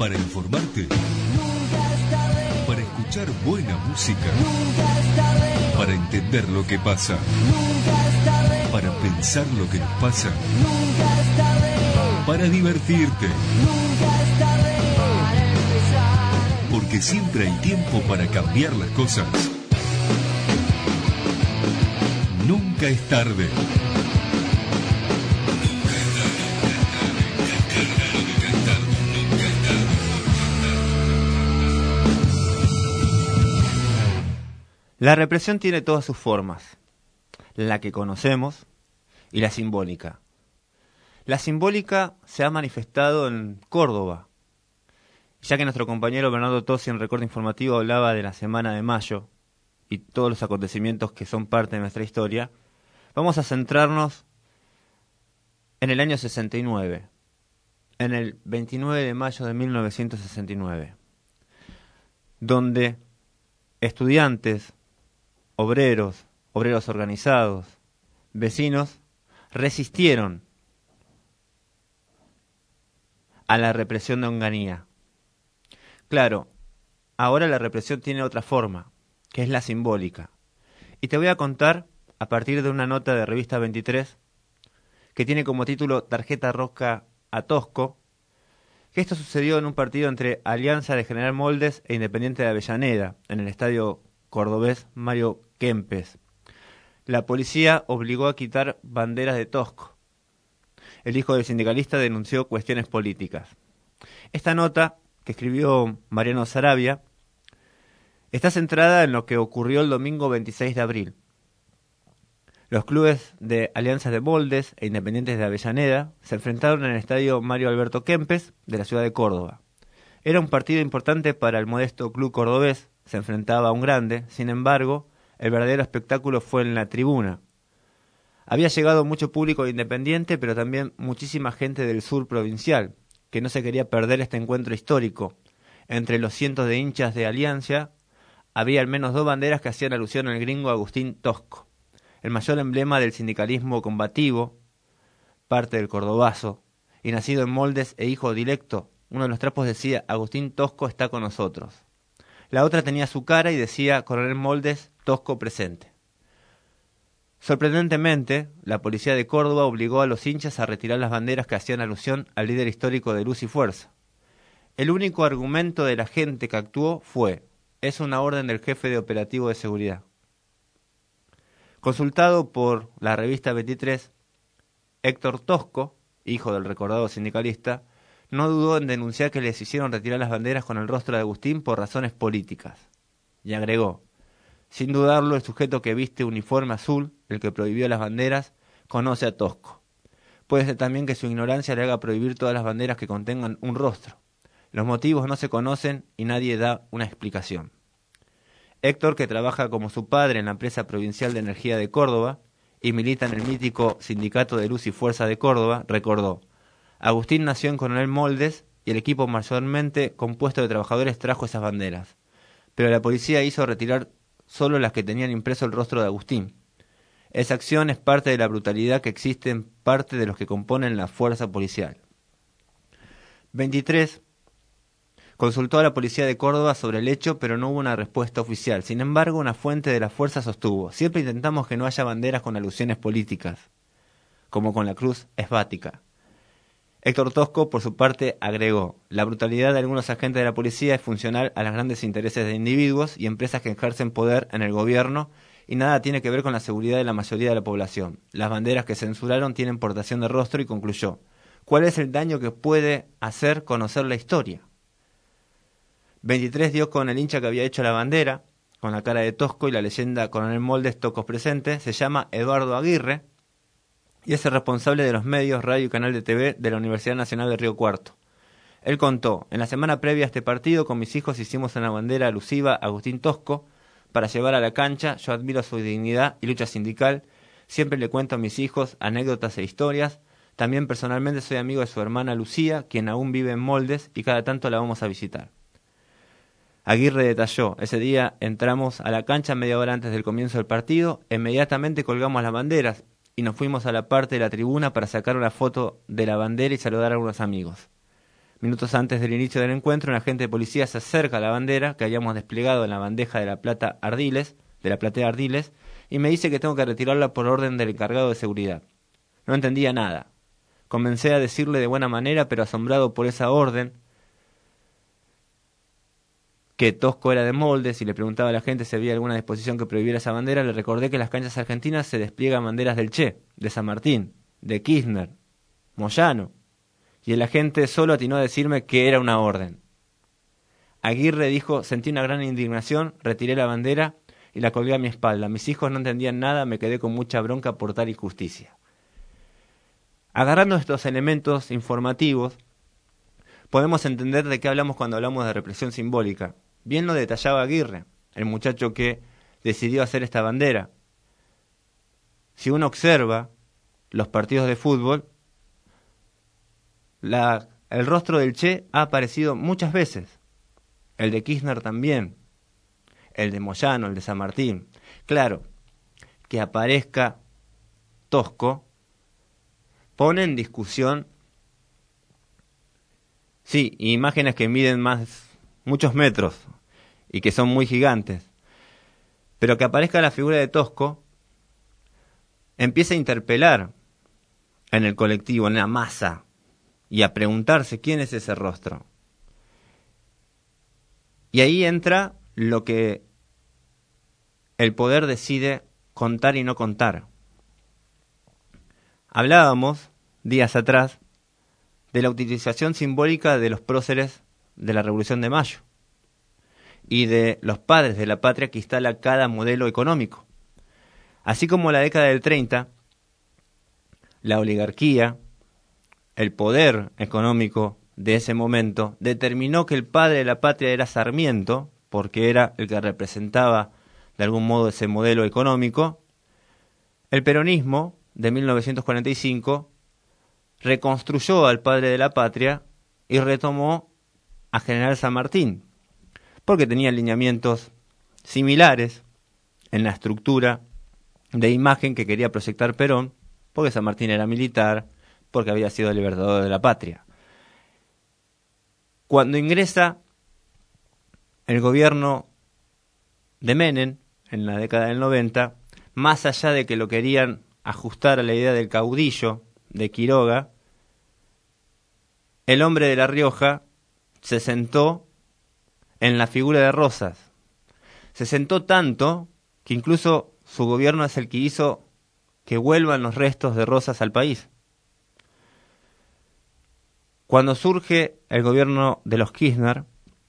Para informarte, para escuchar buena música, para entender lo que pasa, para pensar lo que nos pasa, para divertirte. Porque siempre hay tiempo para cambiar las cosas. Nunca es tarde. La represión tiene todas sus formas, la que conocemos y la simbólica. La simbólica se ha manifestado en Córdoba, ya que nuestro compañero Bernardo Tosi en Recorte Informativo hablaba de la Semana de Mayo y todos los acontecimientos que son parte de nuestra historia. Vamos a centrarnos en el año 69, en el 29 de mayo de 1969, donde estudiantes, obreros organizados, vecinos, resistieron a la represión de Onganía. Claro, ahora la represión tiene otra forma, que es la simbólica. Y te voy a contar, a partir de una nota de Revista 23, que tiene como título Tarjeta Roja a Tosco, que esto sucedió en un partido entre Alianza de General Moldes e Independiente de Avellaneda, en el estadio cordobés Mario Kempes. La policía obligó a quitar banderas de Tosco. El hijo del sindicalista denunció cuestiones políticas. Esta nota, que escribió Mariano Sarabia, está centrada en lo que ocurrió el domingo 26 de abril. Los clubes de Alianzas de Moldes e Independientes de Avellaneda se enfrentaron en el estadio Mario Alberto Kempes de la ciudad de Córdoba. Era un partido importante para el modesto club cordobés, se enfrentaba a un grande, sin embargo, el verdadero espectáculo fue en la tribuna. Había llegado mucho público de Independiente, pero también muchísima gente del sur provincial, que no se quería perder este encuentro histórico. Entre los cientos de hinchas de Alianza, había al menos dos banderas que hacían alusión al gringo Agustín Tosco, el mayor emblema del sindicalismo combativo, parte del cordobazo, y nacido en Moldes e hijo directo. Uno de los trapos decía, Agustín Tosco está con nosotros. La otra tenía su cara y decía, Coronel Moldes, Tosco presente. Sorprendentemente, la policía de Córdoba obligó a los hinchas a retirar las banderas que hacían alusión al líder histórico de Luz y Fuerza. El único argumento de la gente que actuó fue, es una orden del jefe de operativo de seguridad. Consultado por la revista 23, Héctor Tosco, hijo del recordado sindicalista, no dudó en denunciar que les hicieron retirar las banderas con el rostro de Agustín por razones políticas. Y agregó, sin dudarlo, el sujeto que viste uniforme azul, el que prohibió las banderas, conoce a Tosco. Puede ser también que su ignorancia le haga prohibir todas las banderas que contengan un rostro. Los motivos no se conocen y nadie da una explicación. Héctor, que trabaja como su padre en la empresa provincial de energía de Córdoba y milita en el mítico Sindicato de Luz y Fuerza de Córdoba, recordó, Agustín nació en Coronel Moldes y el equipo mayormente compuesto de trabajadores trajo esas banderas, pero la policía hizo retirar solo las que tenían impreso el rostro de Agustín. Esa acción es parte de la brutalidad que existe en parte de los que componen la fuerza policial. 23. Consultó a la policía de Córdoba sobre el hecho, pero no hubo una respuesta oficial. Sin embargo, una fuente de la fuerza sostuvo, siempre intentamos que no haya banderas con alusiones políticas, como con la cruz esvática. Héctor Tosco, por su parte, agregó, la brutalidad de algunos agentes de la policía es funcional a los grandes intereses de individuos y empresas que ejercen poder en el gobierno y nada tiene que ver con la seguridad de la mayoría de la población. Las banderas que censuraron tienen portación de rostro y concluyó, ¿cuál es el daño que puede hacer conocer la historia? 23 dio con el hincha que había hecho la bandera, con la cara de Tosco y la leyenda Coronel Moldes Tocos presente, se llama Eduardo Aguirre, y es el responsable de los medios, radio y canal de TV de la Universidad Nacional de Río Cuarto. Él contó, en la semana previa a este partido, con mis hijos hicimos una bandera alusiva a Agustín Tosco para llevar a la cancha, yo admiro su dignidad y lucha sindical, siempre le cuento a mis hijos anécdotas e historias, también personalmente soy amigo de su hermana Lucía, quien aún vive en Moldes y cada tanto la vamos a visitar. Aguirre detalló, ese día entramos a la cancha media hora antes del comienzo del partido, inmediatamente colgamos las banderas, y nos fuimos a la parte de la tribuna para sacar una foto de la bandera y saludar a algunos amigos. minutos antes del inicio del encuentro, un agente de policía se acerca a la bandera que habíamos desplegado en la bandeja de la platea Ardiles, y me dice que tengo que retirarla por orden del encargado de seguridad. No entendía nada. Comencé a decirle de buena manera, pero asombrado por esa orden, que Tosco era de Moldes, y le preguntaba a la gente si había alguna disposición que prohibiera esa bandera. Le recordé que en las canchas argentinas se despliegan banderas del Che, de San Martín, de Kirchner, Moyano, y el agente solo atinó a decirme que era una orden. Aguirre dijo: sentí una gran indignación, retiré la bandera y la colgué a mi espalda. Mis hijos no entendían nada, me quedé con mucha bronca por tal injusticia. Agarrando estos elementos informativos, podemos entender de qué hablamos cuando hablamos de represión simbólica. Bien lo detallaba Aguirre, el muchacho que decidió hacer esta bandera. Si uno observa los partidos de fútbol, el rostro del Che ha aparecido muchas veces. El de Kirchner también. El de Moyano, el de San Martín. Claro, que aparezca Tosco pone en discusión, sí, imágenes que miden muchos metros y que son muy gigantes, pero que aparezca la figura de Tosco empieza a interpelar en el colectivo, en la masa, y a preguntarse quién es ese rostro. Y ahí entra lo que el poder decide contar y no contar. Hablábamos días atrás de la utilización simbólica de los próceres de la Revolución de Mayo y de los padres de la patria que instala cada modelo económico. Así como en la década del 30, la oligarquía, el poder económico de ese momento, determinó que el padre de la patria era Sarmiento, porque era el que representaba de algún modo ese modelo económico. El peronismo de 1945 reconstruyó al padre de la patria y retomó a General San Martín, porque tenía lineamientos similares en la estructura de imagen que quería proyectar Perón, porque San Martín era militar, porque había sido el libertador de la patria. Cuando ingresa el gobierno de Menem en la década del 90, más allá de que lo querían ajustar a la idea del caudillo de Quiroga, el hombre de La Rioja se sentó en la figura de Rosas. Se sentó tanto que incluso su gobierno es el que hizo que vuelvan los restos de Rosas al país. Cuando surge el gobierno de los Kirchner,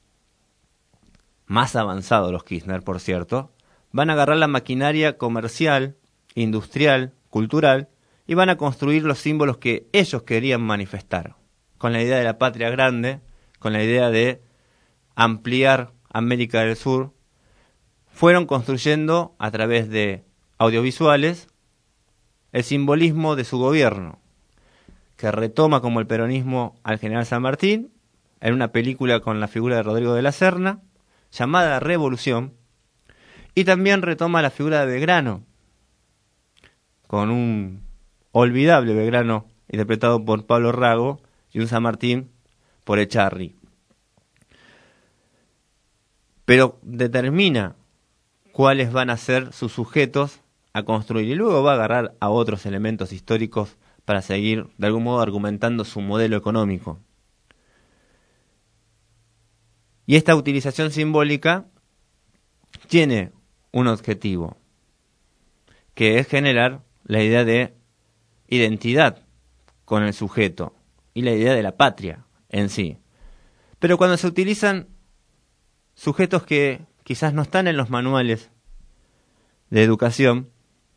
más avanzado los Kirchner, por cierto, van a agarrar la maquinaria comercial, industrial, cultural, y van a construir los símbolos que ellos querían manifestar, con la idea de la patria grande, con la idea de ampliar América del Sur. Fueron construyendo a través de audiovisuales el simbolismo de su gobierno, que retoma como el peronismo al general San Martín, en una película con la figura de Rodrigo de la Serna, llamada Revolución, y también retoma la figura de Belgrano, con un olvidable Belgrano interpretado por Pablo Rago y un San Martín por Echarri. Pero determina cuáles van a ser sus sujetos a construir y luego va a agarrar a otros elementos históricos para seguir de algún modo argumentando su modelo económico. Y esta utilización simbólica tiene un objetivo, que es generar la idea de identidad con el sujeto y la idea de la patria en sí. Pero cuando se utilizan sujetos que quizás no están en los manuales de educación,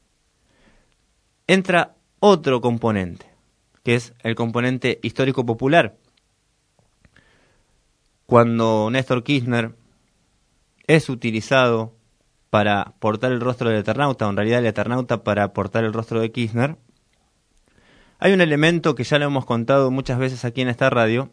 entra otro componente, que es el componente histórico popular. Cuando Néstor Kirchner es utilizado para portar el rostro del Eternauta, o en realidad el Eternauta para portar el rostro de Kirchner, hay un elemento que ya lo hemos contado muchas veces aquí en esta radio,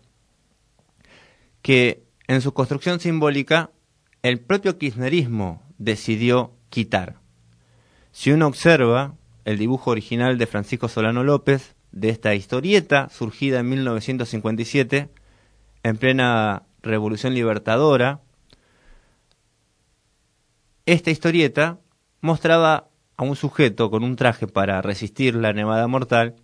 que en su construcción simbólica el propio kirchnerismo decidió quitar. Si uno observa el dibujo original de Francisco Solano López, de esta historieta surgida en 1957, en plena Revolución Libertadora, esta historieta mostraba a un sujeto con un traje para resistir la nevada mortal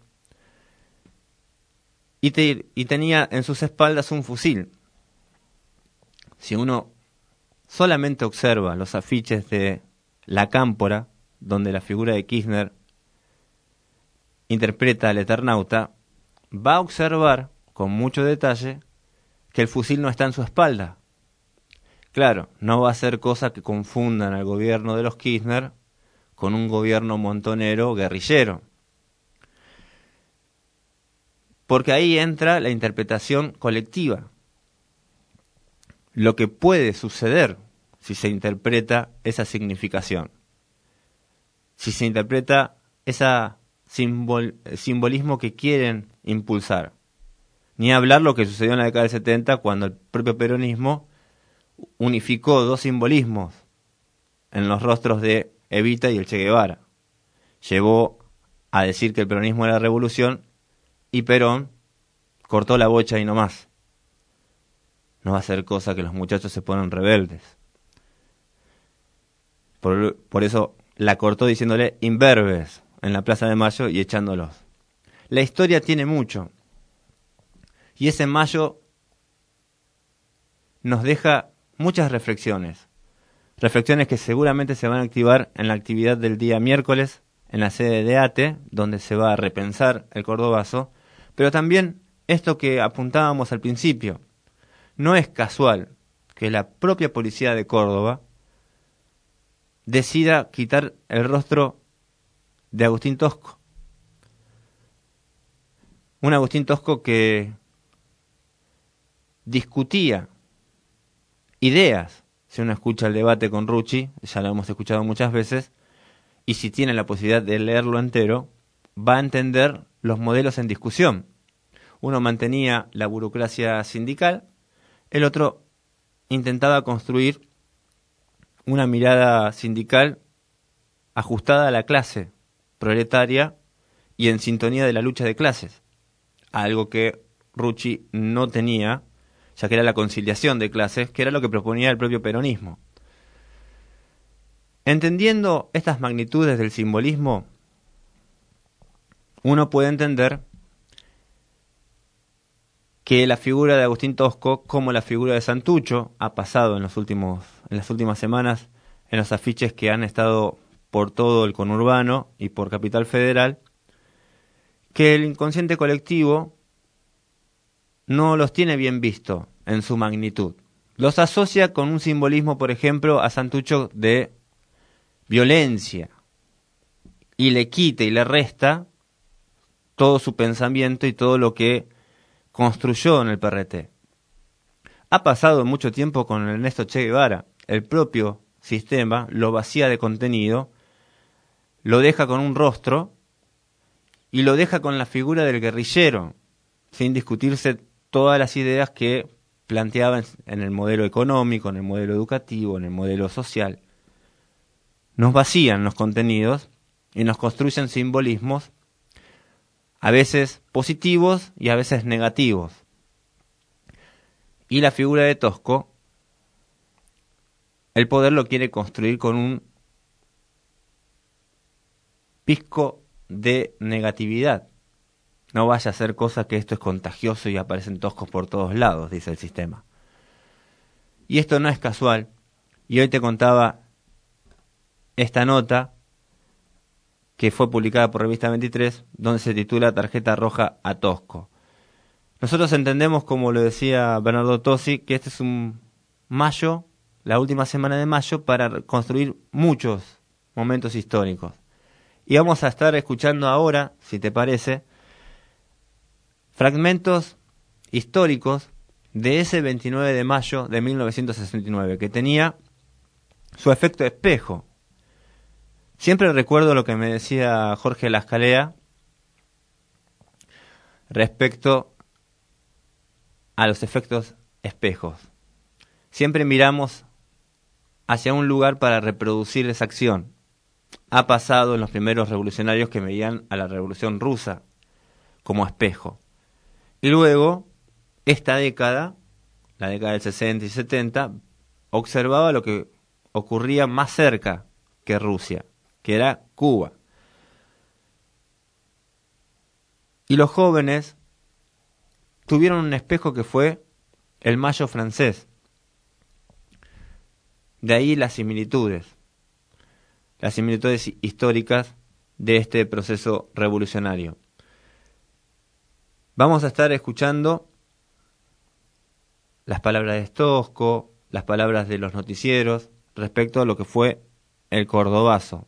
y tenía en sus espaldas un fusil. Si uno solamente observa los afiches de La Cámpora, donde la figura de Kirchner interpreta al Eternauta, va a observar con mucho detalle que el fusil no está en su espalda. Claro, no va a ser cosa que confundan al gobierno de los Kirchner con un gobierno montonero guerrillero. Porque ahí entra la interpretación colectiva. Lo que puede suceder si se interpreta esa significación. Si se interpreta ese simbolismo que quieren impulsar. Ni hablar lo que sucedió en la década del 70 cuando el propio peronismo unificó dos simbolismos en los rostros de Evita y el Che Guevara. Llevó a decir que el peronismo era revolución y Perón cortó la bocha y no más. No va a ser cosa que los muchachos se ponen rebeldes. Por eso la cortó diciéndole imberbes en la Plaza de Mayo y echándolos. La historia tiene mucho. Y ese mayo nos deja muchas reflexiones. Reflexiones que seguramente se van a activar en la actividad del día miércoles en la sede de ATE, donde se va a repensar el cordobazo. Pero también esto que apuntábamos al principio. No es casual que la propia policía de Córdoba decida quitar el rostro de Agustín Tosco. Un Agustín Tosco que discutía ideas, si uno escucha el debate con Rucci, ya lo hemos escuchado muchas veces, y si tiene la posibilidad de leerlo entero, va a entender los modelos en discusión. Uno mantenía la burocracia sindical, el otro intentaba construir una mirada sindical ajustada a la clase proletaria y en sintonía de la lucha de clases, algo que Rucci no tenía, ya que era la conciliación de clases, que era lo que proponía el propio peronismo. Entendiendo estas magnitudes del simbolismo, uno puede entender que la figura de Agustín Tosco, como la figura de Santucho, ha pasado en las últimas semanas en los afiches que han estado por todo el conurbano y por Capital Federal, que el inconsciente colectivo no los tiene bien visto en su magnitud. Los asocia con un simbolismo, por ejemplo, a Santucho de violencia, y le quita y le resta todo su pensamiento y todo lo que construyó en el PRT. Ha pasado mucho tiempo con Ernesto Che Guevara. El propio sistema lo vacía de contenido, lo deja con un rostro y lo deja con la figura del guerrillero, sin discutirse todas las ideas que planteaba en el modelo económico, en el modelo educativo, en el modelo social. Nos vacían los contenidos y nos construyen simbolismos a veces positivos y a veces negativos. Y la figura de Tosco, el poder lo quiere construir con un pisco de negatividad. No vaya a ser cosa que esto es contagioso y aparecen toscos por todos lados, dice el sistema. Y esto no es casual. Y hoy te contaba esta nota que fue publicada por Revista 23, donde se titula Tarjeta Roja a Tosco. Nosotros entendemos, como lo decía Bernardo Tosi, que este es un mayo, la última semana de mayo, para construir muchos momentos históricos. Y vamos a estar escuchando ahora, si te parece, fragmentos históricos de ese 29 de mayo de 1969, que tenía su efecto espejo. Siempre recuerdo lo que me decía Jorge Lascalea respecto a los efectos espejos. Siempre miramos hacia un lugar para reproducir esa acción. Ha pasado en los primeros revolucionarios que veían a la Revolución Rusa como espejo. Y luego, esta década la década del 60 y 70, observaba lo que ocurría más cerca que Rusia, que era Cuba. Y los jóvenes tuvieron un espejo que fue el Mayo francés. De ahí las similitudes históricas de este proceso revolucionario. Vamos a estar escuchando las palabras de Tosco, las palabras de los noticieros respecto a lo que fue el Cordobazo.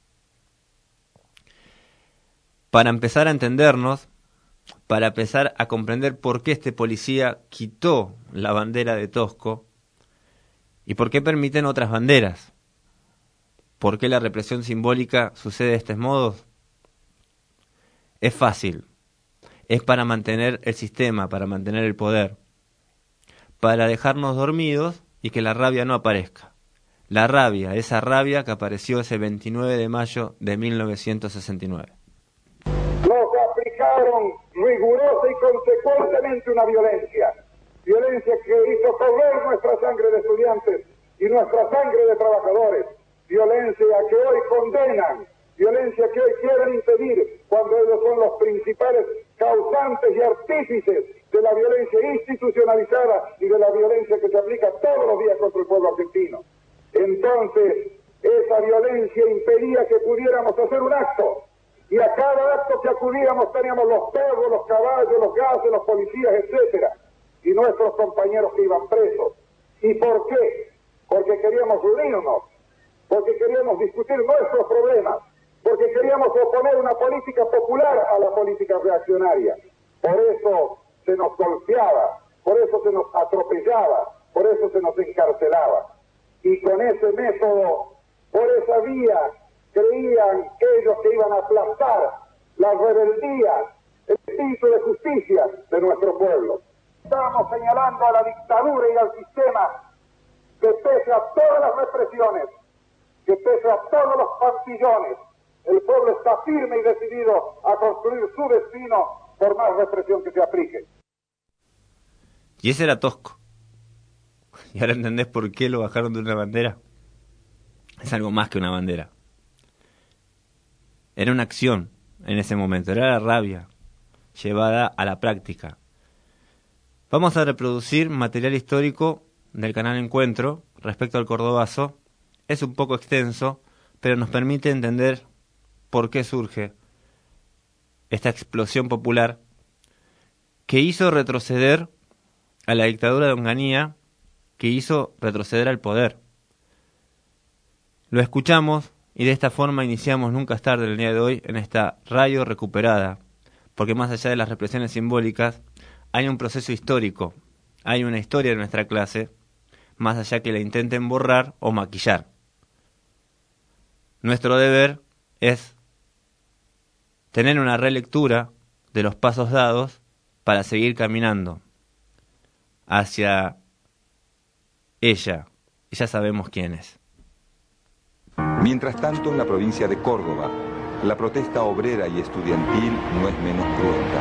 Para empezar a entendernos, para empezar a comprender por qué este policía quitó la bandera de Tosco y por qué permiten otras banderas. ¿Por qué la represión simbólica sucede de estos modos? Es fácil. Es para mantener el sistema, para mantener el poder, para dejarnos dormidos y que la rabia no aparezca. La rabia, esa rabia que apareció ese 29 de mayo de 1969. Nos aplicaron rigurosa y consecuentemente una violencia que hizo correr nuestra sangre de estudiantes y nuestra sangre de trabajadores, violencia que hoy condenan, violencia que hoy quieren impedir cuando ellos son los principales causantes y artífices de la violencia institucionalizada y de la violencia que se aplica todos los días contra el pueblo argentino. Entonces, esa violencia impedía que pudiéramos hacer un acto, y a cada acto que acudíamos teníamos los perros, los caballos, los gases, los policías, etcétera, y nuestros compañeros que iban presos. ¿Y por qué? Porque queríamos unirnos, porque queríamos discutir nuestros problemas, porque queríamos oponer una política popular a la política reaccionaria. Por eso se nos golpeaba, por eso se nos atropellaba, por eso se nos encarcelaba. Y con ese método, por esa vía, creían ellos que iban a aplastar la rebeldía, el espíritu de justicia de nuestro pueblo. Estamos señalando a la dictadura y al sistema que pese a todas las represiones, que pese a todos los pantillones, el pueblo está firme y decidido a construir su destino por más represión que se aplique. Y ese era Tosco. ¿Y ahora entendés por qué lo bajaron de una bandera? Es algo más que una bandera. Era una acción en ese momento, era la rabia llevada a la práctica. Vamos a reproducir material histórico del canal Encuentro respecto al Cordobazo. Es un poco extenso, pero nos permite entender por qué surge esta explosión popular que hizo retroceder a la dictadura de Onganía, que hizo retroceder al poder. Lo escuchamos y de esta forma iniciamos Nunca es tarde el día de hoy en esta radio recuperada, porque más allá de las represiones simbólicas hay un proceso histórico, hay una historia de nuestra clase, más allá que la intenten borrar o maquillar. Nuestro deber es tener una relectura de los pasos dados para seguir caminando hacia ella. Ya sabemos quién es. Mientras tanto, en la provincia de Córdoba, la protesta obrera y estudiantil no es menos cruenta.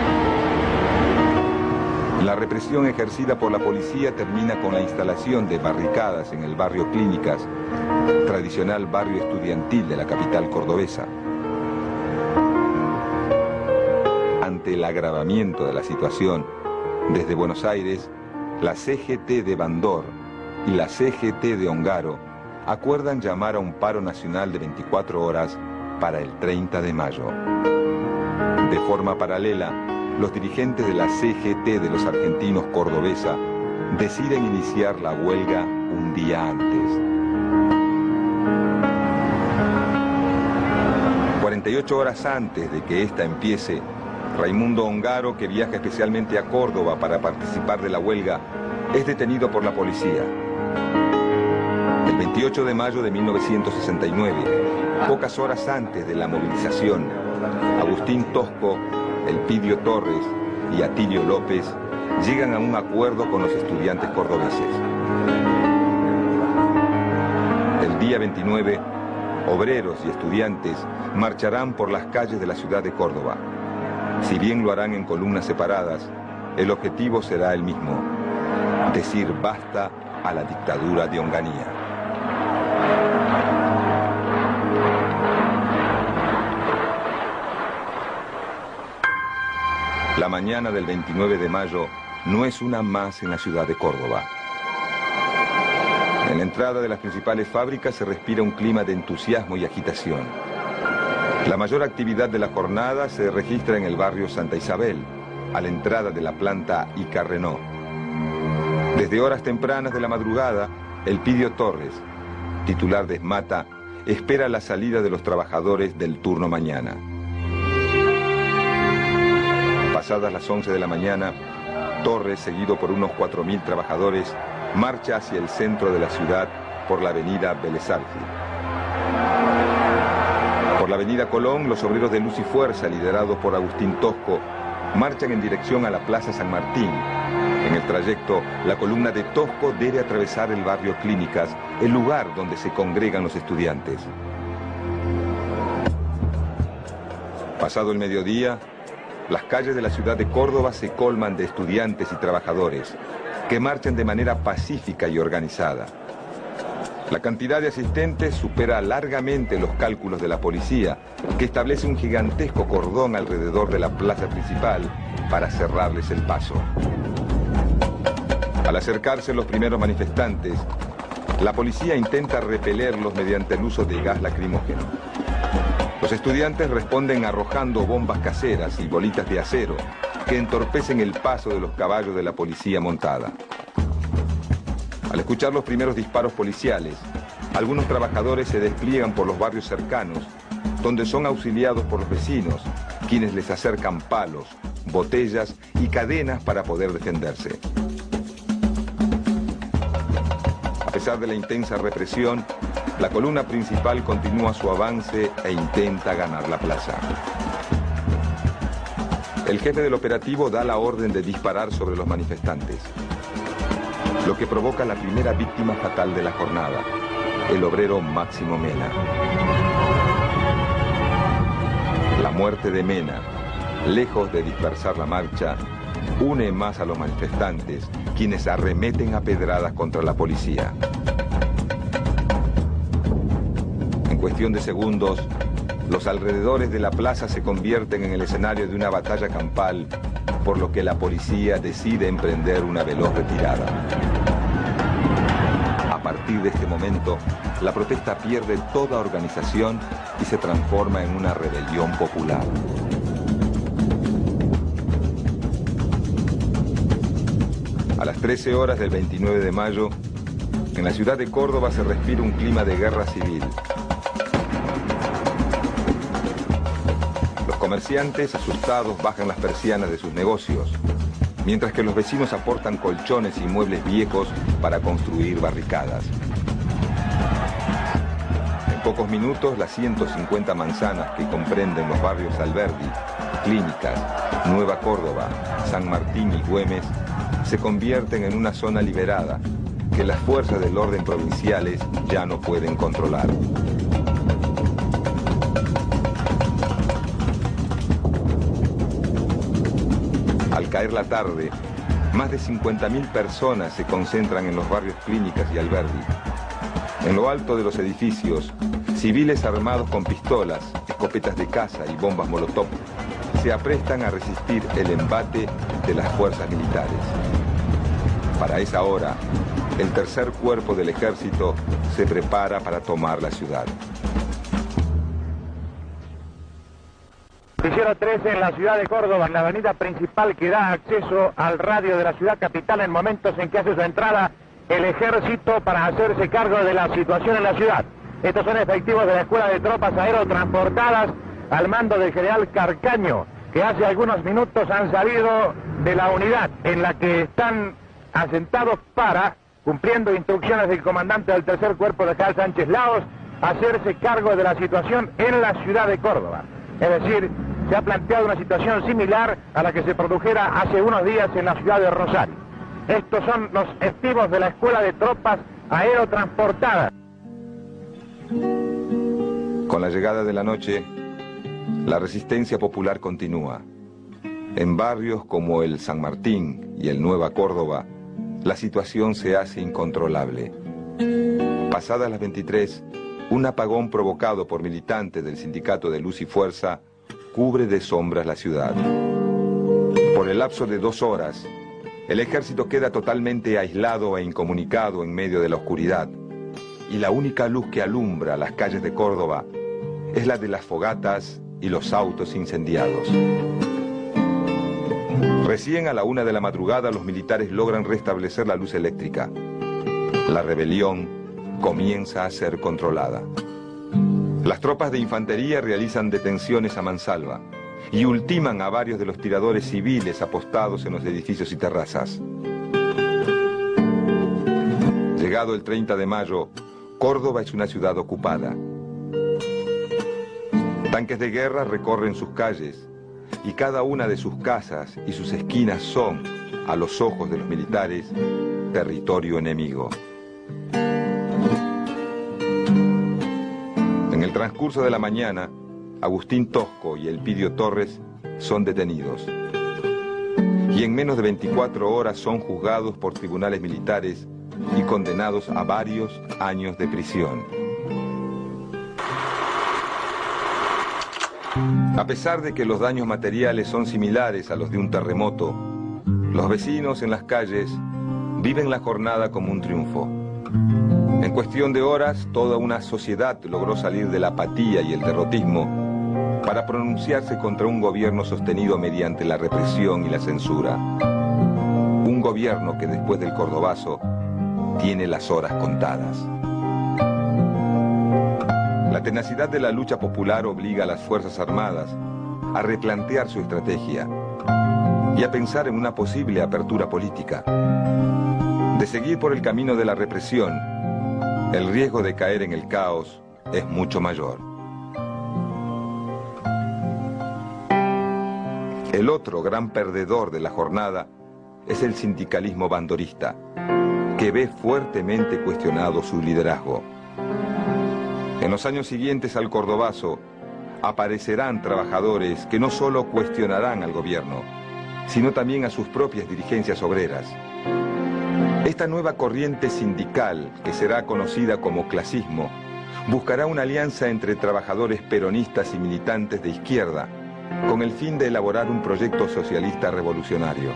La represión ejercida por la policía termina con la instalación de barricadas en el barrio Clínicas, tradicional barrio estudiantil de la capital cordobesa. Ante el agravamiento de la situación, desde Buenos Aires, la CGT de Bandor y la CGT de Ongaro acuerdan llamar a un paro nacional de 24 horas para el 30 de mayo. De forma paralela, los dirigentes de la CGT de los argentinos cordobesa deciden iniciar la huelga un día antes. 48 horas antes de que esta empiece, Raimundo Ongaro, que viaja especialmente a Córdoba para participar de la huelga, es detenido por la policía. El 28 de mayo de 1969, pocas horas antes de la movilización, Agustín Tosco, Elpidio Torres y Atilio López llegan a un acuerdo con los estudiantes cordobeses. El día 29, obreros y estudiantes marcharán por las calles de la ciudad de Córdoba. Si bien lo harán en columnas separadas, el objetivo será el mismo: decir basta a la dictadura de Onganía. La mañana del 29 de mayo no es una más en la ciudad de Córdoba. En la entrada de las principales fábricas se respira un clima de entusiasmo y agitación. La mayor actividad de la jornada se registra en el barrio Santa Isabel, a la entrada de la planta Ica Renault. Desde horas tempranas de la madrugada, Elpidio Torres, titular de Esmata, espera la salida de los trabajadores del turno mañana. Pasadas las 11 de la mañana, Torres, seguido por unos 4.000 trabajadores, marcha hacia el centro de la ciudad por la avenida Vélez Sarsfield. Por la avenida Colón, los obreros de Luz y Fuerza, liderados por Agustín Tosco, marchan en dirección a la Plaza San Martín. En el trayecto, la columna de Tosco debe atravesar el barrio Clínicas, el lugar donde se congregan los estudiantes. Pasado el mediodía, las calles de la ciudad de Córdoba se colman de estudiantes y trabajadores que marchan de manera pacífica y organizada. La cantidad de asistentes supera largamente los cálculos de la policía, que establece un gigantesco cordón alrededor de la plaza principal para cerrarles el paso. Al acercarse los primeros manifestantes, la policía intenta repelerlos mediante el uso de gas lacrimógeno. Los estudiantes responden arrojando bombas caseras y bolitas de acero que entorpecen el paso de los caballos de la policía montada. Al escuchar los primeros disparos policiales, algunos trabajadores se despliegan por los barrios cercanos, donde son auxiliados por los vecinos, quienes les acercan palos, botellas y cadenas para poder defenderse. A pesar de la intensa represión, la columna principal continúa su avance e intenta ganar la plaza. El jefe del operativo da la orden de disparar sobre los manifestantes, lo que provoca la primera víctima fatal de la jornada, el obrero Máximo Mena. La muerte de Mena, lejos de dispersar la marcha, une más a los manifestantes, quienes arremeten a pedradas contra la policía. En cuestión de segundos, los alrededores de la plaza se convierten en el escenario de una batalla campal, por lo que la policía decide emprender una veloz retirada. A partir de este momento, la protesta pierde toda organización y se transforma en una rebelión popular. A las 13 horas del 29 de mayo, en la ciudad de Córdoba se respira un clima de guerra civil. Los comerciantes, asustados, bajan las persianas de sus negocios, mientras que los vecinos aportan colchones y muebles viejos para construir barricadas. En pocos minutos, las 150 manzanas que comprenden los barrios Alberdi, Clínicas, Nueva Córdoba, San Martín y Güemes se convierten en una zona liberada que las fuerzas del orden provinciales ya no pueden controlar. Al caer la tarde, más de 50.000 personas se concentran en los barrios Clínicas y Alberdi. En lo alto de los edificios, civiles armados con pistolas, escopetas de caza y bombas molotov se aprestan a resistir el embate de las fuerzas militares. Para esa hora, el tercer cuerpo del ejército se prepara para tomar la ciudad. Noticiero 13 en la ciudad de Córdoba, en la avenida principal que da acceso al radio de la ciudad capital en momentos en que hace su entrada el ejército para hacerse cargo de la situación en la ciudad. Estos son efectivos de la Escuela de Tropas Aerotransportadas al mando del general Carcaño, que hace algunos minutos han salido de la unidad en la que están asentados para, cumpliendo instrucciones del comandante del tercer cuerpo de general Sánchez Laos, hacerse cargo de la situación en la ciudad de Córdoba. Es decir, se ha planteado una situación similar a la que se produjera hace unos días en la ciudad de Rosario. Estos son los efectivos de la Escuela de Tropas Aerotransportadas. Con la llegada de la noche, la resistencia popular continúa. En barrios como el San Martín y el Nueva Córdoba, la situación se hace incontrolable. Pasadas las 23, un apagón provocado por militantes del Sindicato de Luz y Fuerza cubre de sombras la ciudad. Por el lapso de 2 horas, el ejército queda totalmente aislado e incomunicado en medio de la oscuridad, y la única luz que alumbra las calles de Córdoba es la de las fogatas y los autos incendiados. Recién a la 1 de la madrugada los militares logran restablecer la luz eléctrica. La rebelión comienza a ser controlada. Las tropas de infantería realizan detenciones a mansalva y ultiman a varios de los tiradores civiles apostados en los edificios y terrazas. Llegado el 30 de mayo, Córdoba es una ciudad ocupada. Tanques de guerra recorren sus calles y cada una de sus casas y sus esquinas son, a los ojos de los militares, territorio enemigo. En el transcurso de la mañana, Agustín Tosco y Elpidio Torres son detenidos. Y en menos de 24 horas son juzgados por tribunales militares y condenados a varios años de prisión. A pesar de que los daños materiales son similares a los de un terremoto, los vecinos en las calles viven la jornada como un triunfo. En cuestión de horas, toda una sociedad logró salir de la apatía y el derrotismo para pronunciarse contra un gobierno sostenido mediante la represión y la censura. Un gobierno que después del Cordobazo tiene las horas contadas. La tenacidad de la lucha popular obliga a las Fuerzas Armadas a replantear su estrategia y a pensar en una posible apertura política. De seguir por el camino de la represión, el riesgo de caer en el caos es mucho mayor. El otro gran perdedor de la jornada es el sindicalismo bandorista, que ve fuertemente cuestionado su liderazgo. En los años siguientes al Cordobazo, aparecerán trabajadores que no solo cuestionarán al gobierno, sino también a sus propias dirigencias obreras. Esta nueva corriente sindical, que será conocida como clasismo, buscará una alianza entre trabajadores peronistas y militantes de izquierda, con el fin de elaborar un proyecto socialista revolucionario.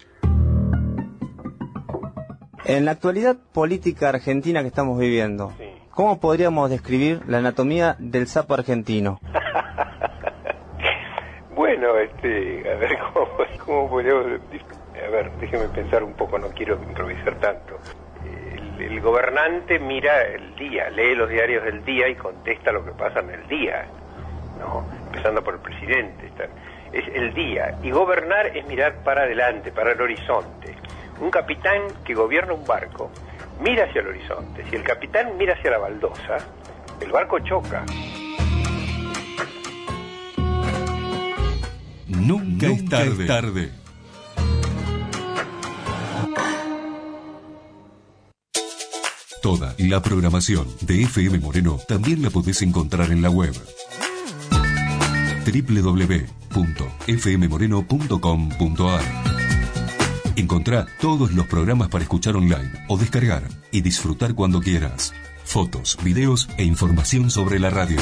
En la actualidad política argentina que estamos viviendo, ¿cómo podríamos describir la anatomía del sapo argentino? Bueno, a ver, ¿cómo podríamos? A ver, déjeme pensar un poco, no quiero improvisar tanto. El gobernante mira el día, lee los diarios del día y contesta lo que pasa en el día, ¿no? Empezando por el presidente. Es el día. Y gobernar es mirar para adelante, para el horizonte. Un capitán que gobierna un barco mira hacia el horizonte. Si el capitán mira hacia la baldosa, el barco choca. Nunca es tarde. Toda la programación de FM Moreno también la podés encontrar en la web www.fmmoreno.com.ar. Encontrá todos los programas para escuchar online o descargar y disfrutar cuando quieras. Fotos, videos e información sobre la radio.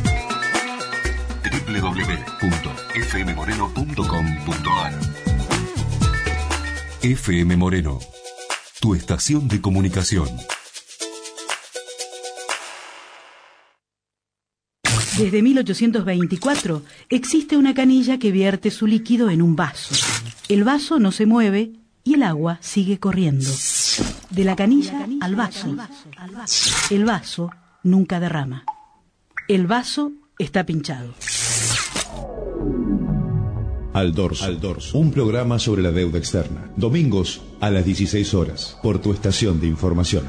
www.fmmoreno.com.ar. FM Moreno, tu estación de comunicación. Desde 1824 existe una canilla que vierte su líquido en un vaso. El vaso no se mueve y el agua sigue corriendo. De la canilla al vaso. El vaso nunca derrama. El vaso está pinchado. Al Dorso, un programa sobre la deuda externa. Domingos a las 16 horas, por tu estación de información.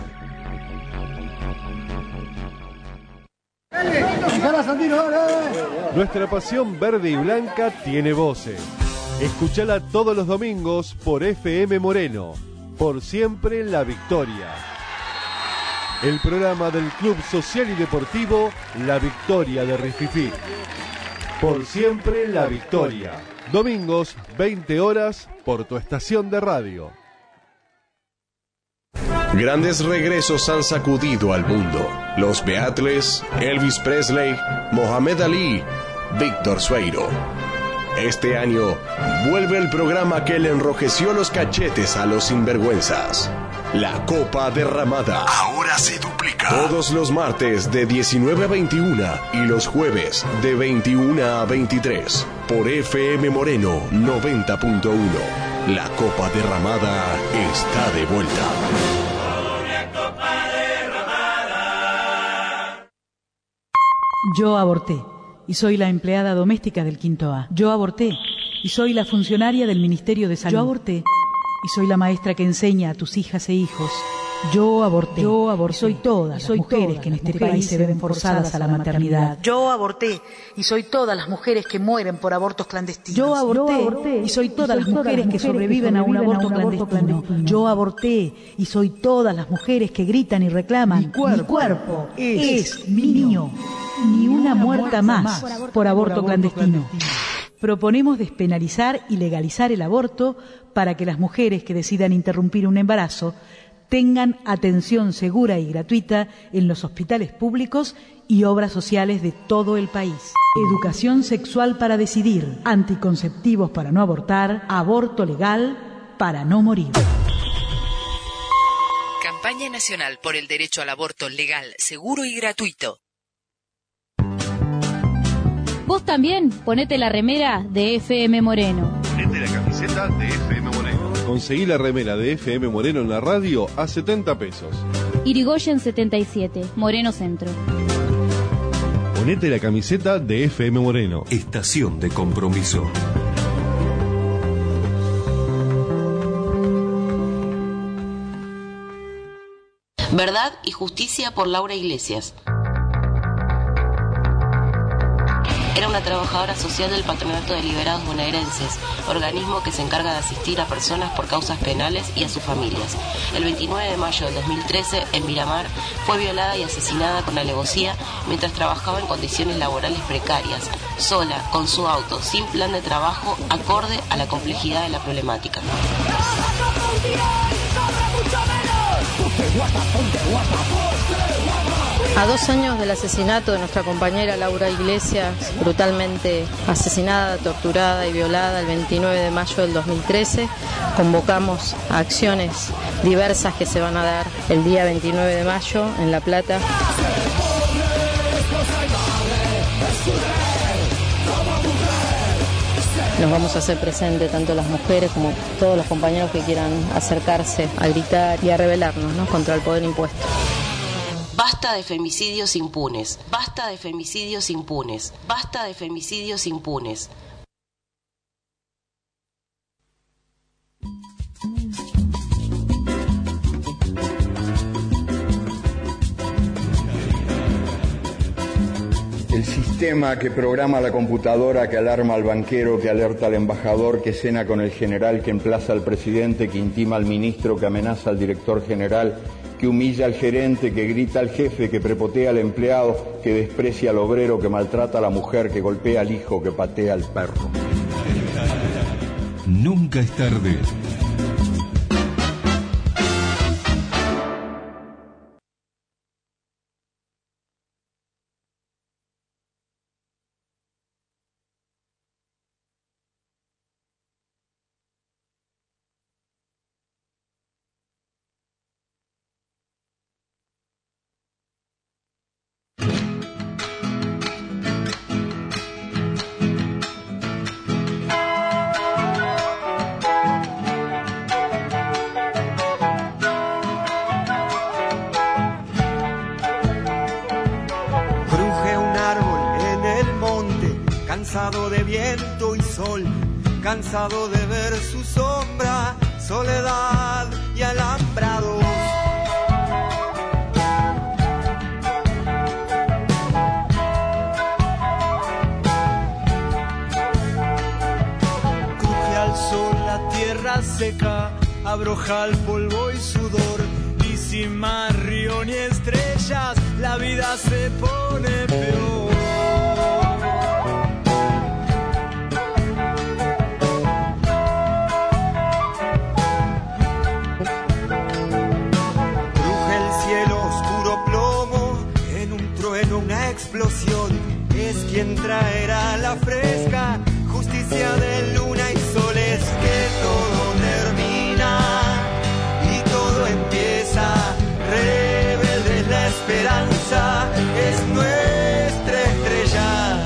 Nuestra pasión verde y blanca tiene voces. Escúchala todos los domingos por FM Moreno. Por siempre la victoria. El programa del Club Social y Deportivo La Victoria de Rififí. Por siempre la victoria. Domingos, 20 horas, por tu estación de radio. Grandes regresos han sacudido al mundo. Los Beatles, Elvis Presley, Mohamed Ali, Víctor Sueiro. Este año vuelve el programa que le enrojeció los cachetes a los sinvergüenzas. La Copa Derramada ahora se duplica. Todos los martes de 19 a 21 y los jueves de 21 a 23 por FM Moreno 90.1. La Copa Derramada está de vuelta. Yo aborté y soy la empleada doméstica del Quinto A. Yo aborté y soy la funcionaria del Ministerio de Salud. Yo aborté y soy la maestra que enseña a tus hijas e hijos. Yo aborté. Yo aborté. Soy todas las mujeres que en este país se ven forzadas a la maternidad. Yo aborté y soy todas las mujeres que mueren por abortos clandestinos. Yo aborté y soy todas las mujeres que sobreviven a un aborto clandestino. Yo aborté y soy todas las mujeres que gritan y reclaman: mi cuerpo es mío. Ni una muerta más por aborto clandestino. Proponemos despenalizar y legalizar el aborto para que las mujeres que decidan interrumpir un embarazo tengan atención segura y gratuita en los hospitales públicos y obras sociales de todo el país. Educación sexual para decidir, anticonceptivos para no abortar, aborto legal para no morir. Campaña Nacional por el Derecho al Aborto Legal, Seguro y Gratuito. Vos también ponete la remera de FM Moreno. Ponete la camiseta de FM Moreno. Conseguí la remera de FM Moreno en la radio a 70 pesos. Irigoyen 77, Moreno Centro. Ponete la camiseta de FM Moreno. Estación de compromiso. Verdad y Justicia por Laura Iglesias. Era una trabajadora social del Patronato de Liberados Bonaerenses, organismo que se encarga de asistir a personas por causas penales y a sus familias. El 29 de mayo del 2013, en Miramar, fue violada y asesinada con alevosía mientras trabajaba en condiciones laborales precarias, sola, con su auto, sin plan de trabajo, acorde a la complejidad de la problemática. A 2 años del asesinato de nuestra compañera Laura Iglesias, brutalmente asesinada, torturada y violada el 29 de mayo del 2013, convocamos a acciones diversas que se van a dar el día 29 de mayo en La Plata. Nos vamos a hacer presentes tanto las mujeres como todos los compañeros que quieran acercarse a gritar y a rebelarnos, ¿no?, contra el poder impuesto. Basta de femicidios impunes, basta de femicidios impunes, basta de femicidios impunes. El sistema que programa la computadora, que alarma al banquero, que alerta al embajador, que cena con el general, que emplaza al presidente, que intima al ministro, que amenaza al director general, que humilla al gerente, que grita al jefe, que prepotea al empleado, que desprecia al obrero, que maltrata a la mujer, que golpea al hijo, que patea al perro. Nunca es tarde. Cansado de viento y sol, cansado de ver su sombra, soledad y alambrados. Cruje al sol la tierra seca, abroja el polvo y sudor, y sin mar, río ni estrellas, la vida se pone peor. explosión es quien traerá la fresca justicia de luna y sol. Es que todo termina y todo empieza. Rebelde es la esperanza, es nuestra estrella.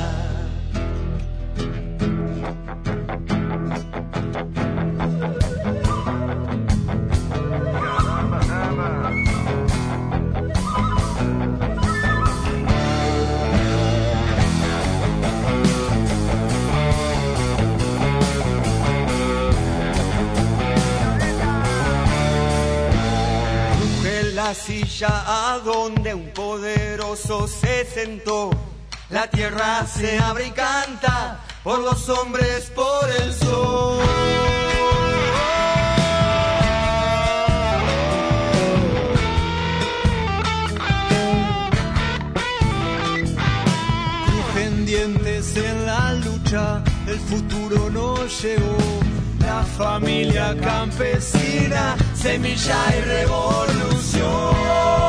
La silla a donde un poderoso se sentó. La tierra se abre y canta por los hombres, por el sol. Crujen dientes en la lucha, el futuro no llegó. La familia campesina, semilla y revolución.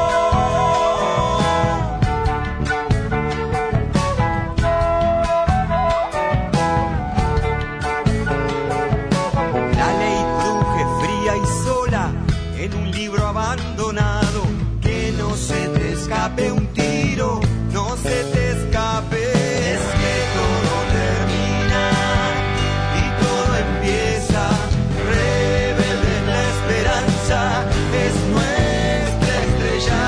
La ley cruje fría y sola en un libro abandonado. Que no se te escape un tiro, no se te escape. Es que todo termina y todo empieza. Rebelde en la esperanza, es nuestra estrella.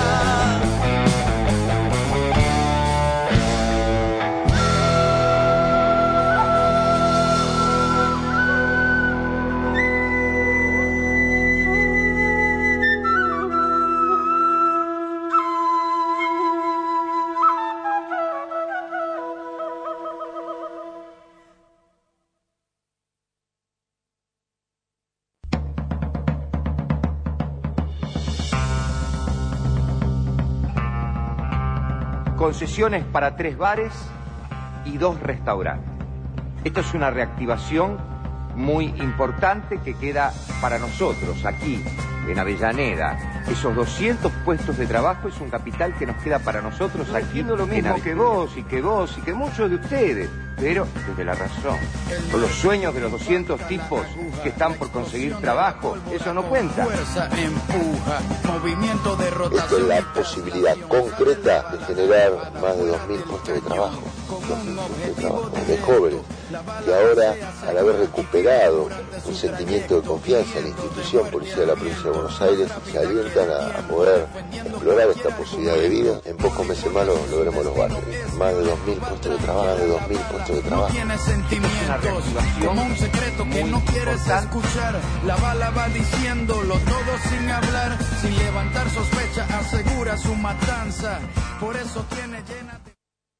Concesiones para 3 bares y 2 restaurantes. Esto es una reactivación muy importante que queda para nosotros aquí en Avellaneda. Esos 200 puestos de trabajo es un capital que nos queda para nosotros aquí. Lo mismo que vos y que muchos de ustedes, pero desde la razón. Con los sueños de los 200 tipos que están por conseguir trabajo, eso no cuenta. Esto es la posibilidad concreta de generar más de 2.000 puestos de trabajo, de jóvenes, que ahora, al haber recuperado un sentimiento de confianza en la institución policial de la provincia de Buenos Aires, se alientan a poder explorar esta posibilidad de vida. En pocos meses más lo veremos los barrios. Más de 2.000 puestos de trabajo, más de 2.000 puestos de trabajo. Tiene sentimientos, como un secreto que no quieres escuchar. La bala va diciéndolo todo sin hablar, sin levantar sospecha, asegura su matanza. Por eso tiene llena de...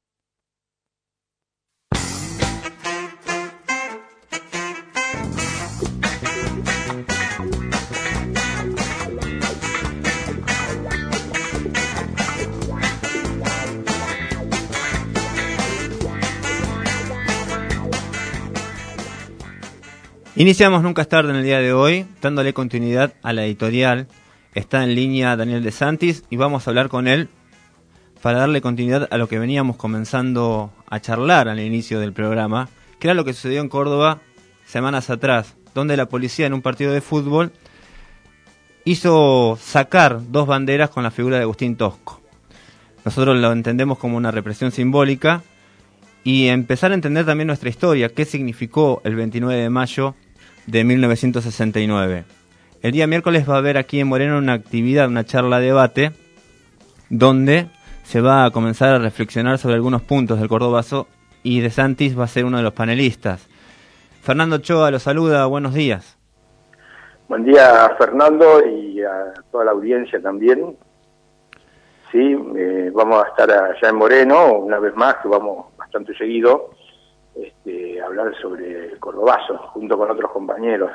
Iniciamos Nunca es tarde en el día de hoy, dándole continuidad a la editorial. Está en línea Daniel De Santis y vamos a hablar con él para darle continuidad a lo que veníamos comenzando a charlar al inicio del programa, que era lo que sucedió en Córdoba semanas atrás, donde la policía en un partido de fútbol hizo sacar 2 banderas con la figura de Agustín Tosco. Nosotros lo entendemos como una represión simbólica y empezar a entender también nuestra historia, qué significó el 29 de mayo de 1969. El día miércoles va a haber aquí en Moreno una actividad, una charla debate, donde se va a comenzar a reflexionar sobre algunos puntos del Cordobazo y De Santis va a ser uno de los panelistas. Fernando Ochoa los saluda, buenos días. Buen día, Fernando, y a toda la audiencia también. Sí, vamos a estar allá en Moreno, una vez más, que vamos bastante seguido, a hablar sobre el Cordobazo, junto con otros compañeros.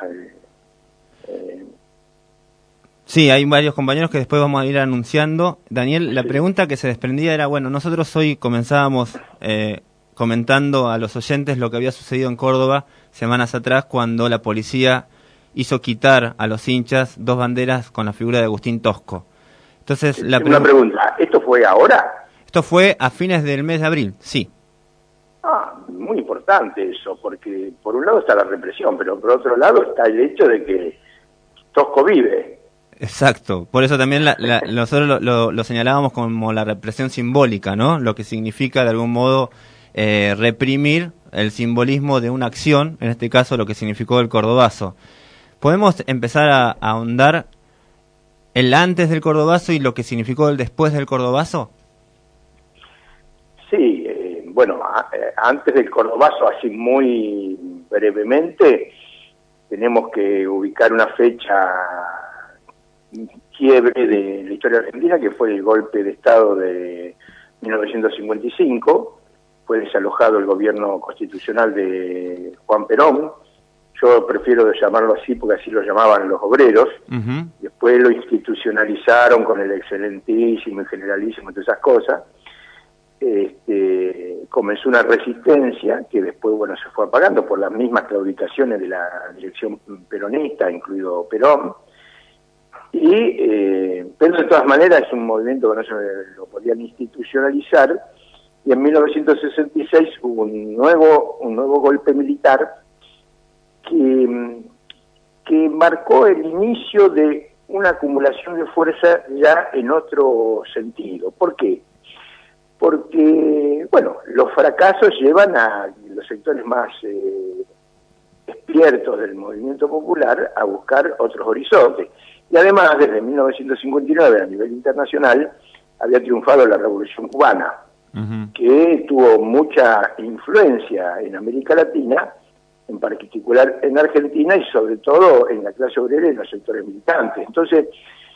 Sí, hay varios compañeros que después vamos a ir anunciando. Daniel, la pregunta que se desprendía era, bueno, nosotros hoy comenzábamos comentando a los oyentes lo que había sucedido en Córdoba semanas atrás, cuando la policía hizo quitar a los hinchas 2 banderas con la figura de Agustín Tosco. Entonces, una pregunta, ¿esto fue ahora? Esto fue a fines del mes de abril, sí. Muy importante eso, porque por un lado está la represión, pero por otro lado está el hecho de que Tosco vive. Exacto, por eso también nosotros lo señalábamos como la represión simbólica, ¿no? Lo que significa de algún modo reprimir el simbolismo de una acción, en este caso lo que significó el Cordobazo. ¿Podemos empezar a ahondar el antes del Cordobazo y lo que significó el después del Cordobazo? Sí, bueno, antes del Cordobazo, así muy brevemente, tenemos que ubicar una fecha quiebre de la historia argentina, que fue el golpe de Estado de 1955. Fue desalojado el gobierno constitucional de Juan Perón. Yo prefiero llamarlo así porque así lo llamaban los obreros. Después lo institucionalizaron con el excelentísimo y generalísimo y todas esas cosas. Comenzó una resistencia que después, bueno, se fue apagando por las mismas claudicaciones de la dirección peronista, incluido Perón. Pero de todas maneras es un movimiento que no se lo podían institucionalizar, y en 1966 hubo un nuevo golpe militar que marcó el inicio de una acumulación de fuerza ya en otro sentido. ¿Por qué? Porque, bueno, los fracasos llevan a los sectores más despiertos del movimiento popular a buscar otros horizontes. Y además, desde 1959, a nivel internacional, había triunfado la Revolución Cubana, que tuvo mucha influencia en América Latina, en particular en Argentina y sobre todo en la clase obrera y en los sectores militantes. Entonces,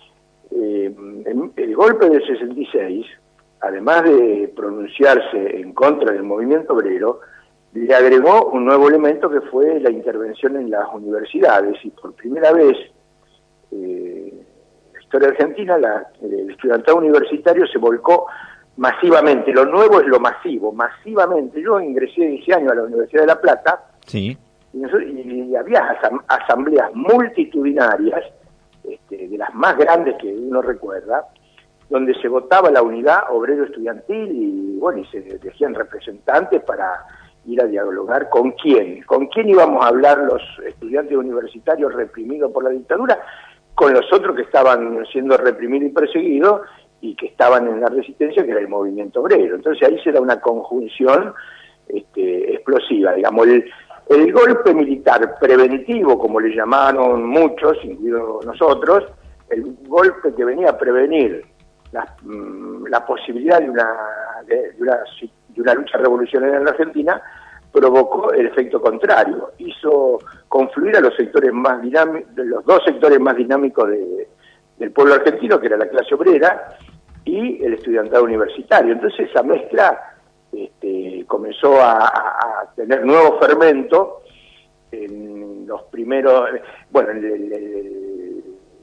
el golpe del 66, además de pronunciarse en contra del movimiento obrero, le agregó un nuevo elemento que fue la intervención en las universidades, y por primera vez en la historia argentina el estudiantado universitario se volcó masivamente. Lo nuevo es lo masivo, masivamente. Yo ingresé ese año a la Universidad de La Plata, sí, y había asambleas multitudinarias, de las más grandes que uno recuerda, donde se votaba la unidad obrero-estudiantil y, bueno, y se elegían representantes para ir a dialogar con quién íbamos a hablar los estudiantes universitarios reprimidos por la dictadura, con los otros que estaban siendo reprimidos y perseguidos y que estaban en la resistencia, que era el movimiento obrero. Entonces ahí se da una conjunción explosiva, digamos. El golpe militar preventivo, como le llamaron muchos, incluidos nosotros, el golpe que venía a prevenir la posibilidad de una lucha revolucionaria en la Argentina, provocó el efecto contrario. Hizo confluir a los sectores más dinámicos, los dos sectores más dinámicos del pueblo argentino, que era la clase obrera y el estudiantado universitario. Entonces esa mezcla comenzó a tener nuevo fermento en los primeros, bueno, en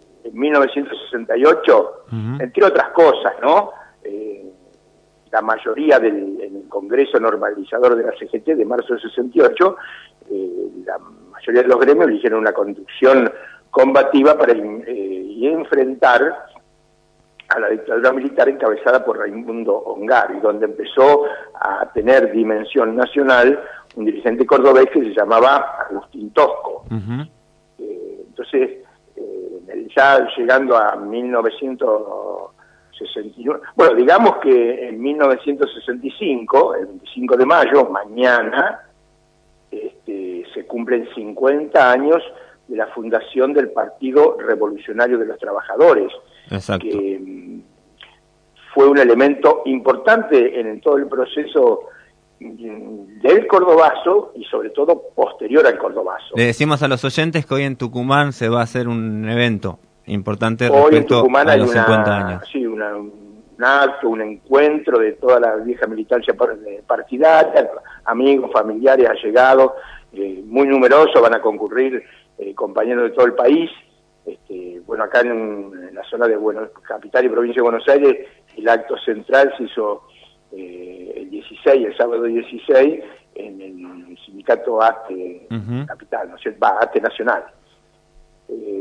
1968, entre otras cosas, ¿no? La mayoría del Congreso Normalizador de la CGT de marzo del 68, la mayoría de los gremios eligieron una conducción combativa para enfrentar a la dictadura militar encabezada por Raimundo Ongari, donde empezó a tener dimensión nacional un dirigente cordobés que se llamaba Agustín Tosco. Entonces, ya llegando a 1961, bueno, digamos que en 1965, el 25 de mayo, mañana, se cumplen 50 años de la fundación del Partido Revolucionario de los Trabajadores. Exacto. Que fue un elemento importante en todo el proceso del Cordobazo y sobre todo posterior al Cordobazo. Le decimos a los oyentes que hoy en Tucumán se va a hacer un evento importante hoy respecto en Tucumán a los hay 50 años. Sí, un acto, un encuentro de toda la vieja militancia partidaria, amigos, familiares, allegados, muy numerosos, van a concurrir compañeros de todo el país. Bueno, acá en la zona de capital y provincia de Buenos Aires, el acto central se hizo el sábado 16, en el sindicato ATE Capital, ¿no es cierto? ATE Nacional.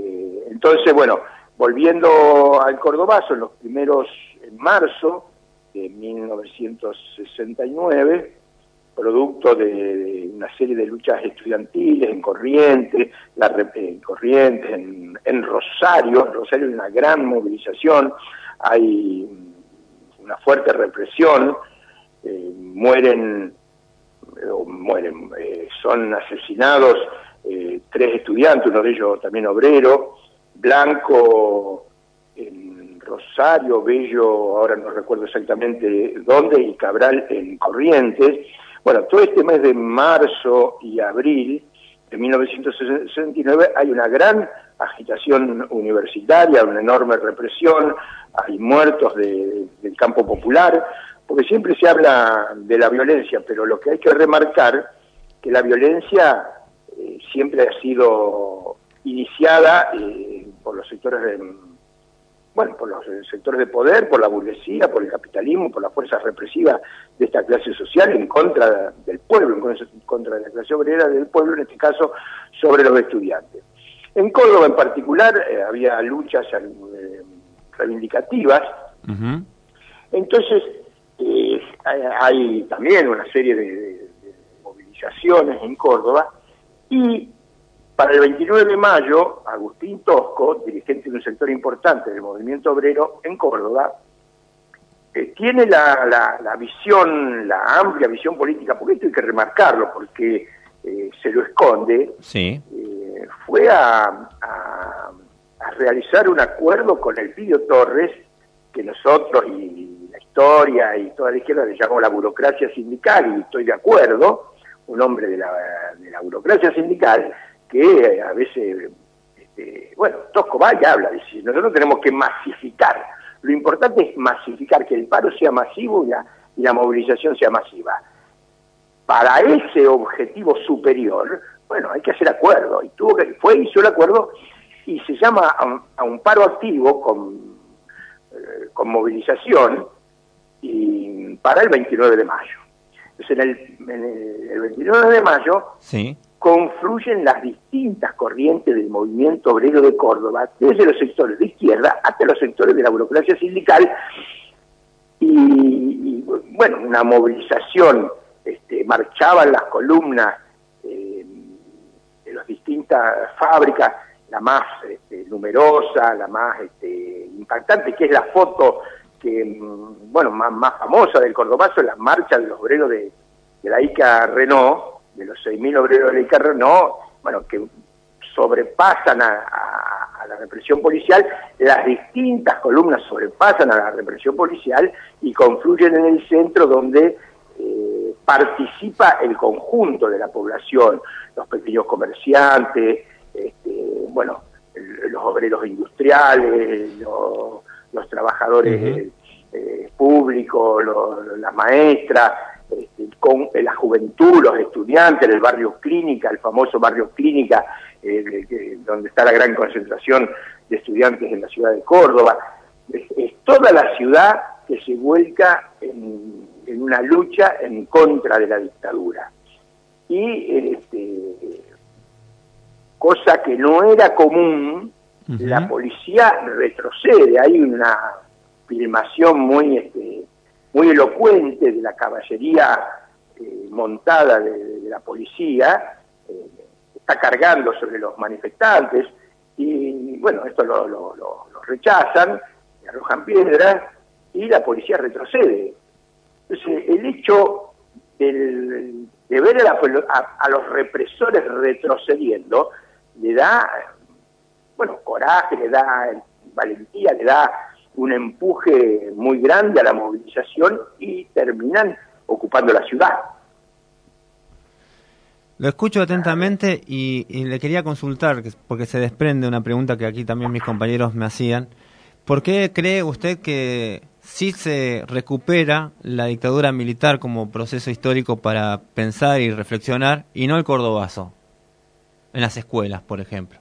Entonces, bueno, volviendo al Cordobazo, en marzo de 1969, producto de una serie de luchas estudiantiles en Corrientes, en Rosario. En Rosario hay una gran movilización, hay una fuerte represión, son asesinados 3 estudiantes, uno de ellos también obrero, Blanco en Rosario, Bello, ahora no recuerdo exactamente dónde, y Cabral en Corrientes. Bueno, todo este mes de marzo y abril de 1969 hay una gran agitación universitaria, una enorme represión, hay muertos del campo popular, porque siempre se habla de la violencia, pero lo que hay que remarcar que la violencia siempre ha sido iniciada por los sectores de poder, por la burguesía, por el capitalismo, por las fuerzas represivas de esta clase social en contra del pueblo, en contra de la clase obrera del pueblo, en este caso sobre los estudiantes. En Córdoba en particular había luchas reivindicativas. Uh-huh. Entonces hay también una serie de movilizaciones en Córdoba, y para el 29 de mayo, Agustín Tosco, dirigente de un sector importante del movimiento obrero en Córdoba, tiene la visión, la amplia visión política, porque esto hay que remarcarlo, porque se lo esconde. Sí. Fue a realizar un acuerdo con Elpidio Torres, que nosotros y la historia y toda la izquierda le llamamos la burocracia sindical, y estoy de acuerdo, un hombre de la burocracia sindical, que a veces, Tosco va y habla, dice, nosotros tenemos que masificar. Lo importante es masificar, que el paro sea masivo y la movilización sea masiva. Para ese objetivo superior, hay que hacer acuerdo. Y hizo el acuerdo, y se llama a un paro activo con movilización y para el 29 de mayo. Entonces, en el 29 de mayo sí, confluyen las distintas corrientes del movimiento obrero de Córdoba, desde los sectores de izquierda hasta los sectores de la burocracia sindical, y una movilización, marchaban las columnas de las distintas fábricas, la más numerosa, la más impactante, que es la foto que más famosa del Cordobazo, la marcha de los obreros de la ICA Renault, de los 6.000 obreros de la ICA Renault, que sobrepasan a la represión policial. Las distintas columnas sobrepasan a la represión policial y confluyen en el centro, donde participa el conjunto de la población, los pequeños comerciantes, los obreros industriales, los trabajadores públicos, las maestras, con la juventud, los estudiantes, el barrio Clínica, el famoso barrio Clínica, donde está la gran concentración de estudiantes en la ciudad de Córdoba. Es toda la ciudad que se vuelca en una lucha en contra de la dictadura. Y cosa que no era común, la policía retrocede. Hay una filmación muy elocuente de la caballería montada de la policía, está cargando sobre los manifestantes, y esto lo rechazan, le arrojan piedras, y la policía retrocede. Entonces, el hecho de ver a los represores retrocediendo le da coraje, le da valentía, le da un empuje muy grande a la movilización, y terminan ocupando la ciudad. Lo escucho atentamente y le quería consultar, porque se desprende una pregunta que aquí también mis compañeros me hacían. ¿Por qué cree usted que sí se recupera la dictadura militar como proceso histórico para pensar y reflexionar, y no el cordobazo en las escuelas, por ejemplo?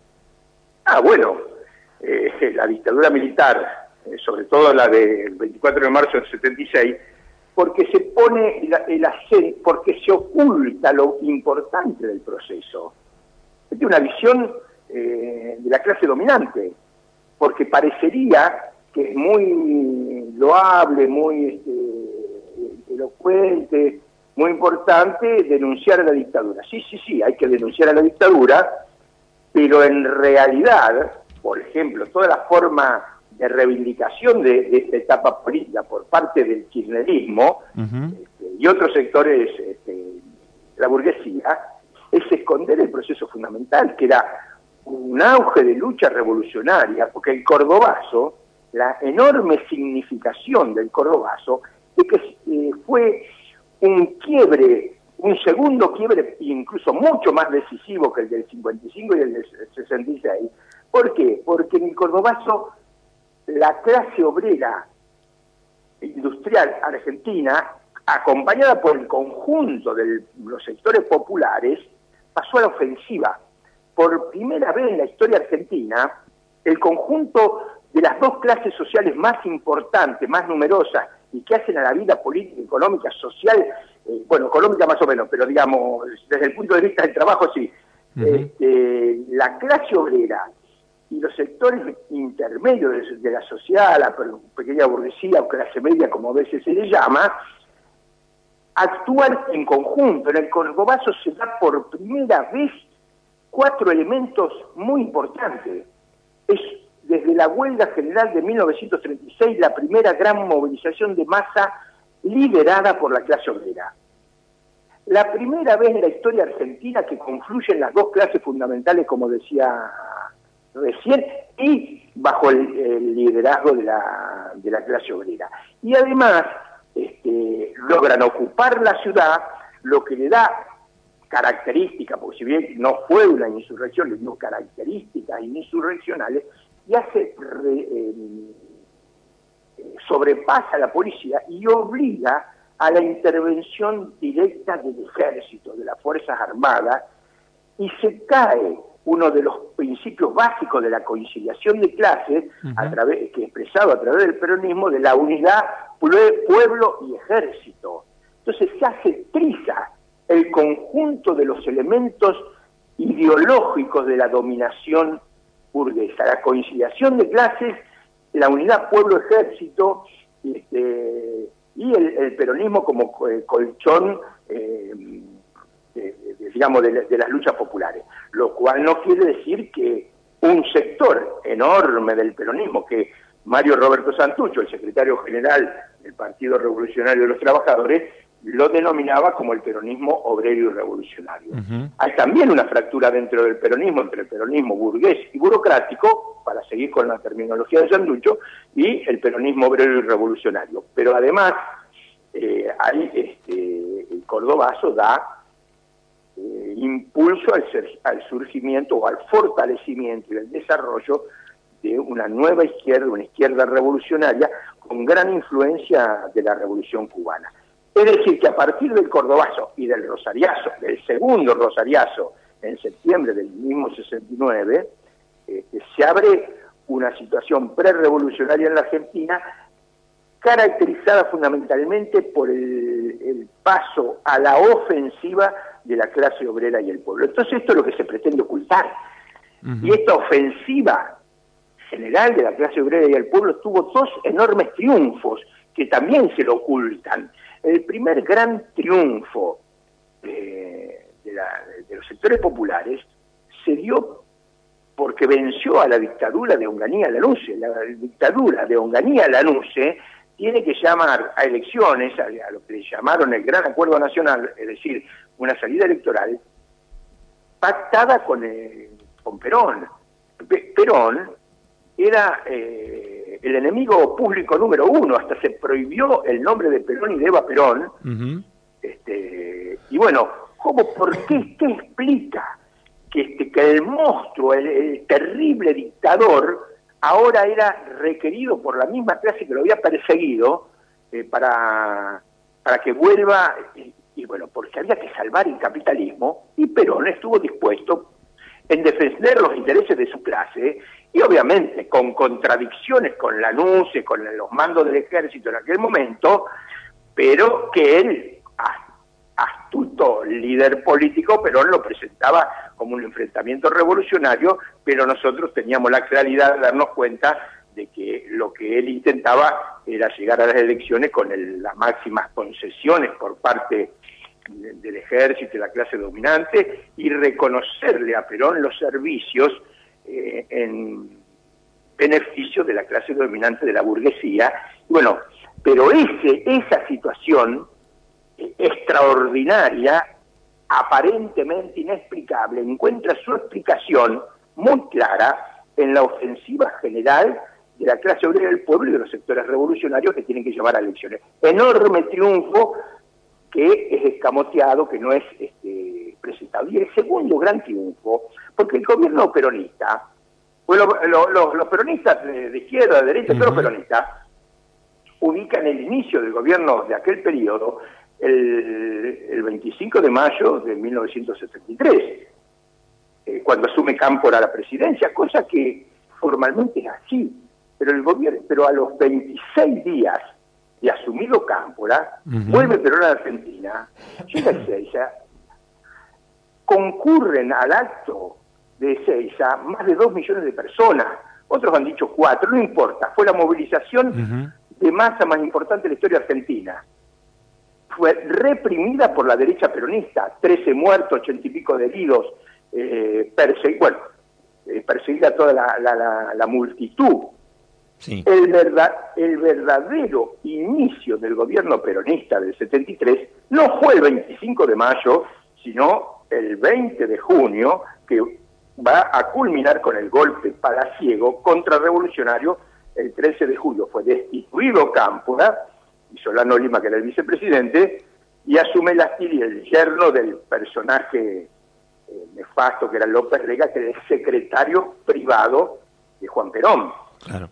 La dictadura militar, sobre todo la del 24 de marzo del 76, porque se pone el acento, porque se oculta lo importante del proceso. Es una visión de la clase dominante, porque parecería que es muy loable, muy elocuente, muy importante, denunciar a la dictadura. Sí, hay que denunciar a la dictadura, pero en realidad, por ejemplo, toda la forma de reivindicación de esta etapa política por parte del kirchnerismo y otros sectores de la burguesía, es esconder el proceso fundamental, que era un auge de lucha revolucionaria, porque el cordobazo, la enorme significación del cordobazo, es que fue un quiebre, un segundo quiebre incluso mucho más decisivo que el del 55 y el del 66. ¿Por qué? Porque en el cordobazo la clase obrera industrial argentina, acompañada por el conjunto de los sectores populares, pasó a la ofensiva. Por primera vez en la historia argentina, el conjunto de las dos clases sociales más importantes, más numerosas, y que hacen a la vida política, económica, social, económica más o menos, pero digamos, desde el punto de vista del trabajo sí, la clase obrera y los sectores intermedios de la sociedad, la pequeña burguesía o clase media, como a veces se le llama, actúan en conjunto. En el cordobazo se da por primera vez 4 elementos muy importantes. Es desde la huelga general de 1936 la primera gran movilización de masa liderada por la clase obrera. La primera vez en la historia argentina que confluyen las dos clases fundamentales, como decía recién, y bajo el liderazgo de la clase obrera. Y además logran ocupar la ciudad, lo que le da características, porque si bien no fue una insurrección, le dio características insurreccionales, y sobrepasa a la policía y obliga a la intervención directa del ejército, de las Fuerzas Armadas, y se cae uno de los principios básicos de la conciliación de clases, que expresado a través del peronismo, de la unidad pueblo y ejército. Entonces se hace triza el conjunto de los elementos ideológicos de la dominación burguesa, la conciliación de clases, la unidad pueblo-ejército y el peronismo como colchón digamos de las luchas populares, lo cual no quiere decir que un sector enorme del peronismo, que Mario Roberto Santucho, el secretario general del Partido Revolucionario de los Trabajadores, lo denominaba como el peronismo obrero y revolucionario. Hay también una fractura dentro del peronismo, entre el peronismo burgués y burocrático, para seguir con la terminología de Santucho, y el peronismo obrero y revolucionario. Pero además, el cordobazo da impulso al surgimiento o al fortalecimiento y al desarrollo de una nueva izquierda, una izquierda revolucionaria con gran influencia de la Revolución Cubana. Es decir, que a partir del cordobazo y del rosariazo, del segundo rosariazo en septiembre del mismo 69, se abre una situación prerevolucionaria en la Argentina caracterizada fundamentalmente por el paso a la ofensiva de la clase obrera y el pueblo. Entonces esto es lo que se pretende ocultar. Y esta ofensiva general de la clase obrera y el pueblo tuvo 2 enormes triunfos que también se lo ocultan. El primer gran triunfo de los sectores populares se dio porque venció a la dictadura de Onganía Lanusse. La dictadura de Onganía Lanusse tiene que llamar a elecciones, a lo que le llamaron el Gran Acuerdo Nacional, es decir, una salida electoral pactada con Perón. Perón era el enemigo público número 1, hasta se prohibió el nombre de Perón y de Eva Perón. Y bueno, ¿por qué? ¿Qué explica que el monstruo, el terrible dictador, ahora era requerido por la misma clase que lo había perseguido para que vuelva? Y bueno, porque había que salvar el capitalismo, y Perón estuvo dispuesto en defender los intereses de su clase, y obviamente con contradicciones con Lanusse, con los mandos del ejército en aquel momento, pero que él, astuto líder político, Perón lo presentaba como un enfrentamiento revolucionario, pero nosotros teníamos la claridad de darnos cuenta de que lo que él intentaba era llegar a las elecciones con las máximas concesiones por parte del ejército y la clase dominante, y reconocerle a Perón los servicios en beneficio de la clase dominante de la burguesía. Bueno, pero esa situación extraordinaria, aparentemente inexplicable, encuentra su explicación muy clara en la ofensiva general de la clase obrera del pueblo y de los sectores revolucionarios que tienen que llevar a elecciones. Enorme triunfo que es escamoteado, que no es presentado. Y el segundo gran triunfo, porque el gobierno peronista, bueno, los peronistas de izquierda, de derecha, todos los peronistas, ubican el inicio del gobierno de aquel periodo el 25 de mayo de 1973, cuando asume Cámpora la presidencia, cosa que formalmente es así, pero a los 26 días de asumido Cámpora, vuelve Perón a la Argentina, llega a Ezeiza, concurren al acto de Ezeiza más de 2 millones de personas, otros han dicho 4, no importa, fue la movilización de masa más importante de la historia argentina. Fue reprimida por la derecha peronista, 13 muertos, 80 y pico de heridos, perseguida toda la multitud. Sí. El verdadero inicio del gobierno peronista del 73 no fue el 25 de mayo, sino el 20 de junio, que va a culminar con el golpe palaciego contrarrevolucionario. El 13 de julio fue destituido Cámpora, y Solano Lima, que era el vicepresidente, y asume Lastigui, el yerno del personaje nefasto que era López Rega, que era el secretario privado de Juan Perón. Claro.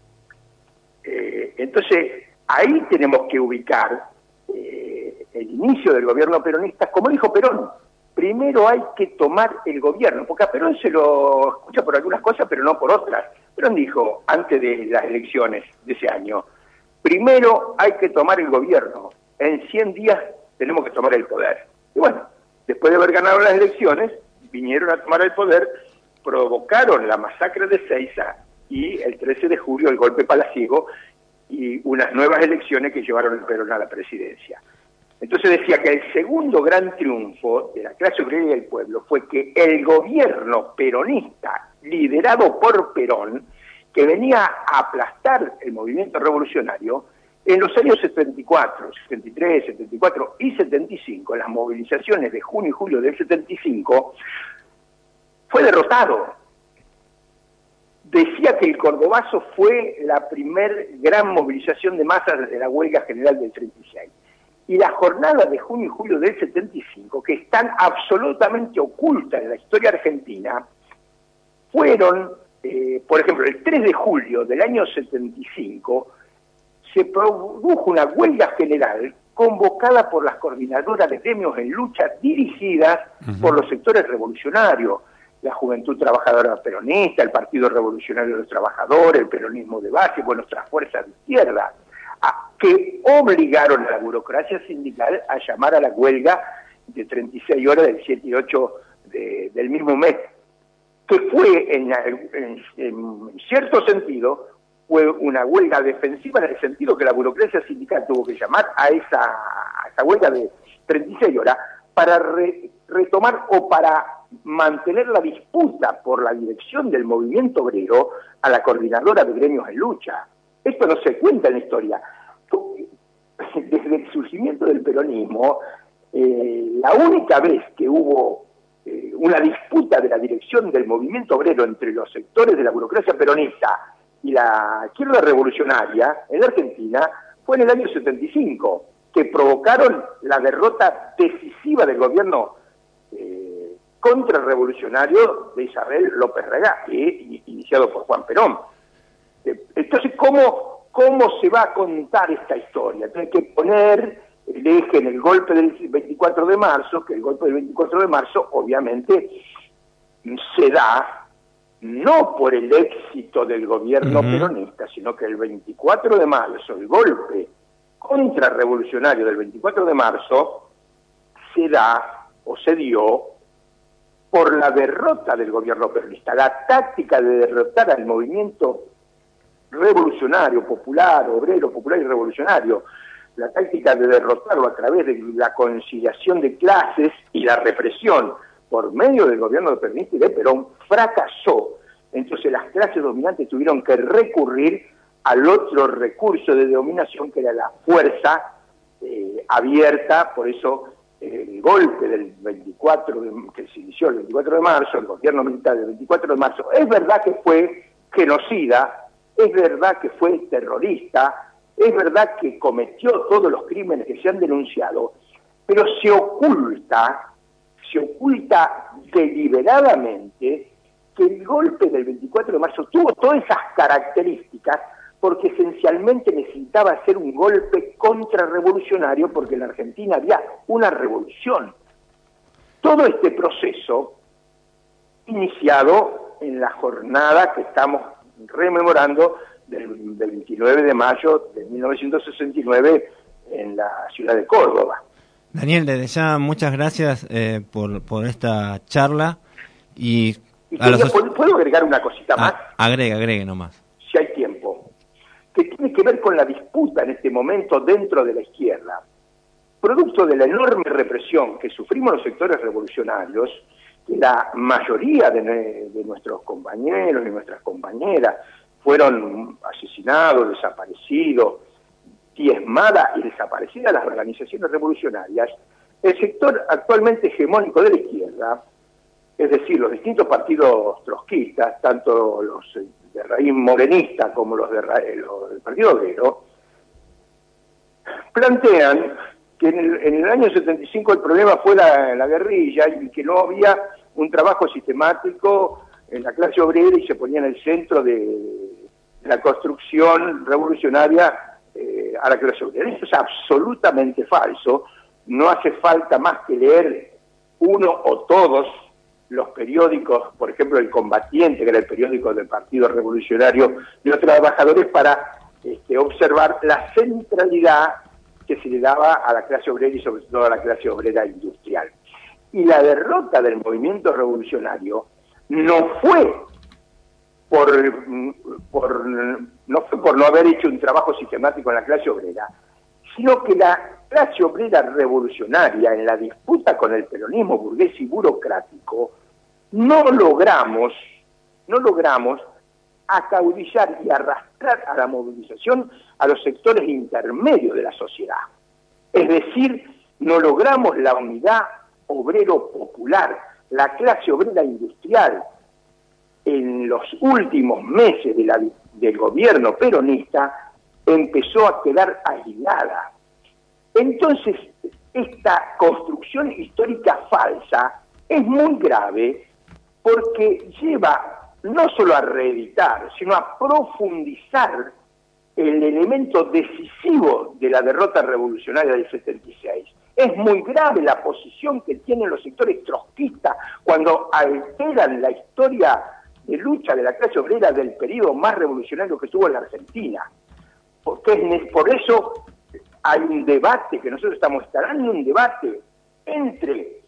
Entonces, ahí tenemos que ubicar el inicio del gobierno peronista. Como dijo Perón, primero hay que tomar el gobierno, porque a Perón se lo escucha por algunas cosas, pero no por otras. Perón dijo, antes de las elecciones de ese año, primero hay que tomar el gobierno, en 100 días tenemos que tomar el poder. Y bueno, después de haber ganado las elecciones, vinieron a tomar el poder, provocaron la masacre de Ezeiza y el 13 de julio el golpe palaciego y unas nuevas elecciones que llevaron a Perón a la presidencia. Entonces decía que el segundo gran triunfo de la clase obrera y del pueblo fue que el gobierno peronista, liderado por Perón, que venía a aplastar el movimiento revolucionario, en los años 74, 73, 74 y 75, en las movilizaciones de junio y julio del 75, fue derrotado. Decía que el Cordobazo fue la primer gran movilización de masas desde la huelga general del 36. Y las jornadas de junio y julio del 75, que están absolutamente ocultas en la historia argentina, fueron, por ejemplo, el 3 de julio del año 75, se produjo una huelga general convocada por las coordinadoras de gremios en lucha dirigidas por los sectores revolucionarios, la Juventud Trabajadora Peronista, el Partido Revolucionario de los Trabajadores, el peronismo de base, bueno, otras fuerzas de izquierda, que obligaron a la burocracia sindical a llamar a la huelga de 36 horas del 7 y 8 del mismo mes, que fue en cierto sentido fue una huelga defensiva en el sentido que la burocracia sindical tuvo que llamar a esa huelga de 36 horas para retomar o para mantener la disputa por la dirección del movimiento obrero a la coordinadora de gremios en lucha. Esto no se cuenta en la historia. Desde el surgimiento del peronismo, la única vez que hubo una disputa de la dirección del movimiento obrero entre los sectores de la burocracia peronista y la izquierda revolucionaria en la Argentina fue en el año 75, que provocaron la derrota decisiva del gobierno contrarrevolucionario de Isabel López Rega, iniciado por Juan Perón. Entonces, ¿cómo se va a contar esta historia? Tiene que poner el eje en el golpe del 24 de marzo, que el golpe del 24 de marzo obviamente se da no por el éxito del gobierno peronista, sino que el 24 de marzo, el golpe contrarrevolucionario del 24 de marzo, se da o se dio por la derrota del gobierno peronista. La táctica de derrotar al movimiento revolucionario, popular, obrero, popular y revolucionario, la táctica de derrotarlo a través de la conciliación de clases y la represión por medio del gobierno de peronista y de Perón, fracasó. Entonces las clases dominantes tuvieron que recurrir al otro recurso de dominación, que era la fuerza abierta. Por eso el golpe del 24, que se inició el 24 de marzo, el gobierno militar del 24 de marzo, es verdad que fue genocida, es verdad que fue terrorista, es verdad que cometió todos los crímenes que se han denunciado, pero se oculta deliberadamente que el golpe del 24 de marzo tuvo todas esas características porque esencialmente necesitaba ser un golpe contrarrevolucionario, porque en la Argentina había una revolución. Todo este proceso, iniciado en la jornada que estamos rememorando del 29 de mayo de 1969 en la ciudad de Córdoba. Daniel, desde ya muchas gracias por esta charla. ¿Y ¿puedo agregar una cosita más? Agregue nomás. Si hay tiempo. Que tiene que ver con la disputa en este momento dentro de la izquierda. Producto de la enorme represión que sufrimos los sectores revolucionarios, que la mayoría de nuestros compañeros y nuestras compañeras fueron asesinados, desaparecidos, diezmadas y desaparecidas las organizaciones revolucionarias, el sector actualmente hegemónico de la izquierda, es decir, los distintos partidos trotskistas, tanto los de raíz morenista como los del Partido Obrero, plantean que en el año 75 el problema fue la guerrilla y que no había un trabajo sistemático en la clase obrera y se ponía en el centro de la construcción revolucionaria a la clase obrera. Eso es absolutamente falso. No hace falta más que leer uno o todos los periódicos, por ejemplo El Combatiente, que era el periódico del Partido Revolucionario de los Trabajadores, para observar la centralidad que se le daba a la clase obrera y sobre todo a la clase obrera industrial. Y la derrota del movimiento revolucionario no fue por no haber hecho un trabajo sistemático en la clase obrera, sino que la clase obrera revolucionaria, en la disputa con el peronismo burgués y burocrático, no logramos acaudillar y arrastrar a la movilización a los sectores intermedios de la sociedad. Es decir, no logramos la unidad obrero-popular. La clase obrera industrial, en los últimos meses del gobierno peronista, empezó a quedar aislada. Entonces, esta construcción histórica falsa es muy grave porque lleva no solo a reeditar, sino a profundizar el elemento decisivo de la derrota revolucionaria del 76. Es muy grave la posición que tienen los sectores trotskistas cuando alteran la historia de lucha de la clase obrera del periodo más revolucionario que tuvo en la Argentina. Porque por eso hay un debate, que nosotros estamos instalando un debate entre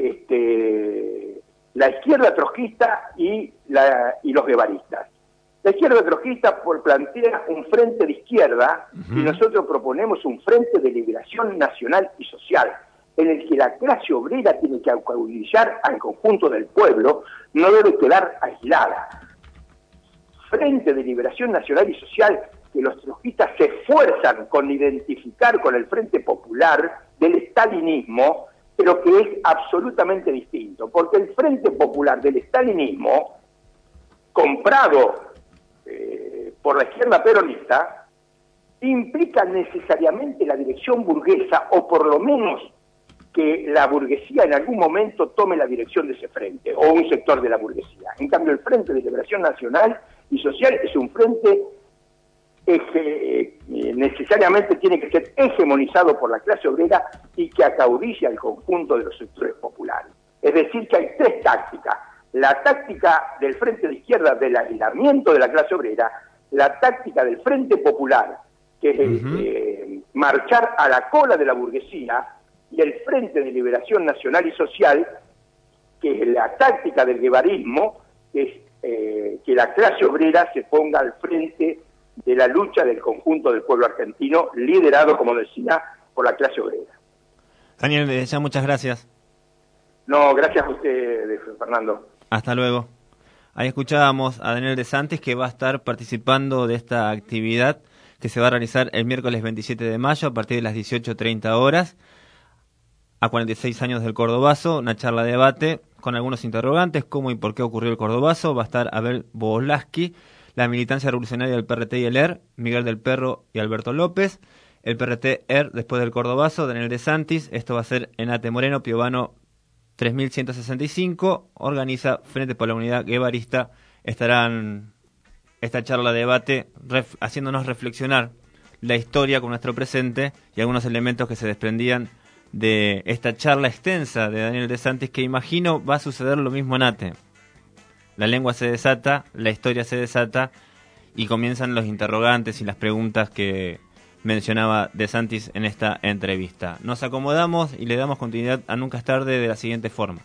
la izquierda trotskista y los guevaristas. La izquierda trotskista plantea un frente de izquierda y nosotros proponemos un frente de liberación nacional y social, en el que la clase obrera tiene que acaudillar al conjunto del pueblo, no debe quedar aislada. Frente de liberación nacional y social que los trotskistas se esfuerzan con identificar con el Frente Popular del estalinismo, pero que es absolutamente distinto, porque el Frente Popular del estalinismo, comprado por la izquierda peronista, implica necesariamente la dirección burguesa, o por lo menos que la burguesía en algún momento tome la dirección de ese frente, o un sector de la burguesía. En cambio, el Frente de Liberación Nacional y Social es un frente que necesariamente tiene que ser hegemonizado por la clase obrera y que acaudilla al conjunto de los sectores populares. Es decir, que hay tres tácticas. La táctica del Frente de Izquierda del aislamiento de la clase obrera, la táctica del Frente Popular, que es marchar a la cola de la burguesía, y el Frente de Liberación Nacional y Social, que es la táctica del guevarismo, que es que la clase obrera se ponga al frente de la lucha del conjunto del pueblo argentino, liderado, como decía, por la clase obrera. Daniel, ya muchas gracias. No, gracias a usted, Fernando. Hasta luego. Ahí escuchábamos a Daniel De Santis, que va a estar participando de esta actividad que se va a realizar el miércoles 27 de mayo a partir de las 18:30 horas, a 46 años del Cordobazo, una charla de debate con algunos interrogantes, cómo y por qué ocurrió el Cordobazo. Va a estar Abel Bobolaski, la militancia revolucionaria del PRT y el ER, Miguel del Perro y Alberto López, el PRT ER después del Cordobazo, Daniel De Santis. Esto va a ser en Ate Moreno, Piovano 3165, organiza Frente por la Unidad Guevarista. Estarán esta charla de debate haciéndonos reflexionar la historia con nuestro presente y algunos elementos que se desprendían de esta charla extensa de Daniel De Santis, que imagino va a suceder lo mismo en Ate. La lengua se desata, la historia se desata y comienzan los interrogantes y las preguntas que mencionaba De Santis en esta entrevista. Nos acomodamos y le damos continuidad a Nunca es tarde de la siguiente forma.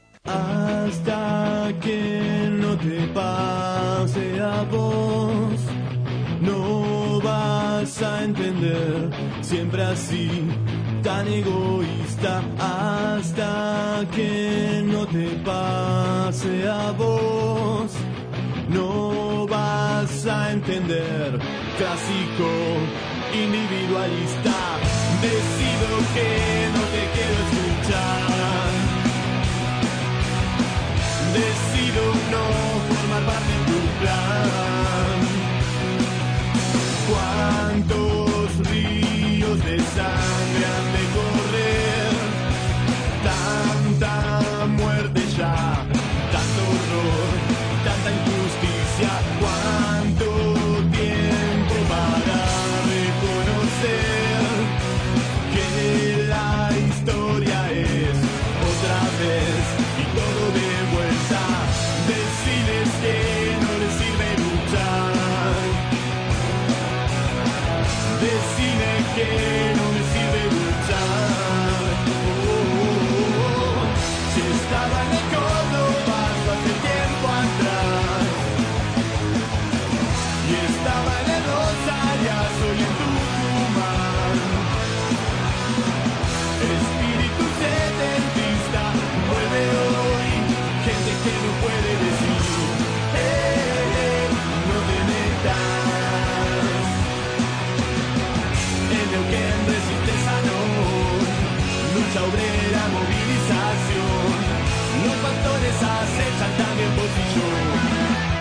Hasta que no te pase a vos, no vas a entender, siempre así, tan egoísta. Hasta que no te pase a vos, no vas a entender, clásico, individualista. Decido que no te quiero escuchar, decido no formar parte de tu plan. ¿Cuántos ríos de sangre han de correr? Tanta muerte ya, tanto horror, tanta injusticia. ¿Cuánto tiempo para reconocer que la historia es otra vez y todo de vuelta? Deciles que no les sirve luchar, decile que no me sirve luchar. Si estaba en el Córdoba hace tiempo atrás, y estaba en el Rosariazo y en Tucumán, espíritu setentista vuelve hoy, gente que no puede decir, no te metas. En Neuquén resiste Sanón, lucha obrera, movilización, los pastores acechan también posición.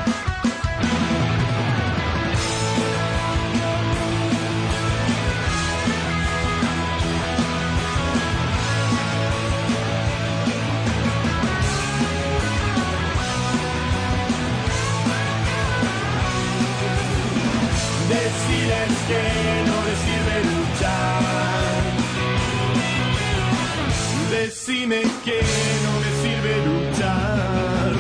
Deciles que no les sirve luchar, decime que no me sirve luchar.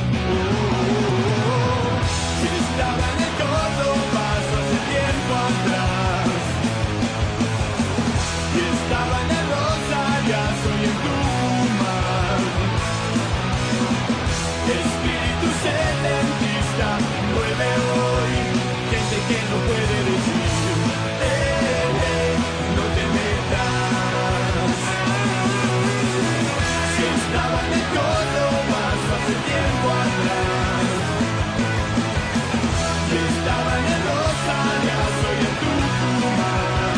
Si estaba en el Córdoba hace tiempo atrás, y estaba en el Rosariazo y en Tucumán, espíritu setentista vuelve hoy, gente que no puede decir, no te metas. Si estaba en el Córdoba hace tiempo atrás, y estaba en el Rosariazo y en Tucumán,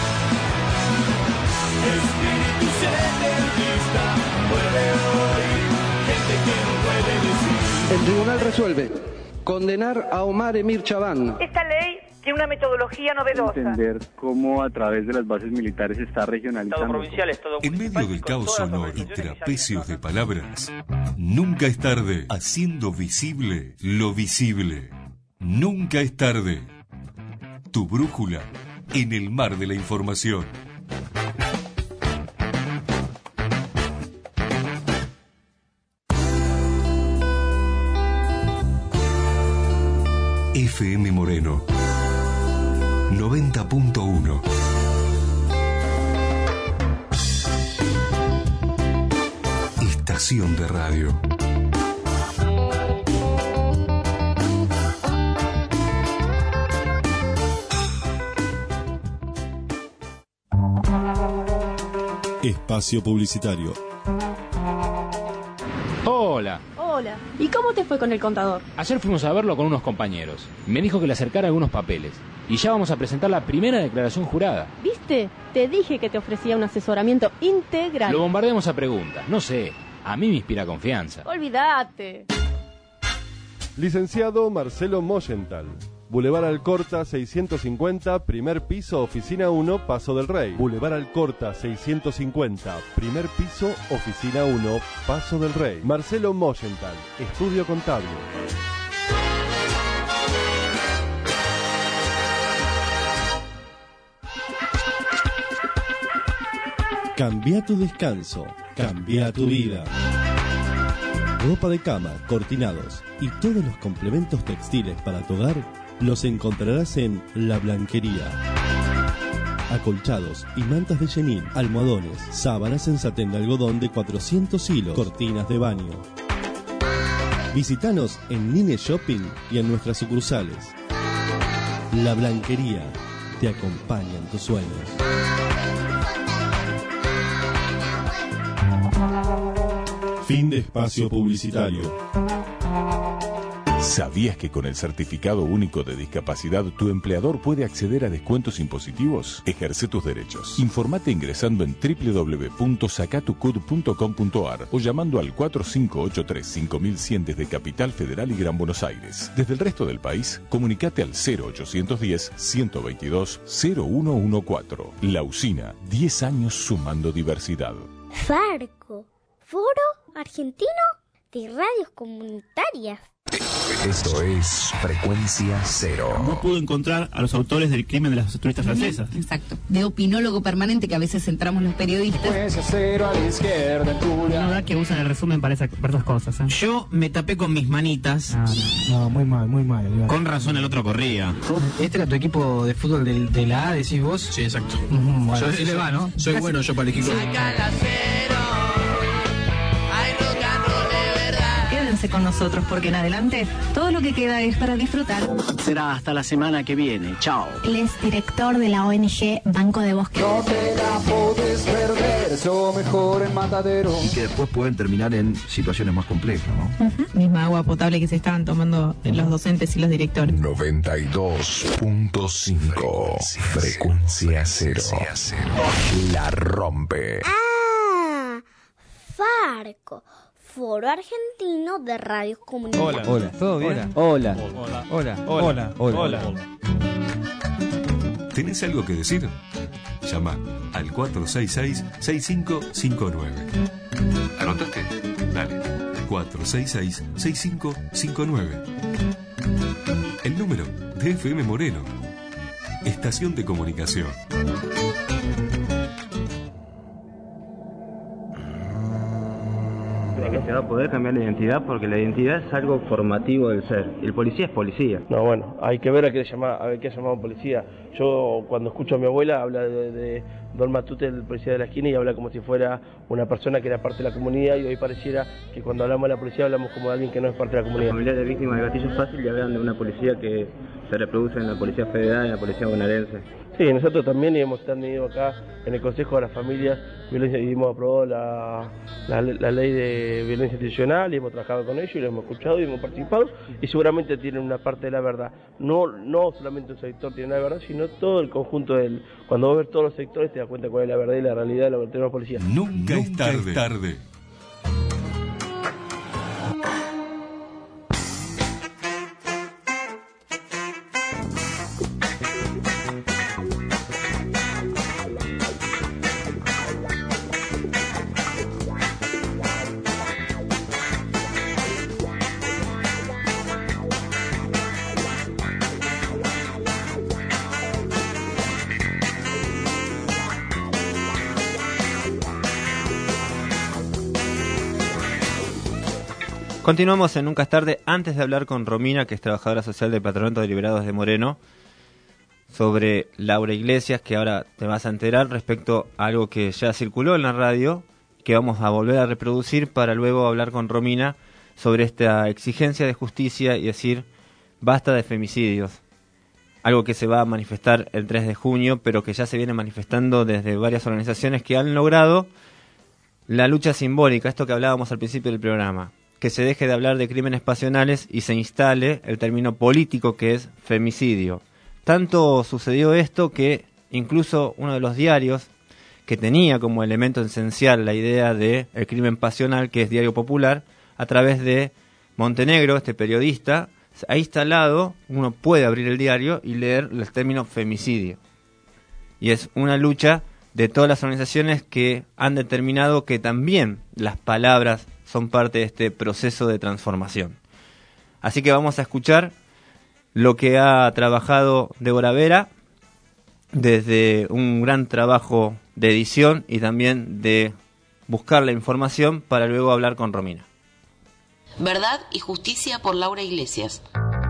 espíritu setentista vuelve hoy, gente que no puede decir. El tribunal resuelve condenar a Omar Emir Chabán. Esta ley tiene una metodología novedosa. Entender cómo a través de las bases militares se está regionalizando. En medio del caos sonoro y trapecios de palabras, nunca es tarde, haciendo visible lo visible. Nunca es tarde. Tu brújula en el mar de la información. FM Moreno 90.1. Estación de radio. Espacio publicitario. Hola. Hola. ¿Y cómo te fue con el contador? Ayer fuimos a verlo con unos compañeros. Me dijo que le acercara algunos papeles. Y ya vamos a presentar la primera declaración jurada. ¿Viste? Te dije que te ofrecía un asesoramiento integral. Lo bombardeamos a preguntas. No sé. A mí me inspira confianza. Olvídate. Licenciado Marcelo Moyenthal. Boulevard Alcorta 650, primer piso, oficina 1, Paso del Rey. Boulevard Alcorta 650, primer piso, oficina 1, Paso del Rey. Marcelo Moyenthal, estudio contable. Cambia tu descanso, cambia tu vida. Ropa de cama, cortinados y todos los complementos textiles para tu hogar los encontrarás en La Blanquería. Acolchados y mantas de chenil, almohadones, sábanas en satén de algodón de 400 hilos, cortinas de baño. Visítanos en Nine Shopping y en nuestras sucursales. La Blanquería te acompaña en tus sueños. Fin de espacio publicitario. ¿Sabías que con el Certificado Único de Discapacidad tu empleador puede acceder a descuentos impositivos? Ejerce tus derechos. Informate ingresando en www.sacatucud.com.ar o llamando al 4583-5100 desde Capital Federal y Gran Buenos Aires. Desde el resto del país, comunicate al 0810-122-0114. La Usina, 10 años sumando diversidad. Farco, Foro Argentino de Radios Comunitarias. Esto es Frecuencia Cero. No pudo encontrar a los autores del crimen de las turistas francesas. Exacto. De opinólogo permanente que a veces entramos los periodistas. Frecuencia Cero a la izquierda, Julia. La verdad que usan el resumen para esas cosas. Yo me tapé con mis manitas. No, muy mal, muy mal. Con razón el otro corría. ¿Este era tu equipo de fútbol de la A, decís vos? Sí, exacto. Bueno, yo sí le va, ¿no? Soy Casi. bueno yo para el equipo. Quédense con nosotros porque en adelante todo lo que queda es para disfrutar. Será hasta la semana que viene. Chao. Él es director de la ONG Banco de Bosque. No te la podés perder, eso mejor en Matadero. Y que después pueden terminar en situaciones más complejas, ¿no? Misma agua potable que se estaban tomando los docentes y los directores. 92.5 Frecuencia Cero. La rompe. Ah, Farco, Foro Argentino de Radios Comunitarias. Hola, ¿todo bien? Hola. Hola. ¿Tenés algo que decir? Llama al 466-6559. ¿Anotaste? Dale. 466-6559. El número de FM Moreno. Estación de comunicación. Que se va a poder cambiar la identidad porque la identidad es algo formativo del ser. El policía es policía. No, bueno, hay que ver a qué ha llamado policía. Yo cuando escucho a mi abuela habla de Don Matute, el policía de la esquina, y habla como si fuera una persona que era parte de la comunidad, y hoy pareciera que cuando hablamos de la policía hablamos como de alguien que no es parte de la comunidad. Los familiares de víctimas de gatillo fácil ya hablan de una policía que se reproduce en la policía federal y en la policía bonaerense. Sí, nosotros también hemos tenido acá en el Consejo de las Familias violencia y hemos aprobado la ley de violencia institucional y hemos trabajado con ellos y lo hemos escuchado y hemos participado y seguramente tienen una parte de la verdad. No solamente un sector tiene la verdad, sino todo el conjunto del. Cuando vos ves todos los sectores te das cuenta cuál es la verdad y la realidad de lo que tenemos los policías. Nunca es tarde. Continuamos en Nunca es tarde. Antes de hablar con Romina, que es trabajadora social del Patronato de Liberados de Moreno, sobre Laura Iglesias, que ahora te vas a enterar respecto a algo que ya circuló en la radio, que vamos a volver a reproducir para luego hablar con Romina sobre esta exigencia de justicia y decir basta de femicidios. algo que se va a manifestar el 3 de junio, pero que ya se viene manifestando desde varias organizaciones que han logrado la lucha simbólica, esto que hablábamos al principio del programa, que se deje de hablar de crímenes pasionales y se instale el término político que es femicidio. Tanto sucedió esto que incluso uno de los diarios que tenía como elemento esencial la idea de el crimen pasional, que es Diario Popular, a través de Montenegro, este periodista, ha instalado, uno puede abrir el diario y leer el término femicidio. Y es una lucha de todas las organizaciones que han determinado que también las palabras son parte de este proceso de transformación. Así que vamos a escuchar lo que ha trabajado Débora Vera desde un gran trabajo de edición y también de buscar la información para luego hablar con Romina. Verdad y Justicia por Laura Iglesias.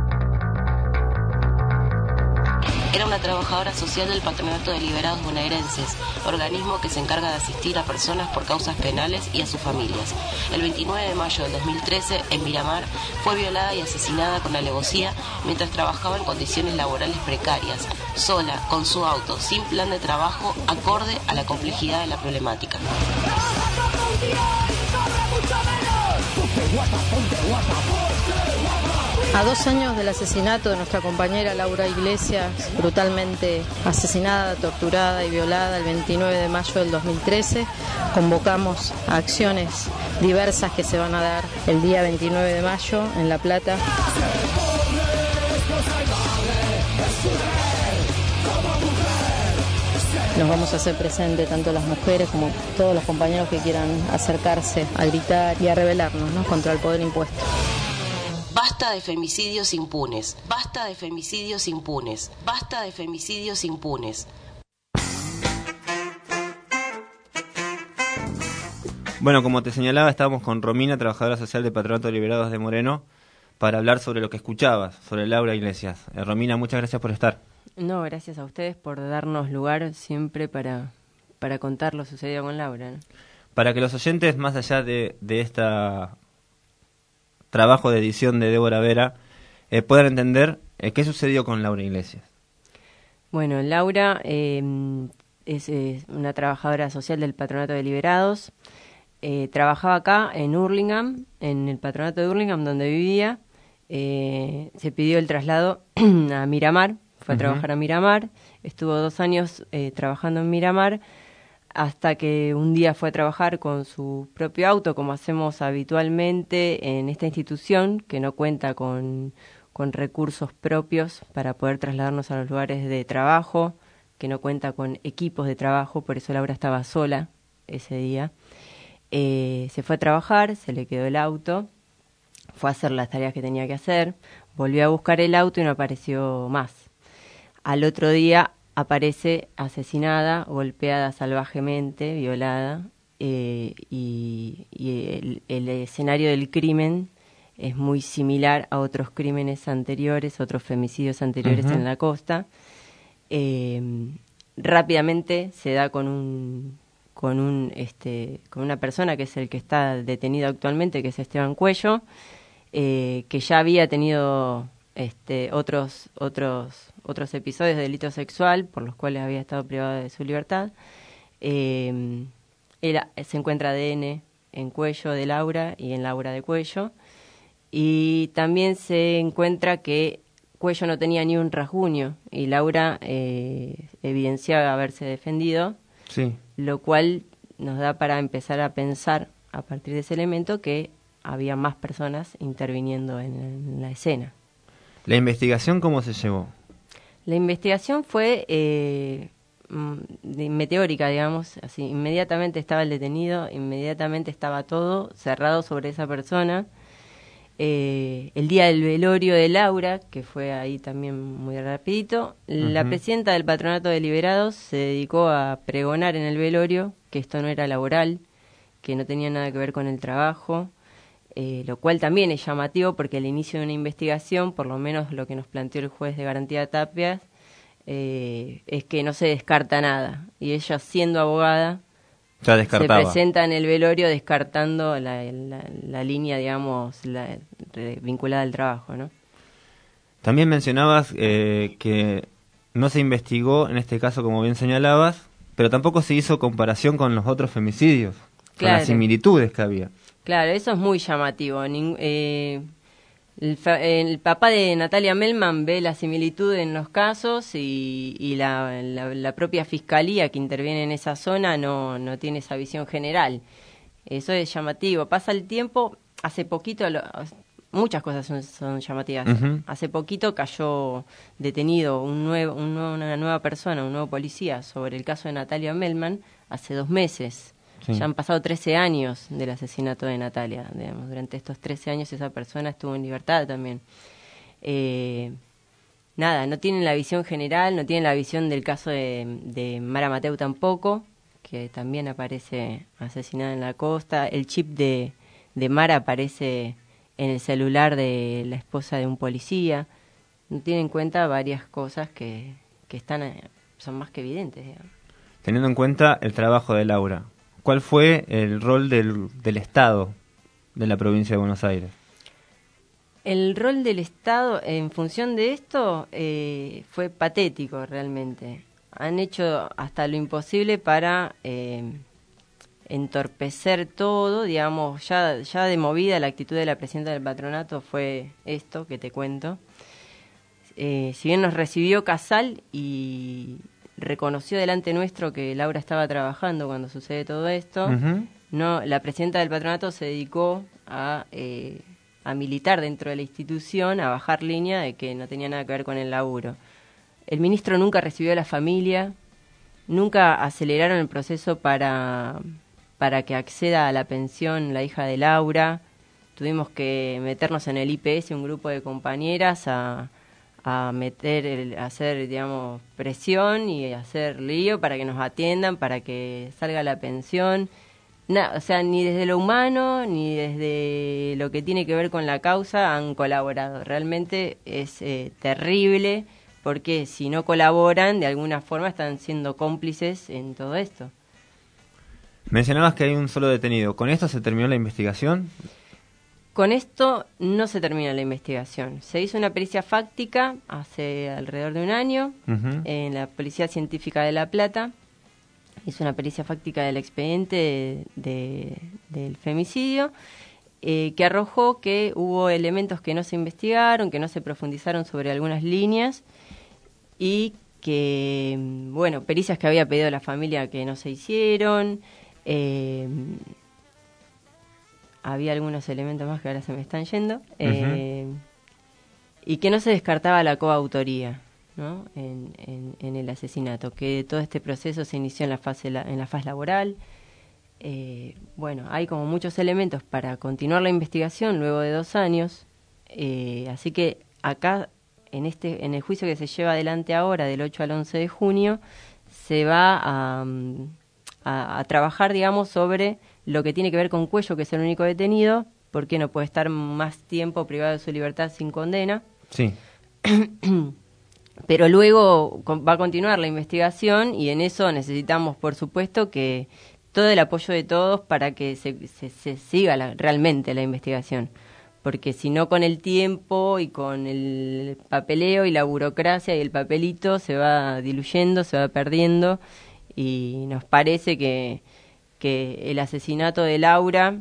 Era una trabajadora social del Patronato de Liberados Bonaerenses, organismo que se encarga de asistir a personas por causas penales y a sus familias. El 29 de mayo del 2013, en Miramar, fue violada y asesinada con alevosía mientras trabajaba en condiciones laborales precarias, sola, con su auto, sin plan de trabajo, acorde a la complejidad de la problemática. A 2 años del asesinato de nuestra compañera Laura Iglesias, brutalmente asesinada, torturada y violada el 29 de mayo del 2013, convocamos a acciones diversas que se van a dar el día 29 de mayo en La Plata. Nos vamos a hacer presentes tanto las mujeres como todos los compañeros que quieran acercarse a gritar y a rebelarnos, ¿no?, contra el poder impuesto. Basta de femicidios impunes. Basta de femicidios impunes. Basta de femicidios impunes. Bueno, como te señalaba, estábamos con Romina, trabajadora social del Patronato de Liberados de Moreno, para hablar sobre lo que escuchabas, sobre Laura Iglesias. Romina, muchas gracias por estar. No, gracias a ustedes por darnos lugar siempre para contar lo sucedido con Laura, ¿no? Para que los oyentes, más allá de este trabajo de edición de Débora Vera, puedan entender qué sucedió con Laura Iglesias. Bueno, Laura es una trabajadora social del Patronato de Liberados. Trabajaba acá en Hurlingham, en el Patronato de Hurlingham, donde vivía. Se pidió el traslado a Miramar. Fue a trabajar a Miramar, estuvo 2 años trabajando en Miramar, hasta que un día fue a trabajar con su propio auto, como hacemos habitualmente en esta institución, que no cuenta con recursos propios para poder trasladarnos a los lugares de trabajo, que no cuenta con equipos de trabajo, por eso Laura estaba sola ese día. Se fue a trabajar, se le quedó el auto, fue a hacer las tareas que tenía que hacer, volvió a buscar el auto y no apareció más. Al otro día aparece asesinada, golpeada salvajemente, violada, y el escenario del crimen es muy similar a otros crímenes anteriores, otros femicidios anteriores en la costa. Rápidamente se da con una persona que es el que está detenido actualmente, que es Esteban Cuello, que ya había tenido otros episodios de delito sexual por los cuales había estado privado de su libertad. Se encuentra ADN en Cuello de Laura y en Laura de Cuello, y también se encuentra que Cuello no tenía ni un rasguño y Laura evidenciaba haberse defendido, sí, lo cual nos da para empezar a pensar a partir de ese elemento que había más personas interviniendo en la escena. ¿La investigación cómo se llevó? La investigación fue meteórica, digamos, así. Inmediatamente estaba el detenido, inmediatamente estaba todo cerrado sobre esa persona. El día del velorio de Laura, que fue ahí también muy rapidito, la presidenta del Patronato de Liberados se dedicó a pregonar en el velorio que esto no era laboral, que no tenía nada que ver con el trabajo. Lo cual también es llamativo porque al inicio de una investigación, por lo menos lo que nos planteó el juez de garantía Tapias, es que no se descarta nada. Y ella, siendo abogada, ya descartaba. Se presenta en el velorio descartando la línea, digamos, vinculada al trabajo, ¿no? También mencionabas que no se investigó, en este caso, como bien señalabas, pero tampoco se hizo comparación con los otros femicidios, con las similitudes que había. Claro, eso es muy llamativo. El papá de Natalia Melman ve la similitud en los casos y la propia fiscalía que interviene en esa zona no tiene esa visión general. Eso es llamativo. Pasa el tiempo, hace poquito, muchas cosas son llamativas. Uh-huh. Hace poquito cayó detenido una nueva persona, un nuevo policía sobre el caso de Natalia Melman hace 2 meses. Sí. Ya han pasado 13 años del asesinato de Natalia. Digamos. Durante estos 13 años esa persona estuvo en libertad también. No tienen la visión general, no tienen la visión del caso de Mara Mateu tampoco, que también aparece asesinada en la costa. El chip de Mara aparece en el celular de la esposa de un policía. No tienen en cuenta varias cosas que son más que evidentes. Digamos. Teniendo en cuenta el trabajo de Laura, ¿cuál fue el rol del Estado de la provincia de Buenos Aires? El rol del Estado en función de esto fue patético realmente. Han hecho hasta lo imposible para entorpecer todo, digamos, ya de movida la actitud de la presidenta del patronato fue esto que te cuento. Si bien nos recibió Casal y reconoció delante nuestro que Laura estaba trabajando cuando sucede todo esto, uh-huh. La presidenta del patronato se dedicó a militar dentro de la institución, a bajar línea de que no tenía nada que ver con el laburo. El ministro nunca recibió a la familia, nunca aceleraron el proceso para que acceda a la pensión la hija de Laura. Tuvimos que meternos en el IPS, un grupo de compañeras, a hacer, digamos, presión y hacer lío para que nos atiendan, para que salga la pensión. O sea, ni desde lo humano, ni desde lo que tiene que ver con la causa han colaborado. Realmente es terrible, porque si no colaboran, de alguna forma están siendo cómplices en todo esto. Mencionabas que hay un solo detenido. ¿Con esto se terminó la investigación? Con esto no se termina la investigación. Se hizo una pericia fáctica hace alrededor de un año uh-huh. en la Policía Científica de La Plata. Hizo una pericia fáctica del expediente del femicidio que arrojó que hubo elementos que no se investigaron, que no se profundizaron sobre algunas líneas y que, bueno, pericias que había pedido la familia que no se hicieron. Había algunos elementos más que ahora se me están yendo, uh-huh. Y que no se descartaba la coautoría, ¿no? en el asesinato, que todo este proceso se inició en la fase laboral. Bueno, hay como muchos elementos para continuar la investigación luego de 2 años, así que acá en el juicio que se lleva adelante ahora del 8 al 11 de junio se va a trabajar, digamos, sobre lo que tiene que ver con Cuello, que es el único detenido, porque no puede estar más tiempo privado de su libertad sin condena. Sí. Pero luego va a continuar la investigación y en eso necesitamos, por supuesto, que todo el apoyo de todos para que se siga realmente la investigación. Porque si no, con el tiempo y con el papeleo y la burocracia y el papelito se va diluyendo, se va perdiendo, y nos parece que el asesinato de Laura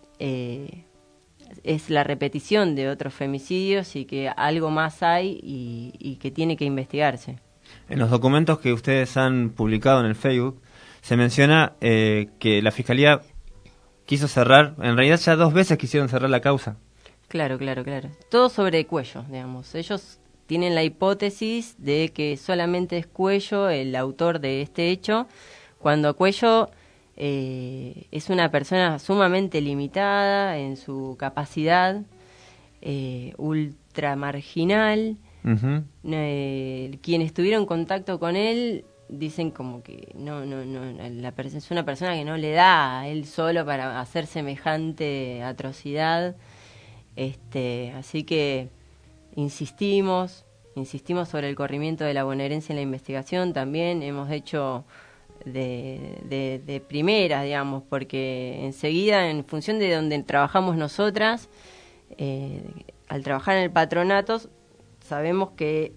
es la repetición de otros femicidios y que algo más hay y que tiene que investigarse. En los documentos que ustedes han publicado en el Facebook se menciona que la Fiscalía quiso cerrar, en realidad ya 2 veces quisieron cerrar la causa. Claro. Todo sobre Cuello, digamos. Ellos tienen la hipótesis de que solamente es Cuello el autor de este hecho, cuando Cuello es una persona sumamente limitada en su capacidad, ultramarginal. Uh-huh. Quienes tuvieron contacto con él dicen como que no, es una persona que no le da a él solo para hacer semejante atrocidad. Así que insistimos sobre el corrimiento de la bonaerense en la investigación. También hemos hecho de primeras, digamos, porque enseguida, en función de donde trabajamos nosotras, al trabajar en el patronato, sabemos que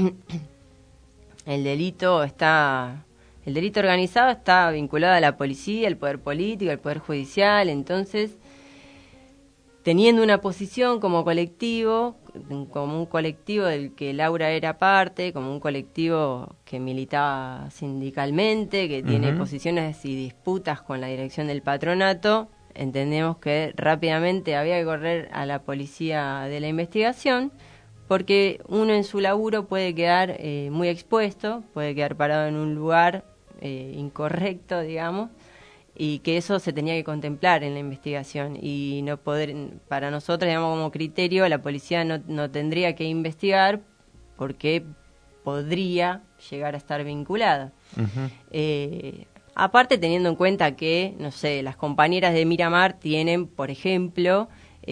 el delito organizado está vinculado a la policía, al poder político, al poder judicial. Entonces, teniendo una posición como un colectivo del que Laura era parte, como un colectivo que militaba sindicalmente, que tiene posiciones y disputas con la dirección del patronato, entendemos que rápidamente había que correr a la policía de la investigación, porque uno en su laburo puede quedar muy expuesto, puede quedar parado en un lugar incorrecto, digamos, y que eso se tenía que contemplar en la investigación y no poder, para nosotros, digamos, como criterio, la policía no tendría que investigar porque podría llegar a estar vinculada. Aparte, teniendo en cuenta que, no sé, las compañeras de Miramar tienen, por ejemplo,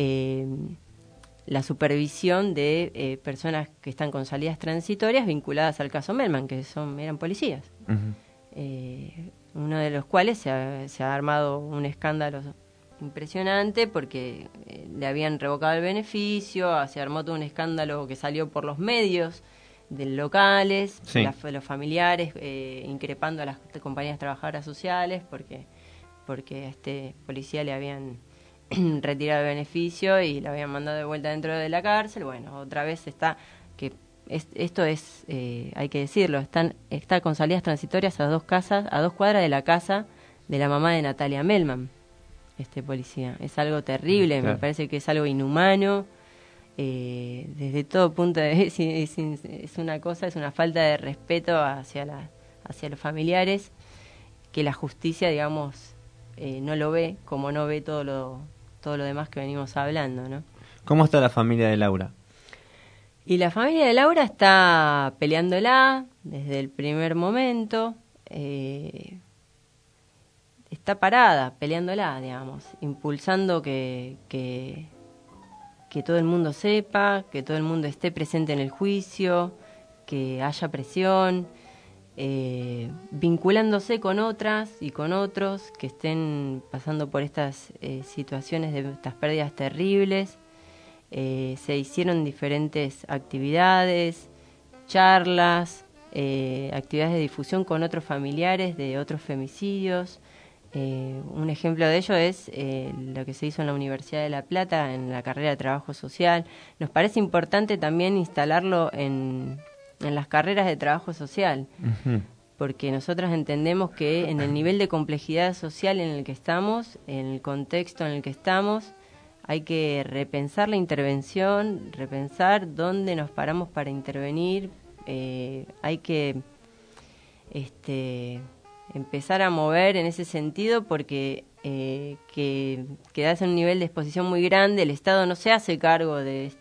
la supervisión de personas que están con salidas transitorias vinculadas al caso Melman, que eran policías. Uno de los cuales se ha armado un escándalo impresionante porque le habían revocado el beneficio, se armó todo un escándalo que salió por los medios locales, sí. Los familiares increpando a las compañías trabajadoras sociales porque a este policía le habían retirado el beneficio y lo habían mandado de vuelta dentro de la cárcel. Bueno, otra vez está que esto es, hay que decirlo, está con salidas transitorias a 2 cuadras de la casa de la mamá de Natalia Melman, este policía. Es algo terrible, claro. Me parece que es algo inhumano, desde todo punto de vista, es una falta de respeto hacia los familiares, que la justicia, digamos, no lo ve, como no ve todo lo demás que venimos hablando, ¿no? ¿Cómo está la familia de Laura? Y la familia de Laura está peleándola desde el primer momento, está parada, peleándola, digamos, impulsando que todo el mundo sepa, que todo el mundo esté presente en el juicio, que haya presión, vinculándose con otras y con otros que estén pasando por estas situaciones de estas pérdidas terribles. Se hicieron diferentes actividades, charlas, actividades de difusión con otros familiares de otros femicidios. Un ejemplo de ello es lo que se hizo en la Universidad de La Plata, en la carrera de Trabajo Social. Nos parece importante también instalarlo en las carreras de Trabajo Social, porque nosotros entendemos que en el nivel de complejidad social en el que estamos, en el contexto en el que estamos, hay que repensar la intervención, repensar dónde nos paramos para intervenir. Hay que empezar a mover en ese sentido porque que das en un nivel de exposición muy grande, el Estado no se hace cargo de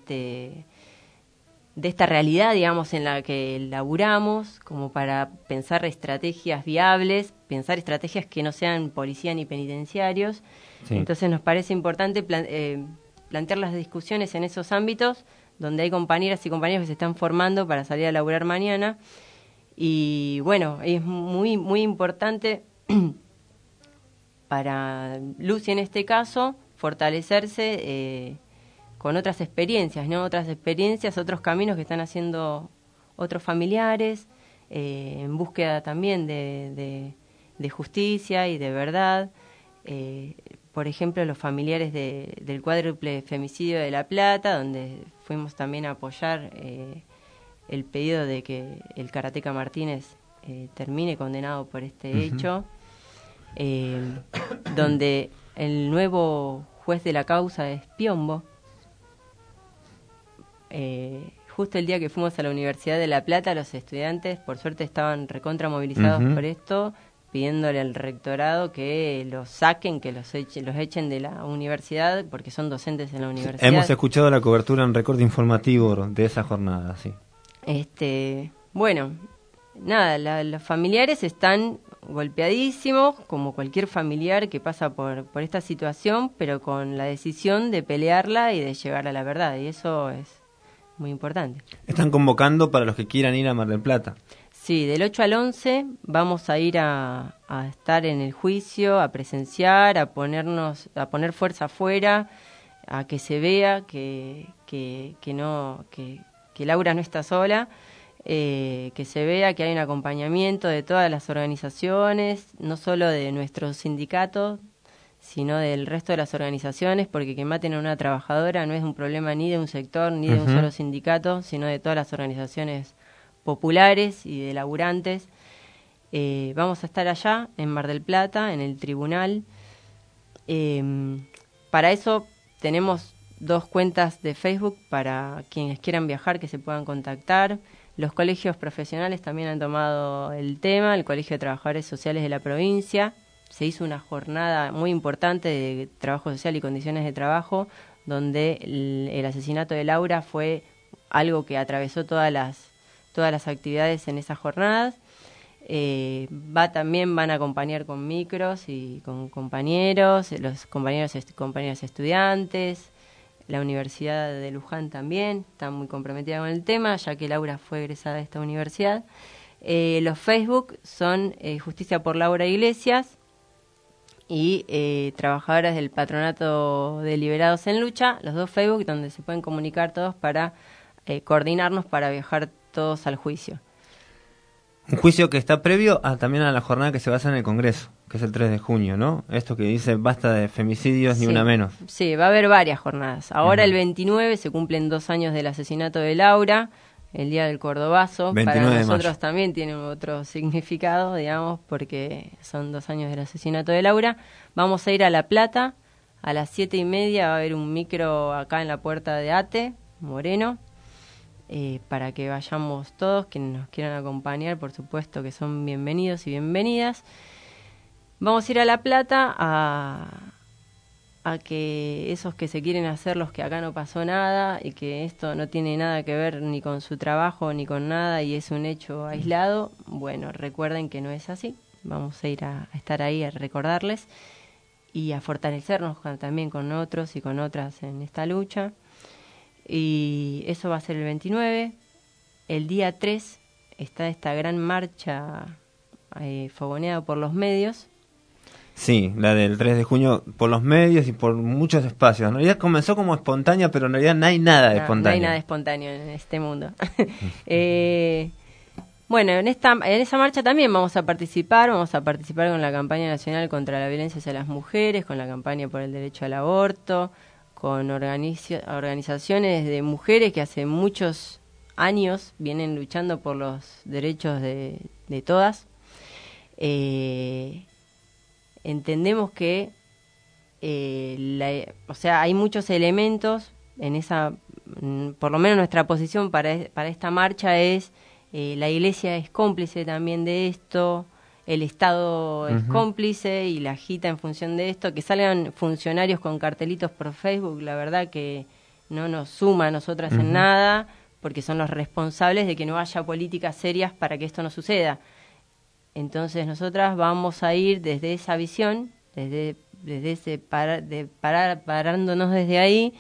esta realidad, digamos, en la que laburamos, como para pensar estrategias viables, pensar estrategias que no sean policía ni penitenciarios. Sí. Entonces nos parece importante plantear las discusiones en esos ámbitos donde hay compañeras y compañeros que se están formando para salir a laburar mañana. Y bueno, es muy, muy importante para Lucy en este caso fortalecerse con otras experiencias, ¿no? Otras experiencias, otros caminos que están haciendo otros familiares, en búsqueda también de justicia y de verdad. Por ejemplo, los familiares del cuádruple femicidio de La Plata, donde fuimos también a apoyar el pedido de que el karateca Martínez termine condenado por este hecho, donde el nuevo juez de la causa es Piombo. Justo el día que fuimos a la Universidad de La Plata, los estudiantes, por suerte, estaban recontra movilizados por esto, pidiéndole al rectorado que los saquen, que los echen de la universidad, porque son docentes en la universidad. Hemos escuchado la cobertura en recorte informativo de esa jornada, sí. Bueno, nada, los familiares están golpeadísimos, como cualquier familiar que pasa por esta situación, pero con la decisión de pelearla y de llegar a la verdad, y eso es muy importante. Están convocando para los que quieran ir a Mar del Plata. Sí, del 8 al 11 vamos a ir a estar en el juicio, a presenciar, a poner fuerza afuera, a que se vea que Laura no está sola, que se vea que hay un acompañamiento de todas las organizaciones, no solo de nuestro sindicato, sino del resto de las organizaciones, porque que maten a una trabajadora no es un problema ni de un sector, ni de un solo sindicato, sino de todas las organizaciones populares y de laburantes. Vamos a estar allá, en Mar del Plata, en el tribunal. Para eso tenemos 2 cuentas de Facebook para quienes quieran viajar, que se puedan contactar. Los colegios profesionales también han tomado el tema, el Colegio de Trabajadores Sociales de la provincia. Se hizo una jornada muy importante de trabajo social y condiciones de trabajo, donde el asesinato de Laura fue algo que atravesó todas las actividades en esas jornadas. También van a acompañar con micros y con compañeros, los compañeros estudiantes. La Universidad de Luján también está muy comprometida con el tema, ya que Laura fue egresada de esta universidad. Los Facebook son Justicia por Laura Iglesias y Trabajadoras del Patronato de Liberados en Lucha, los 2 Facebook donde se pueden comunicar todos para coordinarnos para viajar todos al juicio. Un juicio que está previo también a la jornada que se basa en el Congreso, que es el 3 de junio, ¿no? Esto que dice basta de femicidios, ni una menos. Sí, va a haber varias jornadas. Ahora el 29 se cumplen 2 años del asesinato de Laura, el Día del Cordobazo. Para nosotros también tiene otro significado, digamos, porque son 2 años del asesinato de Laura. Vamos a ir a La Plata, a las 7:30 va a haber un micro acá en la puerta de ATE, Moreno. Para que vayamos todos, quienes nos quieran acompañar, por supuesto que son bienvenidos y bienvenidas. Vamos a ir a La Plata a que esos que se quieren hacer los que acá no pasó nada y que esto no tiene nada que ver ni con su trabajo ni con nada y es un hecho aislado, bueno, recuerden que no es así. Vamos a ir a estar ahí a recordarles y a fortalecernos también con otros y con otras en esta lucha. Y eso va a ser el 29. El día 3 está esta gran marcha fogoneada por los medios. Sí, la del 3 de junio por los medios y por muchos espacios. En realidad comenzó como espontánea, pero en realidad no hay nada de espontáneo. No hay nada espontáneo en este mundo. Bueno, en esa marcha también vamos a participar con la campaña nacional contra la violencia hacia las mujeres, con la campaña por el derecho al aborto, con organizaciones de mujeres que hace muchos años vienen luchando por los derechos de todas. Entendemos que hay muchos elementos en esa, por lo menos nuestra posición para esta marcha es la Iglesia es cómplice también de esto, el Estado es cómplice y la agita en función de esto, que salgan funcionarios con cartelitos por Facebook, la verdad que no nos suma a nosotras en nada, porque son los responsables de que no haya políticas serias para que esto no suceda. Entonces nosotras vamos a ir desde esa visión, desde ese parándonos desde ahí,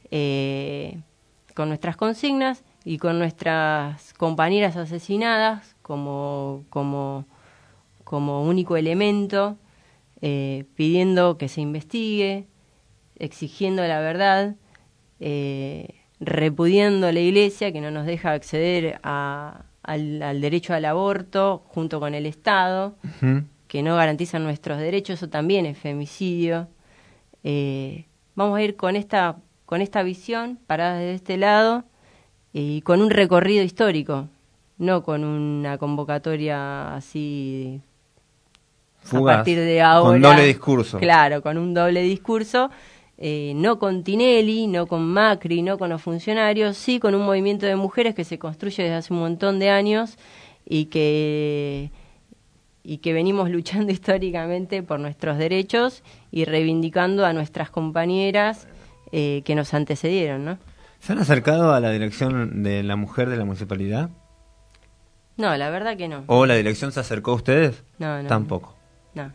con nuestras consignas y con nuestras compañeras asesinadas como único elemento, pidiendo que se investigue, exigiendo la verdad, repudiando a la Iglesia que no nos deja acceder al derecho al aborto junto con el Estado, que no garantizan nuestros derechos, eso también es femicidio. Vamos a ir con esta visión, parada desde este lado, y con un recorrido histórico, no con una convocatoria así fugaz, a partir de ahora. Con doble discurso. Claro, con un doble discurso, no con Tinelli, no con Macri, no con los funcionarios, sí con un movimiento de mujeres que se construye desde hace un montón de años y que venimos luchando históricamente por nuestros derechos y reivindicando a nuestras compañeras que nos antecedieron, ¿no? ¿Se han acercado a la dirección de la mujer de la municipalidad? No, la verdad que no. ¿O la dirección se acercó a ustedes? No. Tampoco. No.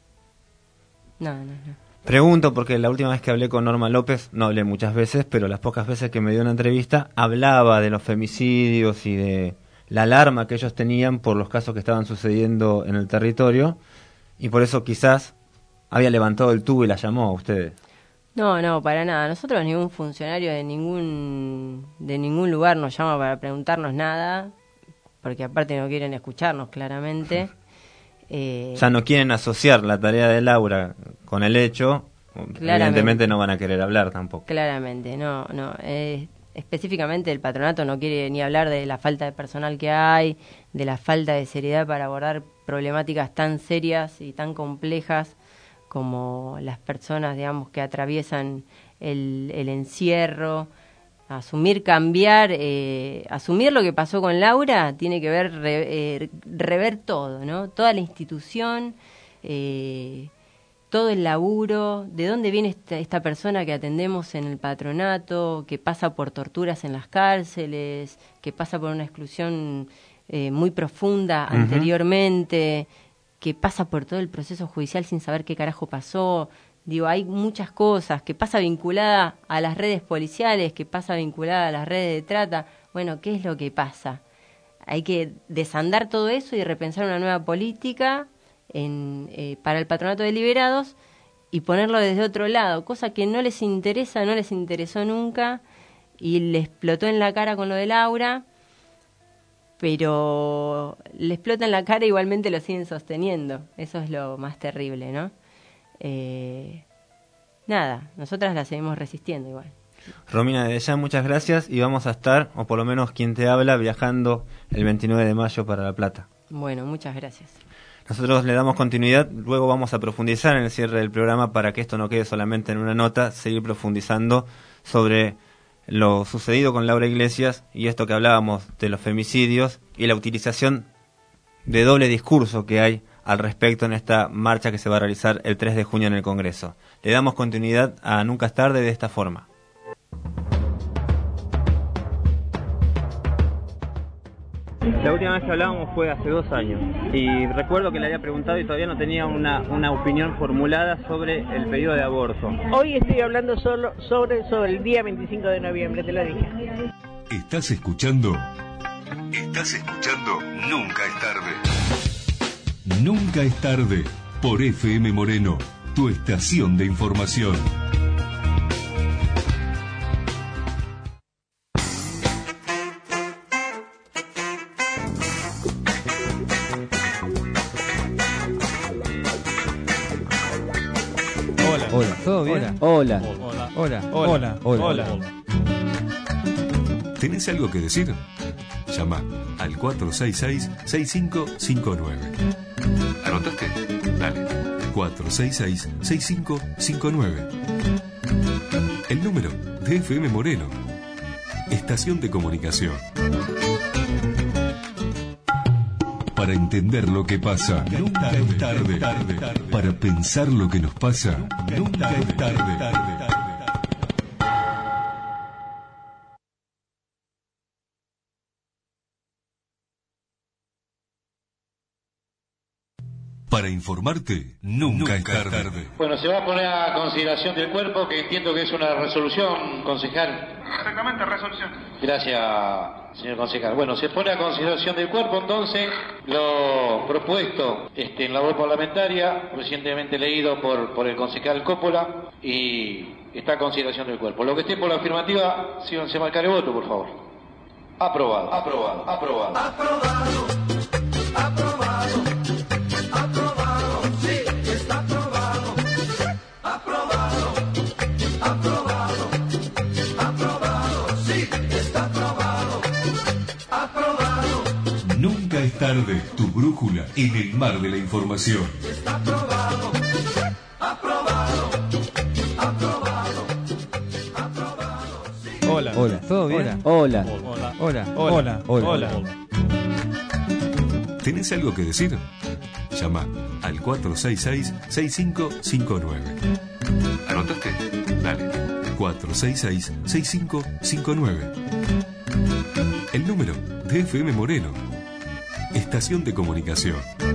Pregunto porque la última vez que hablé con Norma López, no hablé muchas veces, pero las pocas veces que me dio una entrevista, hablaba de los femicidios y de la alarma que ellos tenían por los casos que estaban sucediendo en el territorio, y por eso quizás había levantado el tubo y la llamó a ustedes. No, para nada. Nosotros ningún funcionario de ningún lugar nos llama para preguntarnos nada, porque aparte no quieren escucharnos claramente. Ya no quieren asociar la tarea de Laura con el hecho, evidentemente no van a querer hablar tampoco. Claramente, no. Específicamente el patronato no quiere ni hablar de la falta de personal que hay, de la falta de seriedad para abordar problemáticas tan serias y tan complejas como las personas, digamos, que atraviesan el encierro. Asumir lo que pasó con Laura tiene que ver rever todo, ¿no? Toda la institución, todo el laburo, de dónde viene esta persona que atendemos en el patronato, que pasa por torturas en las cárceles, que pasa por una exclusión muy profunda anteriormente, que pasa por todo el proceso judicial sin saber qué carajo pasó. Digo, hay muchas cosas, que pasa vinculada a las redes policiales, que pasa vinculada a las redes de trata. Bueno, ¿qué es lo que pasa? Hay que desandar todo eso y repensar una nueva política para el patronato de liberados y ponerlo desde otro lado, cosa que no les interesa, no les interesó nunca y le explotó en la cara con lo de Laura, pero le explota en la cara y igualmente lo siguen sosteniendo. Eso es lo más terrible, ¿no? Nada, nosotras la seguimos resistiendo igual. Romina, desde ya muchas gracias y vamos a estar, o por lo menos quien te habla, viajando el 29 de mayo para La Plata. Bueno, muchas gracias. Nosotros le damos continuidad, luego vamos a profundizar en el cierre del programa para que esto no quede solamente en una nota, seguir profundizando sobre lo sucedido con Laura Iglesias y esto que hablábamos de los femicidios y la utilización de doble discurso que hay al respecto en esta marcha que se va a realizar el 3 de junio en el Congreso. Le damos continuidad a Nunca es tarde de esta forma. La última vez que hablábamos fue hace 2 años y recuerdo que le había preguntado y todavía no tenía una opinión formulada sobre el pedido de aborto. Hoy estoy hablando solo sobre el día 25 de noviembre, te lo dije. ¿Estás escuchando? Nunca es tarde. Nunca es tarde, por FM Moreno, tu estación de información. Hola, ¿todo bien? Hola. ¿Tenés algo que decir? Llama al 466-6559. ¿Anotaste? Dale. 466-6559. El número de FM Moreno. Estación de comunicación. Para entender lo que pasa, nunca es tarde. Para pensar lo que nos pasa, nunca es tarde. Para informarte, nunca es tarde. Bueno, se va a poner a consideración del cuerpo, que entiendo que es una resolución, concejal. Exactamente, resolución. Gracias, señor concejal. Bueno, se pone a consideración del cuerpo, entonces, lo propuesto en labor parlamentaria, recientemente leído por el concejal Coppola, y está a consideración del cuerpo. Lo que esté por la afirmativa, síganse marcar el voto, por favor. Aprobado. Nunca es tarde, tu brújula en el mar de la información. Está aprobado. Hola, ¿todo bien? Hola. ¿Tenés algo que decir? Llama al 466-6559. ¿Anotaste? Dale. 466-6559. El número de FM Moreno. Estación de comunicación.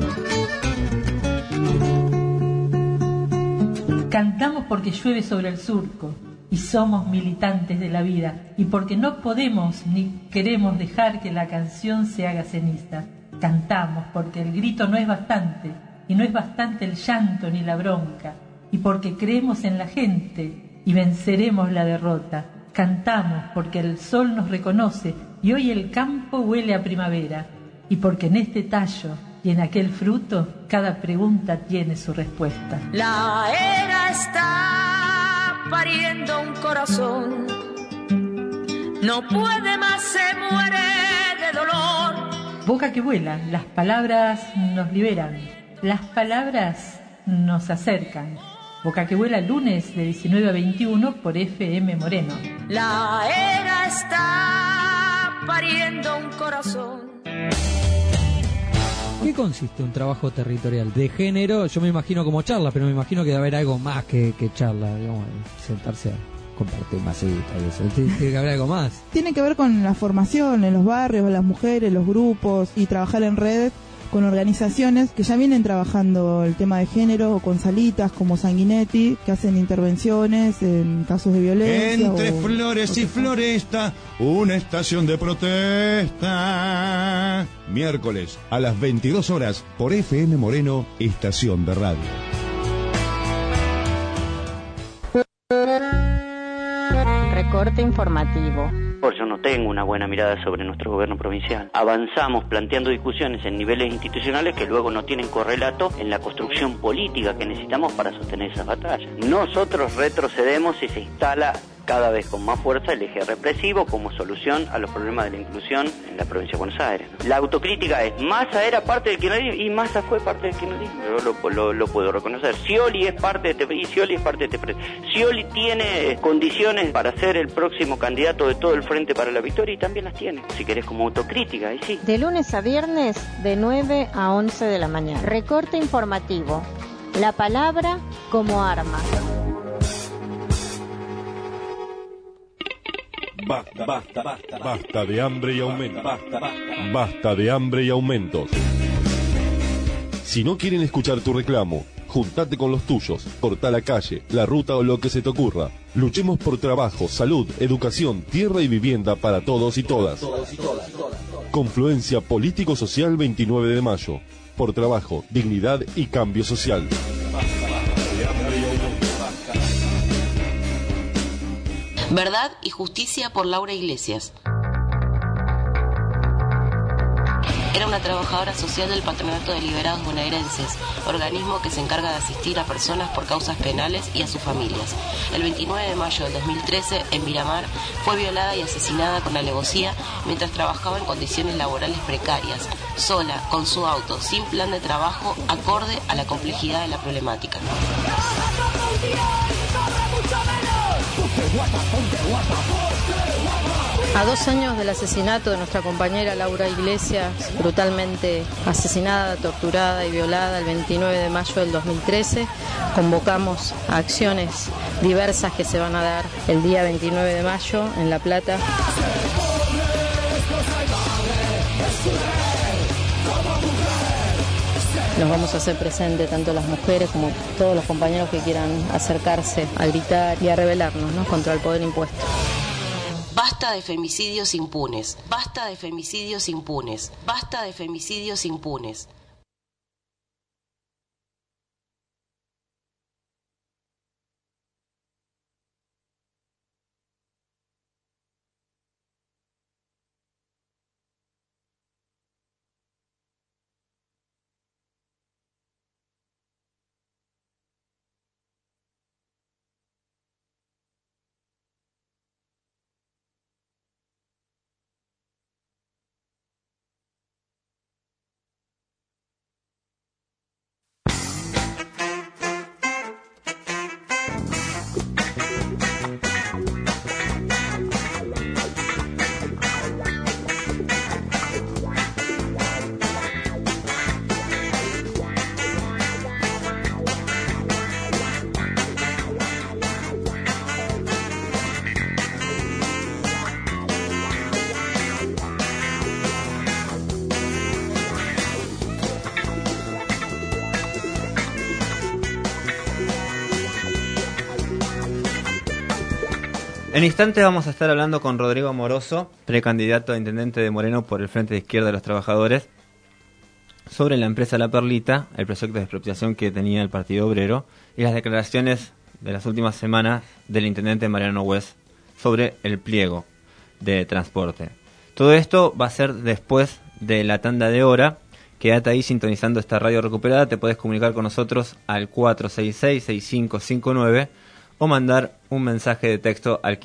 Cantamos porque llueve sobre el surco y somos militantes de la vida y porque no podemos ni queremos dejar que la canción se haga ceniza. Cantamos porque el grito no es bastante y no es bastante el llanto ni la bronca y porque creemos en la gente y venceremos la derrota. Cantamos porque el sol nos reconoce y hoy el campo huele a primavera, y porque en este tallo y en aquel fruto cada pregunta tiene su respuesta. La era está pariendo un corazón, no puede más, se muere de dolor. Boca que vuela, las palabras nos liberan, las palabras nos acercan. Boca que vuela, lunes de 19 a 21 por FM Moreno. La era está pariendo un corazón. ¿Qué consiste un trabajo territorial de género? Yo me imagino como charla, pero me imagino que debe haber algo más que charla, digamos, sentarse a compartir masita y eso. Tiene que haber algo más. Tiene que ver con la formación en los barrios, las mujeres, los grupos y trabajar en red con organizaciones que ya vienen trabajando el tema de género, o con salitas como Sanguinetti, que hacen intervenciones en casos de violencia. Entre flores y floresta, una estación de protesta. Miércoles a las 22 horas por FM Moreno, estación de radio. Recorte informativo. Yo no tengo una buena mirada sobre nuestro gobierno provincial. Avanzamos planteando discusiones en niveles institucionales que luego no tienen correlato en la construcción política que necesitamos para sostener esas batallas. Nosotros retrocedemos y se instala cada vez con más fuerza el eje represivo como solución a los problemas de la inclusión en la provincia de Buenos Aires, ¿no? La autocrítica es: Massa era parte del kirchnerismo y Massa fue parte del kirchnerismo. Yo lo puedo reconocer. Scioli es parte de este país, Scioli es parte de este país. Scioli tiene condiciones para ser el próximo candidato de todo el Frente para la Victoria y también las tiene. Si querés como autocrítica, ahí sí. De lunes a viernes, de 9 a 11 de la mañana. Recorte informativo. La palabra como arma. Basta de hambre y aumentos. Basta de hambre y aumentos. Si no quieren escuchar tu reclamo, juntate con los tuyos, cortá la calle, la ruta o lo que se te ocurra. Luchemos por trabajo, salud, educación, tierra y vivienda para todos y todas. Confluencia Político-Social 29 de mayo. Por trabajo, dignidad y cambio social. Verdad y justicia por Laura Iglesias. Era una trabajadora social del Patronato de Liberados Bonaerenses, organismo que se encarga de asistir a personas por causas penales y a sus familias. El 29 de mayo del 2013, en Miramar, fue violada y asesinada con alevosía mientras trabajaba en condiciones laborales precarias, sola, con su auto, sin plan de trabajo, acorde a la complejidad de la problemática. A 2 años del asesinato de nuestra compañera Laura Iglesias, brutalmente asesinada, torturada y violada el 29 de mayo del 2013, convocamos a acciones diversas que se van a dar el día 29 de mayo en La Plata. Nos vamos a hacer presente tanto las mujeres como todos los compañeros que quieran acercarse a gritar y a rebelarnos, ¿no?, contra el poder impuesto. Basta de femicidios impunes. Basta de femicidios impunes. Basta de femicidios impunes. En instantes vamos a estar hablando con Rodrigo Amoroso, precandidato a intendente de Moreno por el Frente de Izquierda de los Trabajadores, sobre la empresa La Perlita, el proyecto de expropiación que tenía el Partido Obrero y las declaraciones de las últimas semanas del intendente Mariano West sobre el pliego de transporte. Todo esto va a ser después de la tanda de hora. Quédate ahí sintonizando esta radio recuperada. Te podés comunicar con nosotros al 466-6559 o mandar un mensaje de texto al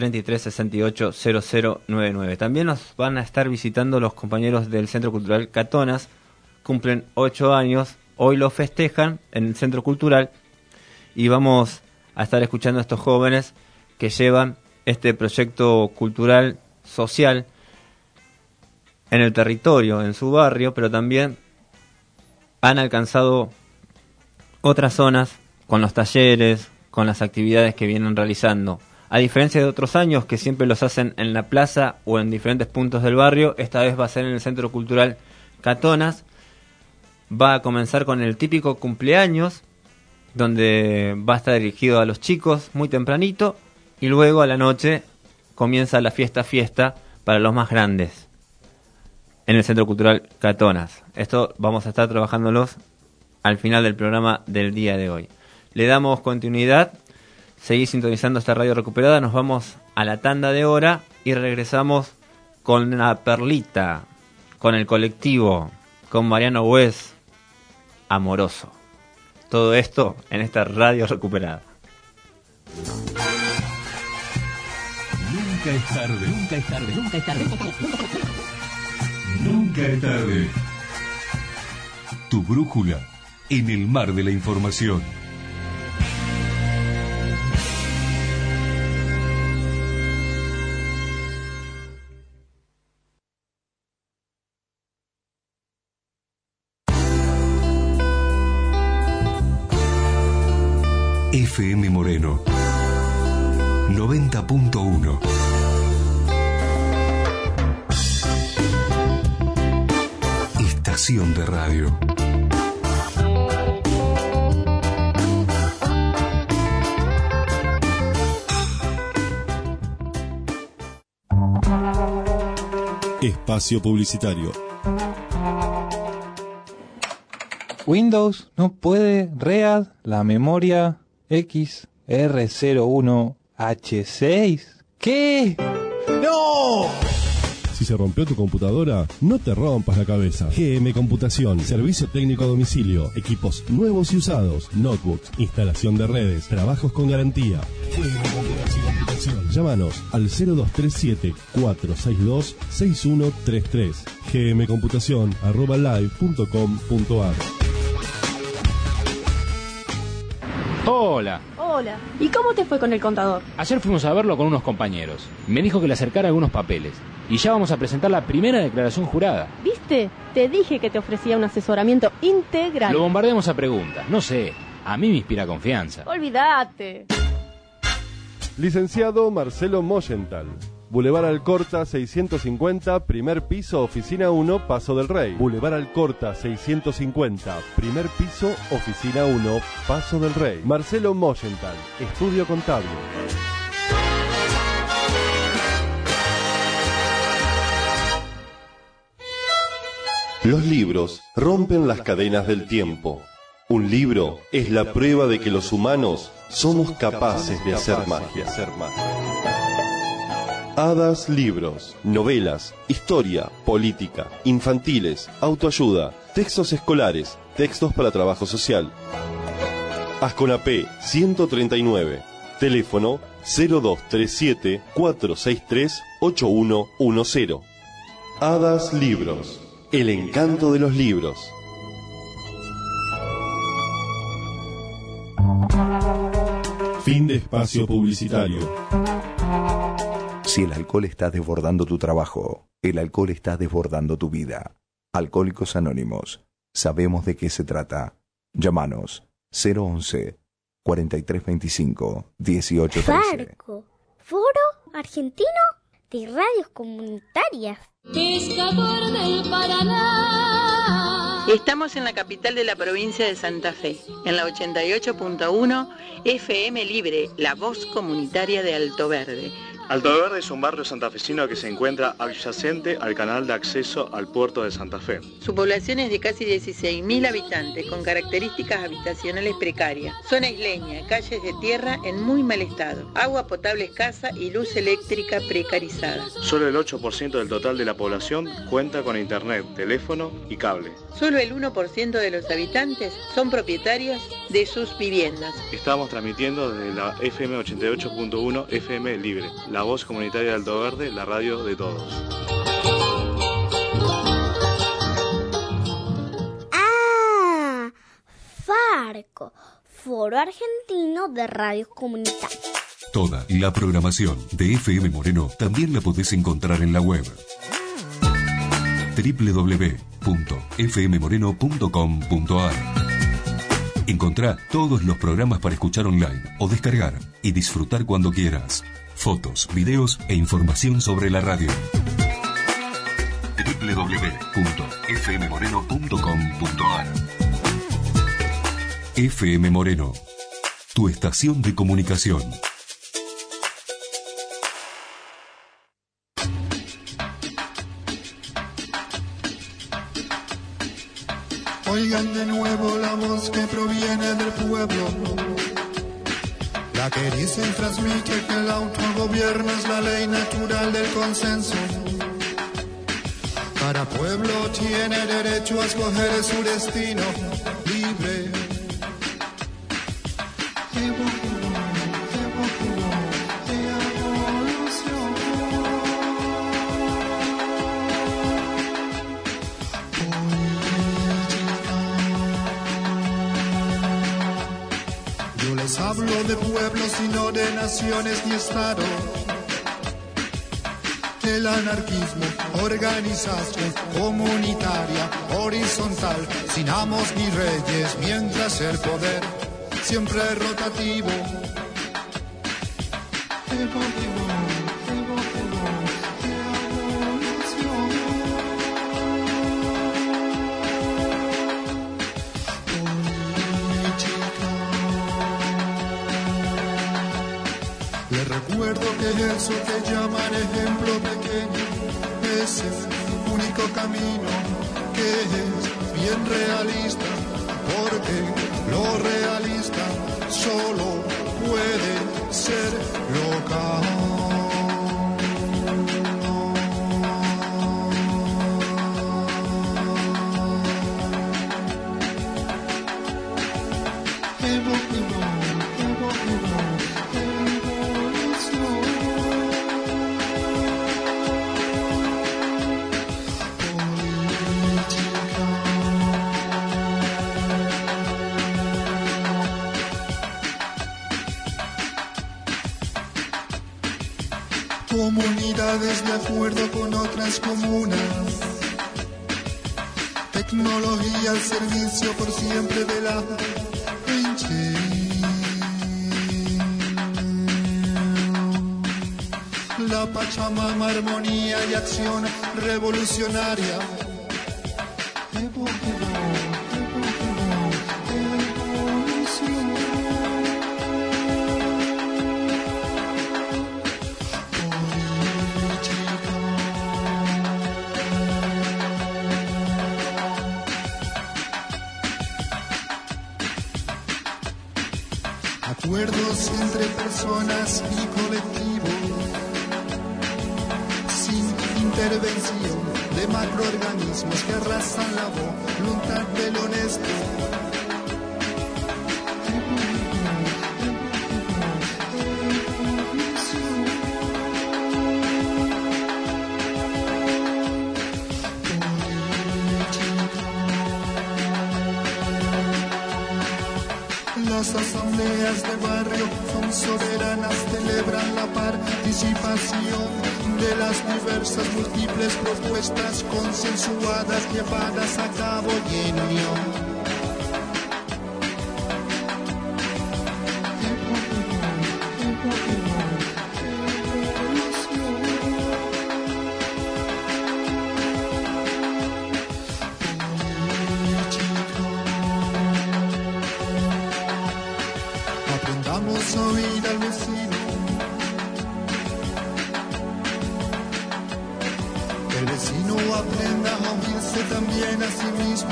1533-680099. También nos van a estar visitando los compañeros del Centro Cultural Catonas. Cumplen 8 años. Hoy lo festejan en el Centro Cultural y vamos a estar escuchando a estos jóvenes que llevan este proyecto cultural social en el territorio, en su barrio, pero también han alcanzado otras zonas con los talleres, con las actividades que vienen realizando. A diferencia de otros años que siempre los hacen en la plaza o en diferentes puntos del barrio, esta vez va a ser en el Centro Cultural Catonas. Va a comenzar con el típico cumpleaños, donde va a estar dirigido a los chicos muy tempranito, y luego a la noche comienza la fiesta para los más grandes en el Centro Cultural Catonas. Esto vamos a estar trabajándolos al final del programa del día de hoy. Le damos continuidad, seguís sintonizando esta radio recuperada, nos vamos a la tanda de hora y regresamos con la perlita, con el colectivo, con Mariano West, Amoroso. Todo esto en esta radio recuperada. Nunca es tarde. Nunca es tarde. Nunca es tarde. Nunca es tarde. Tu brújula en el mar de la información. FM Moreno 90.1. Estación de radio. Espacio publicitario. Windows no puede READ la memoria XR01H6. ¿Qué? ¡No! Si se rompió tu computadora, no te rompas la cabeza. GM Computación, servicio técnico a domicilio, equipos nuevos y usados, notebooks, instalación de redes, trabajos con garantía. GM Computación. Llámanos al 0237-462-6133. gmcomputacion@live.com.ar. Hola. Hola. ¿Y cómo te fue con el contador? Ayer fuimos a verlo con unos compañeros. Me dijo que le acercara algunos papeles. Y ya vamos a presentar la primera declaración jurada. ¿Viste? Te dije que te ofrecía un asesoramiento integral. Lo bombardeamos a preguntas. No sé. A mí me inspira confianza. Olvídate. Licenciado Marcelo Moyenthal. Boulevard Alcorta 650, primer piso, oficina 1, Paso del Rey. Boulevard Alcorta 650, primer piso, oficina 1, Paso del Rey. Marcelo Moyenthal, estudio contable. Los libros rompen las cadenas del tiempo. Un libro es la prueba de que los humanos somos capaces de hacer magia. Hadas Libros, novelas, historia, política, infantiles, autoayuda, textos escolares, textos para trabajo social. Asconapé 139, teléfono 0237-463-8110. Hadas Libros, el encanto de los libros. Fin de espacio publicitario. Si el alcohol está desbordando tu trabajo, el alcohol está desbordando tu vida. Alcohólicos Anónimos. Sabemos de qué se trata. Llámanos 011-4325-1813. Farco, Foro Argentino de Radios Comunitarias. Pescador del Paraná. Estamos en la capital de la provincia de Santa Fe, en la 88.1 FM Libre, la voz comunitaria de Alto Verde. Alto Verde es un barrio santafesino que se encuentra adyacente al canal de acceso al puerto de Santa Fe. Su población es de casi 16.000 habitantes, con características habitacionales precarias. Zona isleña, calles de tierra en muy mal estado, agua potable escasa y luz eléctrica precarizada. Solo el 8% del total de la población cuenta con internet, teléfono y cable. Solo el 1% de los habitantes son propietarios de sus viviendas. Estamos transmitiendo desde la FM 88.1 FM Libre, la voz comunitaria de Alto Verde, la radio de todos. ¡Ah! Farco, Foro Argentino de Radios Comunitarias. Toda la programación de FM Moreno también la podés encontrar en la web www.fmmoreno.com.ar. Encontrá todos los programas para escuchar online o descargar y disfrutar cuando quieras. Fotos, videos e información sobre la radio. www.fmmoreno.com.ar. FM Moreno, tu estación de comunicación. Oigan de nuevo la voz que proviene del pueblo, la que dice y transmite que el autogobierno es la ley natural del consenso. Cada pueblo tiene derecho a escoger su destino libre. Hablo de pueblos y no de naciones ni estados. El anarquismo, organización comunitaria, horizontal, sin amos ni reyes, mientras el poder siempre es rotativo. Eso que llaman ejemplo pequeño es el único camino que es bien realista, porque lo realista solo puede ser local. Comunidades de acuerdo con otras comunas, tecnología al servicio por siempre de la gente. La Pachamama, armonía y acción revolucionaria. Acuerdos entre personas y colectivos, sin intervención de macroorganismos que arrasan la voluntad del honesto. Las asambleas de barrio son soberanas, celebran la participación de las diversas múltiples propuestas consensuadas llevadas a cabo y en unión. Aprendamos a oír al vecino, uno aprenda a oírse también a sí mismo.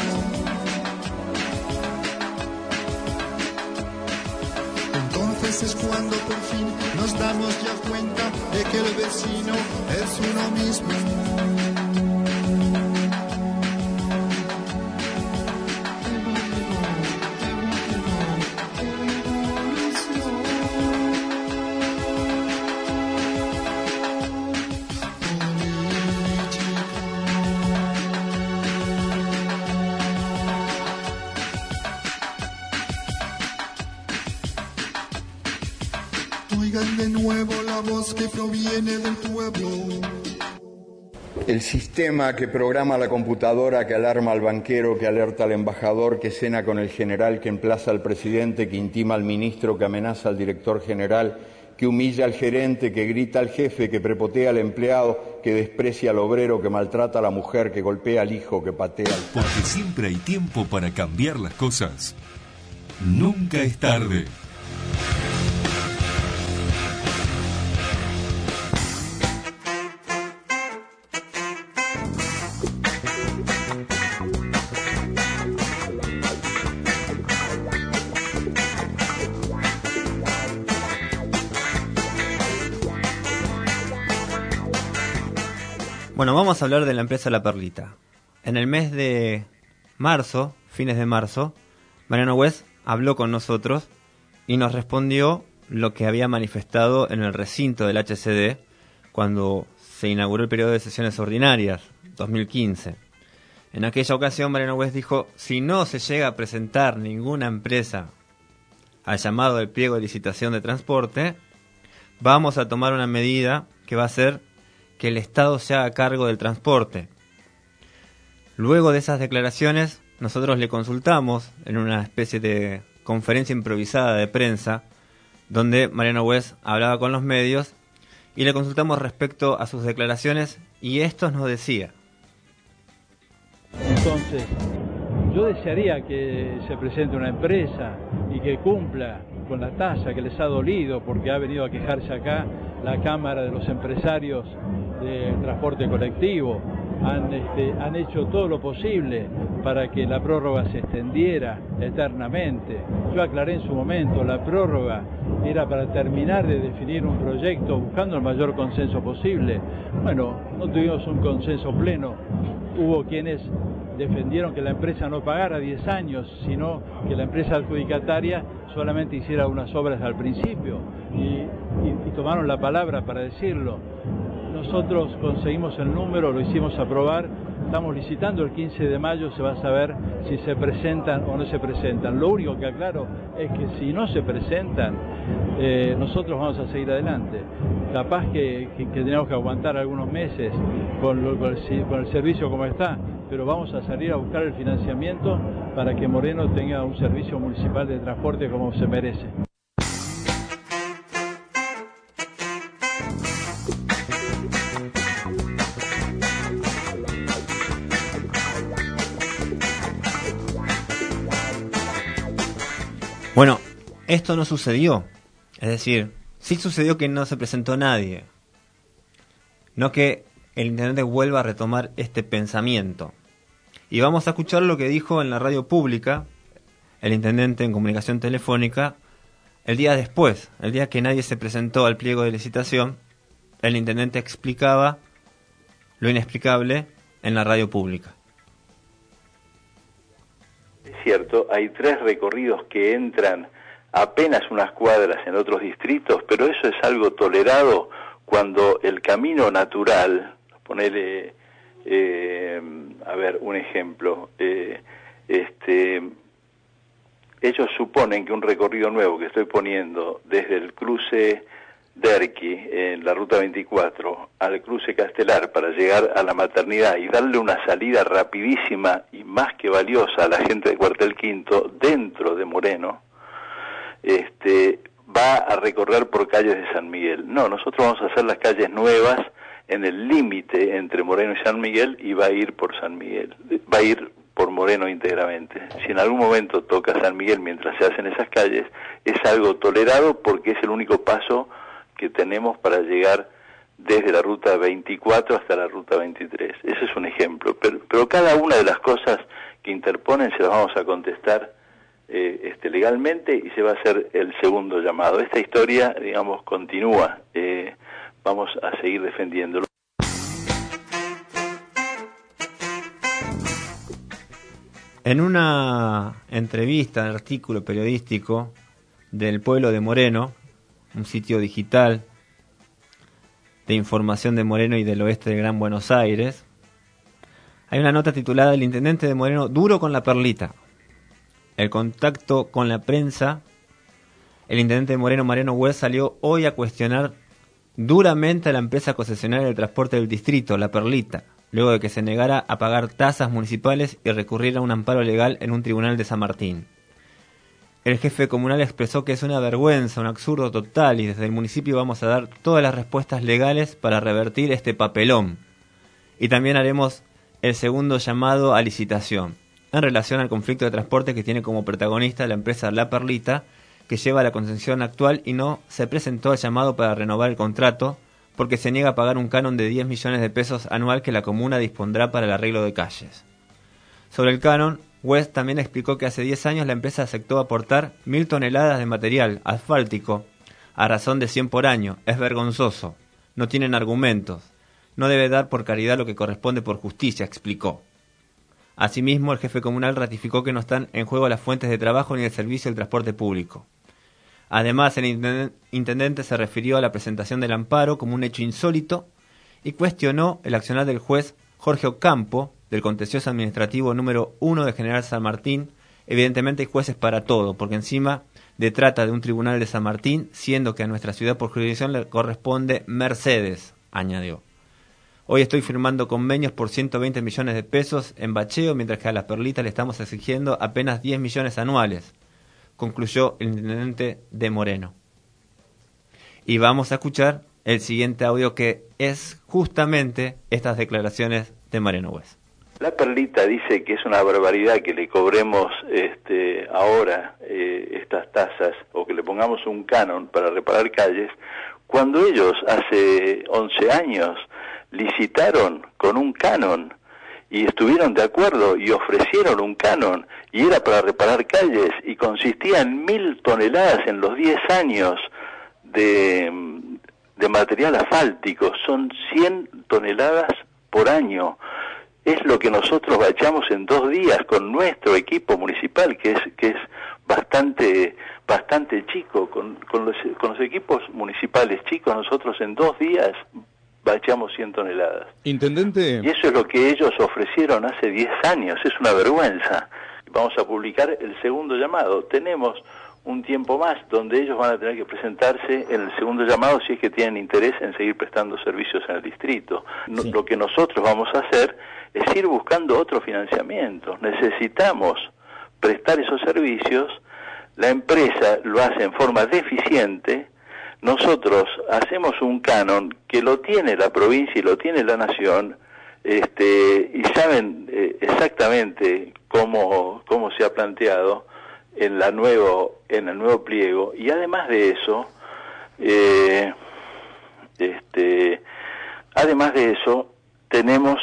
Entonces es cuando por fin nos damos ya cuenta de que el vecino es uno mismo. Oigan de nuevo la voz que proviene del pueblo. El sistema que programa la computadora, que alarma al banquero, que alerta al embajador, que cena con el general, que emplaza al presidente, que intima al ministro, que amenaza al director general, que humilla al gerente, que grita al jefe, que prepotea al empleado, que desprecia al obrero, que maltrata a la mujer, que golpea al hijo, que patea al padre. Porque siempre hay tiempo para cambiar las cosas. Nunca es tarde. Bueno, vamos a hablar de la empresa La Perlita. En el mes de marzo, fines de marzo, Mariano West habló con nosotros y nos respondió lo que había manifestado en el recinto del HCD cuando se inauguró el periodo de sesiones ordinarias, 2015. En aquella ocasión, Mariano West dijo: si no se llega a presentar ninguna empresa al llamado del pliego de licitación de transporte, vamos a tomar una medida que va a ser que el Estado se haga cargo del transporte. Luego de esas declaraciones, nosotros le consultamos en una especie de conferencia improvisada de prensa, donde Mariano West hablaba con los medios, y le consultamos respecto a sus declaraciones, y esto nos decía. Entonces, yo desearía que se presente una empresa y que cumpla con la tasa que les ha dolido, porque ha venido a quejarse acá la Cámara de los Empresarios del Transporte Colectivo. Han hecho todo lo posible para que la prórroga se extendiera eternamente. Yo aclaré en su momento, la prórroga era para terminar de definir un proyecto buscando el mayor consenso posible. Bueno, no tuvimos un consenso pleno. Hubo quienes defendieron que la empresa no pagara 10 años, sino que la empresa adjudicataria solamente hiciera unas obras al principio, y tomaron la palabra para decirlo. Nosotros conseguimos el número, lo hicimos aprobar, estamos licitando el 15 de mayo, se va a saber si se presentan o no se presentan. Lo único que aclaro es que si no se presentan, nosotros vamos a seguir adelante. Capaz que tenemos que aguantar algunos meses con el servicio como está, pero vamos a salir a buscar el financiamiento para que Moreno tenga un servicio municipal de transporte como se merece. Bueno, esto no sucedió. Es decir, sí sucedió que no se presentó nadie. No que el intendente vuelva a retomar este pensamiento. Y vamos a escuchar lo que dijo en la radio pública el intendente en comunicación telefónica el día después, el día que nadie se presentó al pliego de licitación. El intendente explicaba lo inexplicable en la radio pública. Es cierto, hay 3 recorridos que entran apenas unas cuadras en otros distritos, pero eso es algo tolerado cuando el camino natural, ponele, a ver, un ejemplo, ellos suponen que un recorrido nuevo que estoy poniendo desde el cruce Derqui en la ruta 24 al cruce Castelar para llegar a la maternidad y darle una salida rapidísima y más que valiosa a la gente de Cuartel Quinto dentro de Moreno, va a recorrer por calles de San Miguel. No, nosotros vamos a hacer las calles nuevas en el límite entre Moreno y San Miguel, y va a ir por San Miguel, va a ir por Moreno íntegramente. Si en algún momento toca San Miguel mientras se hacen esas calles, es algo tolerado porque es el único paso que tenemos para llegar desde la ruta 24 hasta la ruta 23. Ese es un ejemplo, pero cada una de las cosas que interponen se las vamos a contestar legalmente y se va a hacer el segundo llamado. Esta historia, digamos, continúa. Vamos a seguir defendiéndolo. En una entrevista, artículo periodístico del Pueblo de Moreno, un sitio digital de información de Moreno y del oeste del Gran Buenos Aires, hay una nota titulada "El intendente de Moreno duro con la perlita". El contacto con la prensa, el intendente de Moreno, Mariano Hues, salió hoy a cuestionar duramente a la empresa concesionaria de transporte del distrito, La Perlita, luego de que se negara a pagar tasas municipales y recurriera a un amparo legal en un tribunal de San Martín. El jefe comunal expresó que es una vergüenza, un absurdo total, y desde el municipio vamos a dar todas las respuestas legales para revertir este papelón. Y también haremos el segundo llamado a licitación, en relación al conflicto de transporte que tiene como protagonista la empresa La Perlita, que lleva la concesión actual y no se presentó al llamado para renovar el contrato, porque se niega a pagar un canon de 10 millones de pesos anual que la comuna dispondrá para el arreglo de calles. Sobre el canon, West también explicó que hace 10 años la empresa aceptó aportar 1.000 toneladas de material asfáltico a razón de 100 por año. Es vergonzoso. No tienen argumentos. No debe dar por caridad lo que corresponde por justicia, explicó. Asimismo, el jefe comunal ratificó que no están en juego las fuentes de trabajo ni el servicio del transporte público. Además, el intendente se refirió a la presentación del amparo como un hecho insólito y cuestionó el accionar del juez Jorge Ocampo, del contencioso administrativo número 1 de General San Martín. Evidentemente hay jueces para todo, porque encima trata de un tribunal de San Martín, siendo que a nuestra ciudad por jurisdicción le corresponde Mercedes, añadió. Hoy estoy firmando convenios por 120 millones de pesos en bacheo, mientras que a La Perlita le estamos exigiendo apenas 10 millones anuales, concluyó el intendente de Moreno. Y vamos a escuchar el siguiente audio, que es justamente estas declaraciones de Mariano Hues. La Perlita dice que es una barbaridad que le cobremos ahora estas tasas, o que le pongamos un canon para reparar calles, cuando ellos hace 11 años licitaron con un canon y estuvieron de acuerdo y ofrecieron un canon y era para reparar calles y consistía en 1.000 toneladas en los 10 años de material asfáltico. Son 100 toneladas por año. Es lo que nosotros bachamos en 2 días con nuestro equipo municipal, que es bastante chico. Con los equipos municipales chicos, nosotros en 2 días bachamos 100 toneladas. Intendente. Y eso es lo que ellos ofrecieron hace 10 años. Es una vergüenza. Vamos a publicar el segundo llamado. Tenemos un tiempo más donde ellos van a tener que presentarse en el segundo llamado si es que tienen interés en seguir prestando servicios en el distrito. Sí. Lo que nosotros vamos a hacer es ir buscando otro financiamiento. Necesitamos prestar esos servicios. La empresa lo hace en forma deficiente. Nosotros hacemos un canon que lo tiene la provincia y lo tiene la nación, y saben exactamente cómo se ha planteado en el nuevo pliego. Y además de eso, tenemos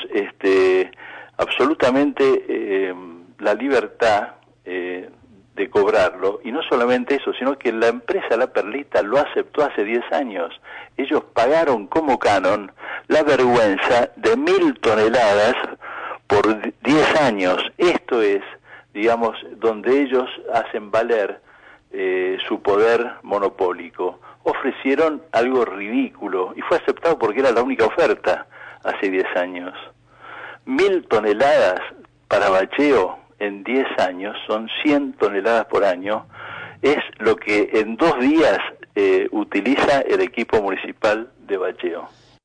absolutamente la libertad de cobrarlo, y no solamente eso, sino que la empresa La Perlita lo aceptó hace 10 años. Ellos pagaron como canon la vergüenza de 1.000 toneladas por 10 años. Esto es, digamos, donde ellos hacen valer su poder monopólico. Ofrecieron algo ridículo y fue aceptado porque era la única oferta hace 10 años. 1.000 toneladas para bacheo en 10 años, son 100 toneladas por año, es lo que en 2 días utiliza el equipo municipal de bacheo.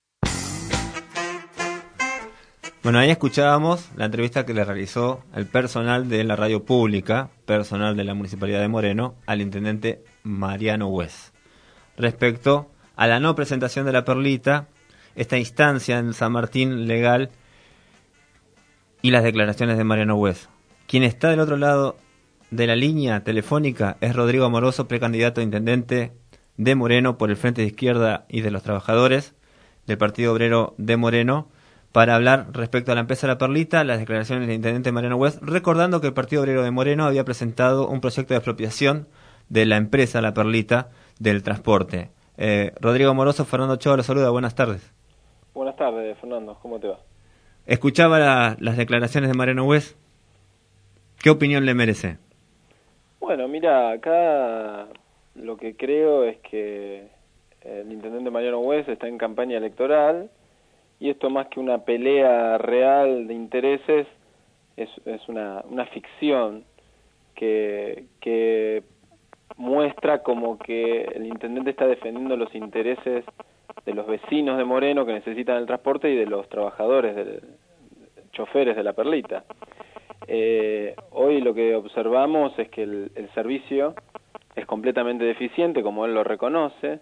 Bueno, ahí escuchábamos la entrevista que le realizó el personal de la radio pública, personal de la Municipalidad de Moreno, al intendente Mariano Hues, respecto a la no presentación de La Perlita, esta instancia en San Martín legal y las declaraciones de Mariano Hues. Quien está del otro lado de la línea telefónica es Rodrigo Amoroso, precandidato a intendente de Moreno por el Frente de Izquierda y de los Trabajadores, del Partido Obrero de Moreno para hablar respecto a la empresa La Perlita, las declaraciones del intendente Mariano West, recordando que el Partido Obrero de Moreno había presentado un proyecto de expropiación de la empresa La Perlita del transporte. Rodrigo Moroso, Fernando Ochoa, los saluda, buenas tardes. Buenas tardes, Fernando, ¿cómo te va? Escuchaba las declaraciones de Mariano West. ¿Qué opinión le merece? Bueno, mira, acá lo que creo es que el intendente Mariano West está en campaña electoral y esto, más que una pelea real de intereses, es una ficción que muestra como que el intendente está defendiendo los intereses de los vecinos de Moreno que necesitan el transporte y de los trabajadores, choferes de La Perlita. Hoy lo que observamos es que el servicio es completamente deficiente, como él lo reconoce.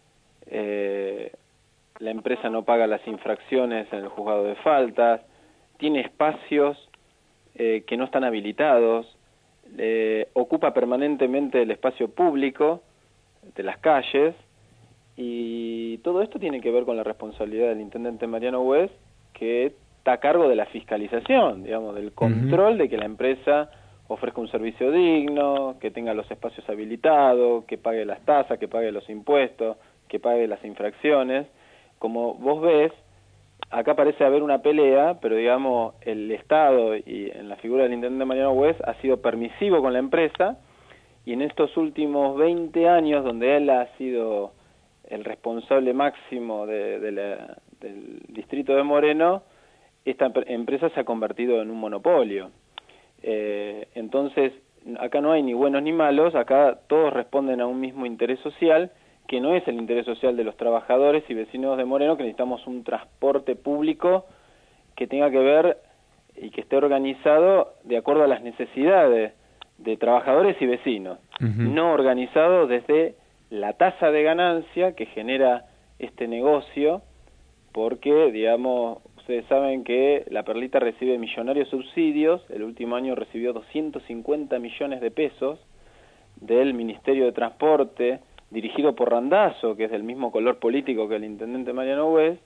La empresa no paga las infracciones en el juzgado de faltas, tiene espacios que no están habilitados, ocupa permanentemente el espacio público de las calles, y todo esto tiene que ver con la responsabilidad del intendente Mariano West, que está a cargo de la fiscalización, digamos, del control de que la empresa ofrezca un servicio digno, que tenga los espacios habilitados, que pague las tasas, que pague los impuestos, que pague las infracciones. Como vos ves, acá parece haber una pelea, pero digamos, el Estado y en la figura del intendente Mariano West ha sido permisivo con la empresa, y en estos últimos 20 años, donde él ha sido el responsable máximo del distrito de Moreno, esta empresa se ha convertido en un monopolio. Entonces, acá no hay ni buenos ni malos, acá todos responden a un mismo interés social, que no es el interés social de los trabajadores y vecinos de Moreno, que necesitamos un transporte público que tenga que ver y que esté organizado de acuerdo a las necesidades de trabajadores y vecinos, no organizado desde la tasa de ganancia que genera este negocio, porque, digamos, ustedes saben que La Perlita recibe millonarios subsidios. El último año recibió 250 millones de pesos del Ministerio de Transporte, dirigido por Randazzo, que es del mismo color político que el intendente Mariano West,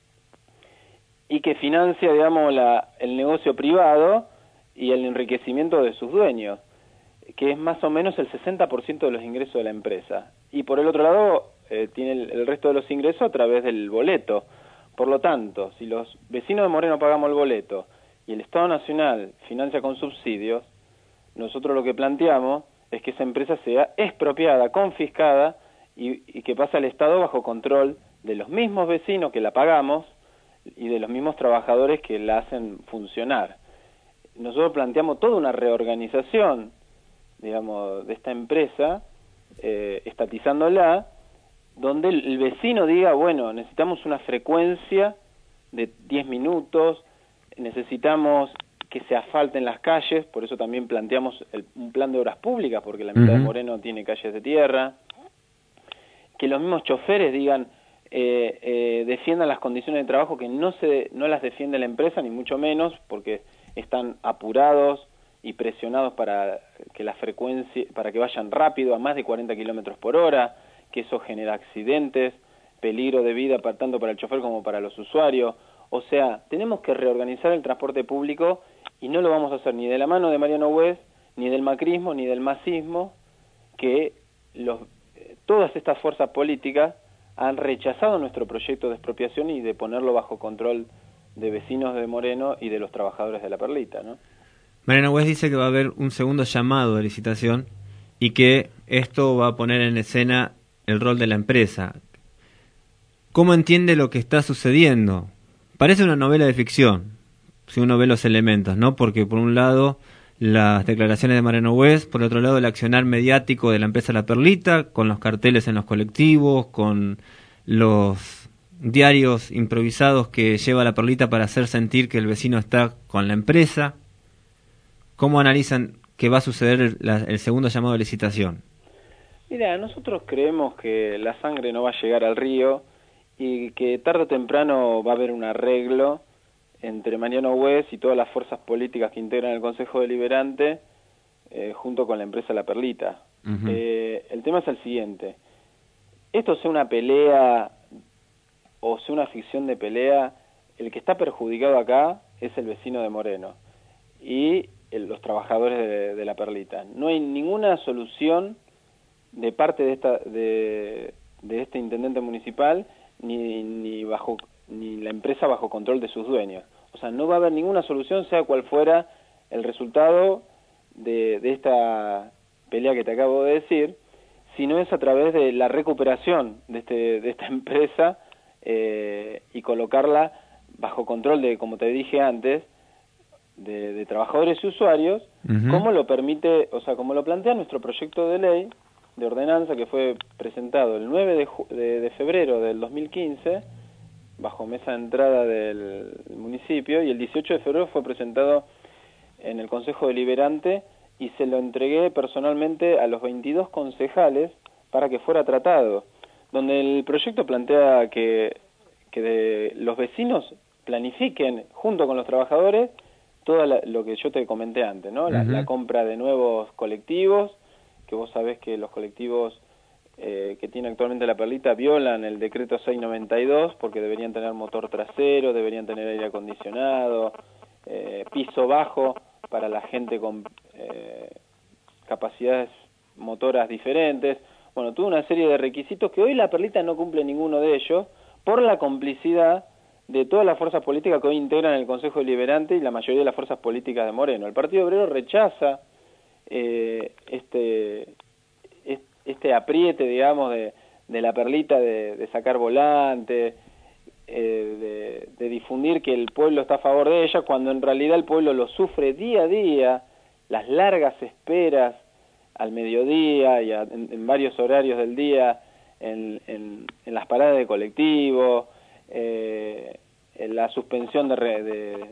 y que financia, digamos, el negocio privado y el enriquecimiento de sus dueños, que es más o menos el 60% de los ingresos de la empresa. Y por el otro lado, tiene el resto de los ingresos a través del boleto. Por lo tanto, si los vecinos de Moreno pagamos el boleto y el Estado Nacional financia con subsidios, nosotros lo que planteamos es que esa empresa sea expropiada, confiscada, y que pase al Estado bajo control de los mismos vecinos que la pagamos y de los mismos trabajadores que la hacen funcionar. Nosotros planteamos toda una reorganización, digamos, de esta empresa, estatizándola, donde el vecino diga, bueno, necesitamos una frecuencia de 10 minutos, necesitamos que se asfalten las calles, por eso también planteamos un plan de obras públicas, porque la mitad de Moreno tiene calles de tierra, que los mismos choferes digan, defiendan las condiciones de trabajo, que no las defiende la empresa, ni mucho menos, porque están apurados y presionados para que la frecuencia, para que vayan rápido, a más de 40 kilómetros por hora, que eso genera accidentes, peligro de vida tanto para el chofer como para los usuarios. O sea, tenemos que reorganizar el transporte público, y no lo vamos a hacer ni de la mano de Mariano West, ni del macrismo, ni del masismo, que todas estas fuerzas políticas han rechazado nuestro proyecto de expropiación y de ponerlo bajo control de vecinos de Moreno y de los trabajadores de La Perlita, ¿no? Mariano West dice que va a haber un segundo llamado de licitación y que esto va a poner en escena el rol de la empresa. ¿Cómo entiende lo que está sucediendo? Parece una novela de ficción, si uno ve los elementos, ¿no? Porque por un lado las declaraciones de Mariano West, por otro lado el accionar mediático de la empresa La Perlita, con los carteles en los colectivos, con los diarios improvisados que lleva La Perlita para hacer sentir que el vecino está con la empresa. ¿Cómo analizan que va a suceder el segundo llamado de licitación? Mira, nosotros creemos que la sangre no va a llegar al río y que tarde o temprano va a haber un arreglo entre Mariano West y todas las fuerzas políticas que integran el Consejo Deliberante, junto con la empresa La Perlita. El tema es el siguiente: esto sea una pelea o sea una ficción de pelea, el que está perjudicado acá es el vecino de Moreno y los trabajadores de La Perlita. No hay ninguna solución de parte de este intendente municipal ni la empresa bajo control de sus dueños. O sea, no va a haber ninguna solución, sea cual fuera el resultado de esta pelea que te acabo de decir, si no es a través de la recuperación de esta empresa y colocarla bajo control de, como te dije antes, de trabajadores y usuarios, como lo permite, o sea, como lo plantea nuestro proyecto de ley de ordenanza que fue presentado el 9 de febrero del 2015 bajo mesa de entrada del municipio, y el 18 de febrero fue presentado en el Consejo Deliberante y se lo entregué personalmente a los 22 concejales para que fuera tratado, donde el proyecto plantea que los vecinos planifiquen junto con los trabajadores todo lo que yo te comenté antes, ¿no? La compra de nuevos colectivos, que vos sabés que los colectivos que tiene actualmente La Perlita violan el decreto 692 porque deberían tener motor trasero, deberían tener aire acondicionado, piso bajo para la gente con capacidades motoras diferentes. Bueno, tuvo una serie de requisitos que hoy La Perlita no cumple ninguno de ellos por la complicidad de todas las fuerzas políticas que hoy integran el Consejo Deliberante y la mayoría de las fuerzas políticas de Moreno. El Partido Obrero rechaza este apriete, digamos, de La Perlita de sacar volante, de difundir que el pueblo está a favor de ella, cuando en realidad el pueblo lo sufre día a día, las largas esperas al mediodía y en varios horarios del día en las paradas de colectivo, la suspensión de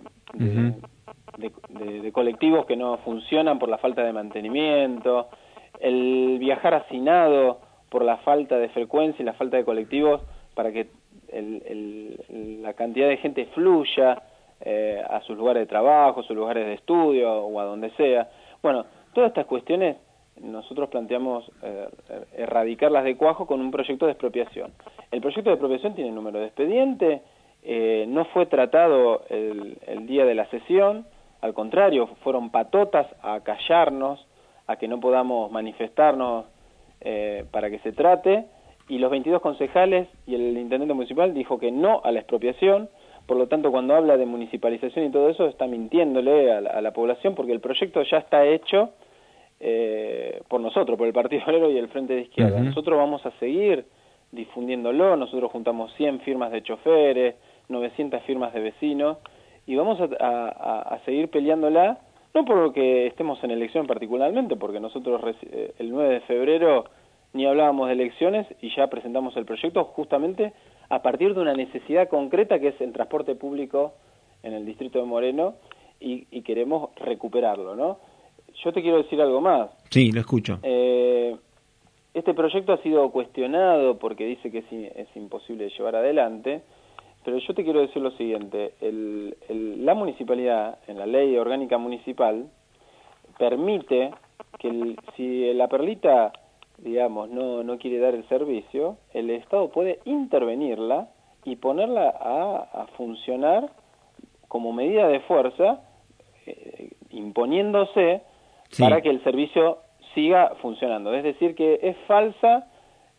colectivos que no funcionan por la falta de mantenimiento, el viajar hacinado por la falta de frecuencia y la falta de colectivos para que la cantidad de gente fluya a sus lugares de trabajo, sus lugares de estudio o a donde sea. Bueno, todas estas cuestiones nosotros planteamos erradicarlas de cuajo con un proyecto de expropiación. El proyecto de expropiación tiene número de expediente, no fue tratado el día de la sesión, al contrario, fueron patotas a callarnos, a que no podamos manifestarnos para que se trate, y los 22 concejales y el intendente municipal dijo que no a la expropiación. Por lo tanto, cuando habla de municipalización y todo eso, está mintiéndole a la población, porque el proyecto ya está hecho por nosotros, por el Partido Obrero y el Frente de Izquierda. Nosotros vamos a seguir difundiéndolo, nosotros juntamos 100 firmas de choferes, 900 firmas de vecinos, y vamos a seguir peleándola, no porque estemos en elección particularmente, porque nosotros el 9 de febrero ni hablábamos de elecciones y ya presentamos el proyecto justamente a partir de una necesidad concreta que es el transporte público en el distrito de Moreno y queremos recuperarlo, ¿no? Yo te quiero decir algo más. Sí, lo escucho. Este proyecto ha sido cuestionado porque dice que es imposible de llevar adelante, pero yo te quiero decir lo siguiente, la municipalidad, en la ley orgánica municipal, permite que si La Perlita, digamos, no quiere dar el servicio, el Estado puede intervenirla y ponerla a funcionar como medida de fuerza, imponiéndose para que el servicio siga funcionando. Es decir, que es falsa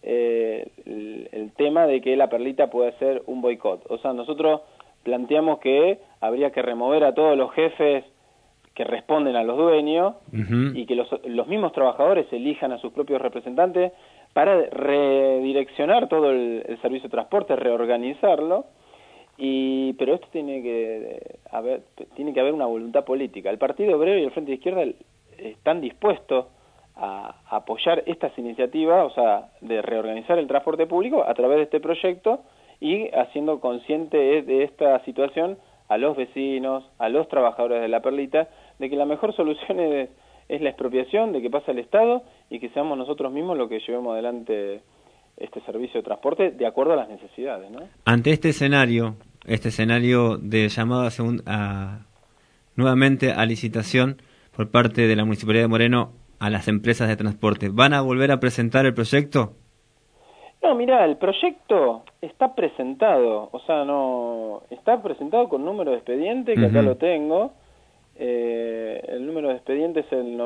el tema de que La Perlita puede hacer un boicot. O sea, nosotros planteamos que habría que remover a todos los jefes que responden a los dueños y que los mismos trabajadores elijan a sus propios representantes para redireccionar todo el servicio de transporte, reorganizarlo, pero esto tiene que haber una voluntad política. El Partido Obrero y el Frente de Izquierda están dispuestos a apoyar estas iniciativas, o sea, de reorganizar el transporte público a través de este proyecto y haciendo consciente de esta situación a los vecinos, a los trabajadores de La Perlita, de que la mejor solución es la expropiación, de que pase el Estado y que seamos nosotros mismos los que llevemos adelante este servicio de transporte de acuerdo a las necesidades, ¿no? Ante este escenario de llamado nuevamente a licitación por parte de la Municipalidad de Moreno a las empresas de transporte, ¿van a volver a presentar el proyecto? No, mirá, el proyecto está presentado, o sea, no está presentado con número de expediente, que acá lo tengo. El número de expediente es el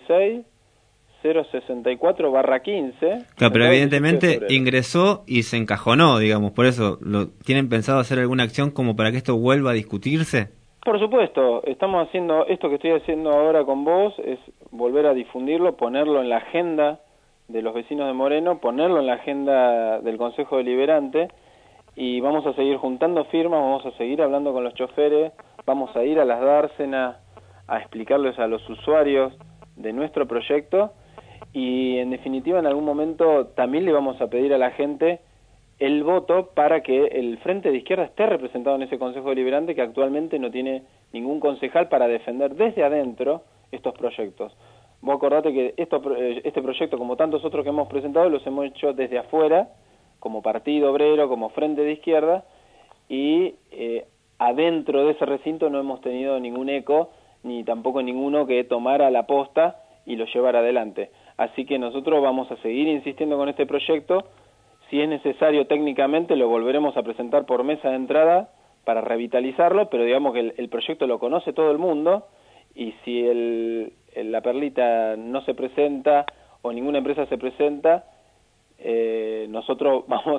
96-064/15. Claro, pero evidentemente ingresó y se encajonó, digamos, por eso, ¿tienen pensado hacer alguna acción como para que esto vuelva a discutirse? Por supuesto, estamos haciendo, esto que estoy haciendo ahora con vos es volver a difundirlo, ponerlo en la agenda de los vecinos de Moreno, ponerlo en la agenda del Consejo Deliberante, y vamos a seguir juntando firmas, vamos a seguir hablando con los choferes, vamos a ir a las dársenas a explicarles a los usuarios de nuestro proyecto, y en definitiva en algún momento también le vamos a pedir a la gente el voto para que el Frente de Izquierda esté representado en ese Consejo Deliberante, que actualmente no tiene ningún concejal para defender desde adentro estos proyectos. Vos acordate que este proyecto, como tantos otros que hemos presentado, los hemos hecho desde afuera, como Partido Obrero, como Frente de Izquierda, y adentro de ese recinto no hemos tenido ningún eco, ni tampoco ninguno que tomara la posta y lo llevara adelante. Así que nosotros vamos a seguir insistiendo con este proyecto. Si es necesario técnicamente lo volveremos a presentar por mesa de entrada para revitalizarlo, pero digamos que el proyecto lo conoce todo el mundo, y si la perlita no se presenta o ninguna empresa se presenta, nosotros vamos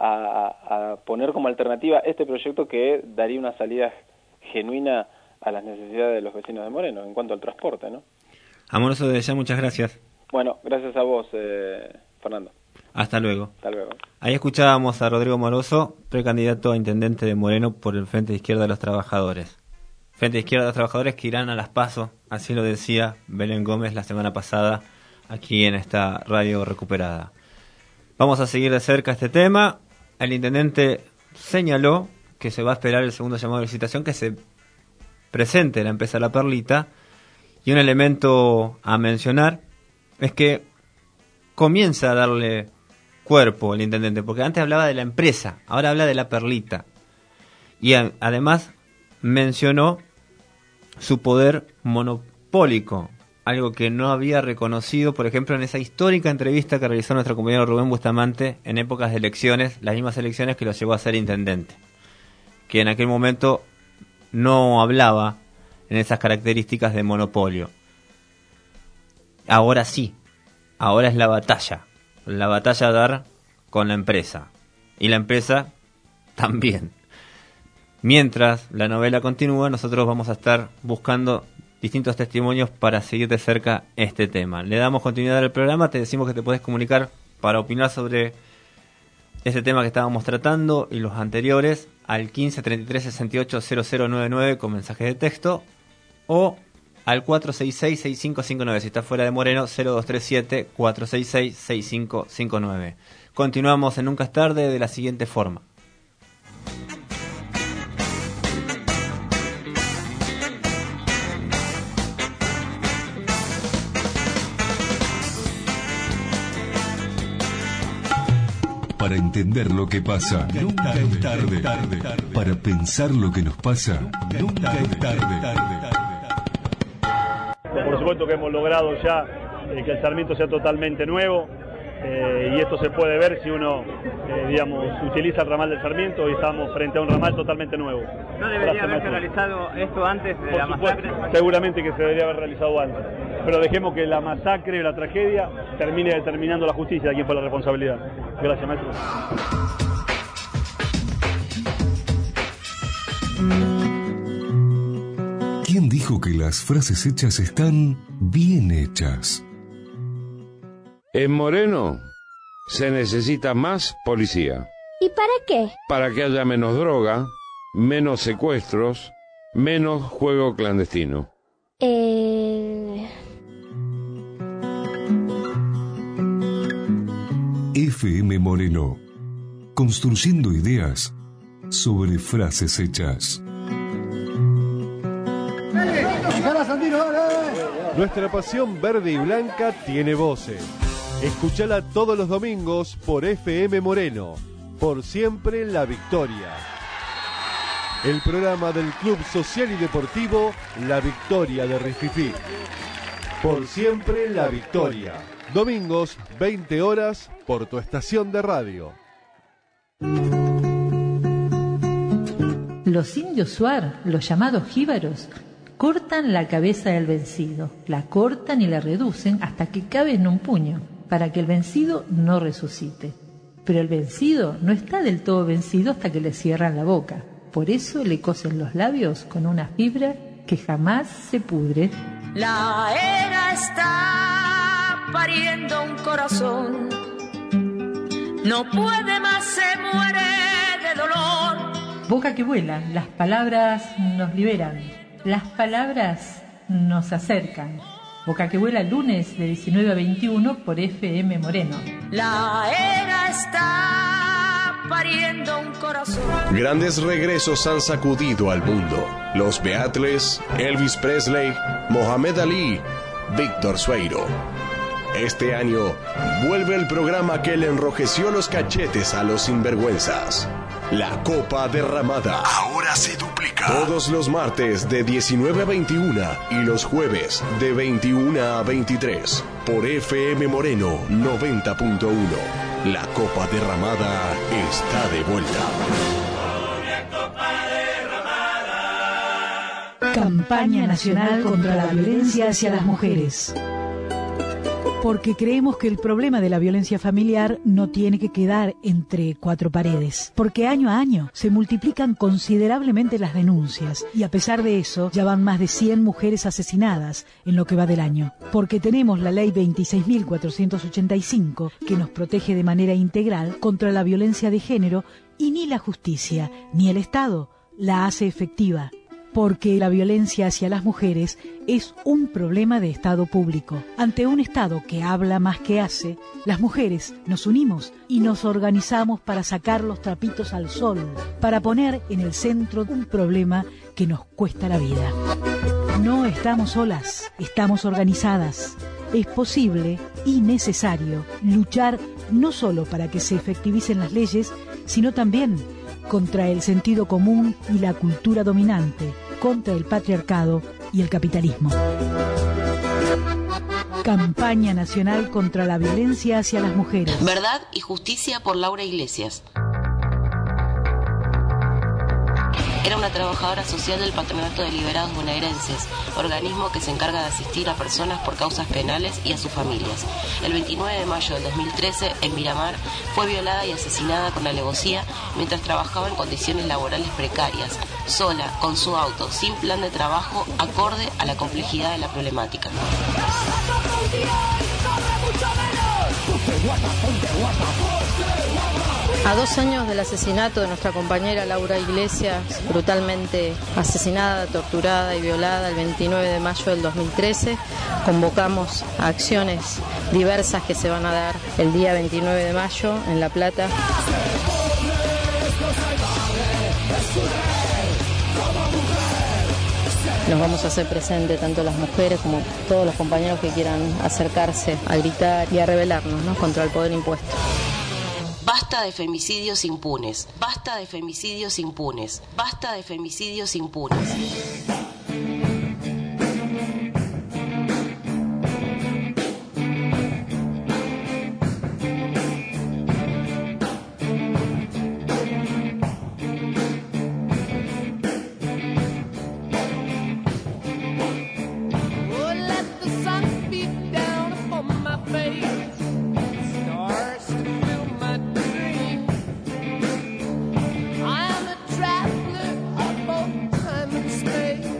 a poner como alternativa este proyecto que daría una salida genuina a las necesidades de los vecinos de Moreno en cuanto al transporte, ¿no? Amoroso de ya, muchas gracias. Bueno, gracias a vos, Fernando. Hasta luego. Hasta luego. Ahí escuchábamos a Rodrigo Moroso, precandidato a intendente de Moreno por el Frente de Izquierda de los Trabajadores. Frente de Izquierda de los Trabajadores que irán a las PASO, así lo decía Belén Gómez la semana pasada aquí en esta radio recuperada. Vamos a seguir de cerca este tema. El intendente señaló que se va a esperar el segundo llamado de licitación, que se presente la empresa La Perlita, y un elemento a mencionar es que comienza a darle cuerpo el intendente, porque antes hablaba de la empresa, ahora habla de La Perlita, y además mencionó su poder monopólico, algo que no había reconocido, por ejemplo, en esa histórica entrevista que realizó nuestro compañero Rubén Bustamante en épocas de elecciones, las mismas elecciones que lo llevó a ser intendente, que en aquel momento no hablaba en esas características de monopolio. Ahora sí, ahora es la batalla a dar con la empresa, y la empresa también. Mientras la novela continúa, nosotros vamos a estar buscando distintos testimonios para seguir de cerca este tema. Le damos continuidad al programa, te decimos que te puedes comunicar para opinar sobre este tema que estábamos tratando y los anteriores al 15 33 68 0099 con mensaje de texto, o al 466 6559, si está fuera de Moreno, 0237 466 6559. Continuamos en Nunca es Tarde de la siguiente forma. Para entender lo que pasa, nunca es tarde. Para pensar lo que nos pasa, nunca es tarde. Por supuesto que hemos logrado ya que el Sarmiento sea totalmente nuevo, y esto se puede ver si uno, utiliza el ramal del Sarmiento. Hoy estamos frente a un ramal totalmente nuevo. ¿No debería haberse realizado esto antes de la masacre? Seguramente que se debería haber realizado antes, pero dejemos que la masacre o la tragedia termine determinando la justicia de quién fue la responsabilidad. Gracias, maestro. ¿Quién dijo que las frases hechas están bien hechas? En Moreno se necesita más policía. ¿Y para qué? Para que haya menos droga, menos secuestros, menos juego clandestino. FM Moreno, construyendo ideas sobre frases hechas. Nuestra pasión verde y blanca tiene voces. Escúchala todos los domingos por FM Moreno. Por siempre la victoria. El programa del Club Social y Deportivo La Victoria de Rififí. Por siempre la victoria. Domingos, 20 horas, por tu estación de radio. Los indios Shuar, los llamados jíbaros, cortan la cabeza del vencido, la cortan y la reducen hasta que cabe en un puño, para que el vencido no resucite. Pero el vencido no está del todo vencido hasta que le cierran la boca. Por eso le cosen los labios con una fibra que jamás se pudre. La era está pariendo un corazón, no puede más, se muere de dolor. Boca que vuela, las palabras nos liberan, las palabras nos acercan. Boca que vuela, lunes de 19 a 21 por FM Moreno. La era está pariendo un corazón. Grandes regresos han sacudido al mundo. Los Beatles, Elvis Presley, Mohamed Ali, Víctor Sueiro. Este año vuelve el programa que le enrojeció los cachetes a los sinvergüenzas. La Copa Derramada. Ahora se duplica. Todos los martes de 19 a 21 y los jueves de 21 a 23 por FM Moreno 90.1. La Copa Derramada está de vuelta. Campaña Nacional contra la Violencia hacia las Mujeres. Porque creemos que el problema de la violencia familiar no tiene que quedar entre cuatro paredes. Porque año a año se multiplican considerablemente las denuncias y a pesar de eso ya van más de 100 mujeres asesinadas en lo que va del año. Porque tenemos la ley 26.485 que nos protege de manera integral contra la violencia de género y ni la justicia ni el Estado la hace efectiva. Porque la violencia hacia las mujeres es un problema de Estado público. Ante un Estado que habla más que hace, las mujeres nos unimos y nos organizamos para sacar los trapitos al sol, para poner en el centro un problema que nos cuesta la vida. No estamos solas, estamos organizadas. Es posible y necesario luchar no solo para que se efectivicen las leyes, sino también contra el sentido común y la cultura dominante, contra el patriarcado y el capitalismo. Campaña Nacional contra la Violencia hacia las Mujeres. Verdad y Justicia por Laura Iglesias. Era una trabajadora social del Patronato de Liberados Bonaerenses, organismo que se encarga de asistir a personas por causas penales y a sus familias. El 29 de mayo del 2013, en Miramar, fue violada y asesinada con alevosía mientras trabajaba en condiciones laborales precarias, sola, con su auto, sin plan de trabajo, acorde a la complejidad de la problemática. A 2 años del asesinato de nuestra compañera Laura Iglesias, brutalmente asesinada, torturada y violada el 29 de mayo del 2013, convocamos a acciones diversas que se van a dar el día 29 de mayo en La Plata. Nos vamos a hacer presentes tanto las mujeres como todos los compañeros que quieran acercarse a gritar y a rebelarnos, ¿no?, contra el poder impuesto. Basta de femicidios impunes. Basta de femicidios impunes. Basta de femicidios impunes. I'm a traveler of both time and space.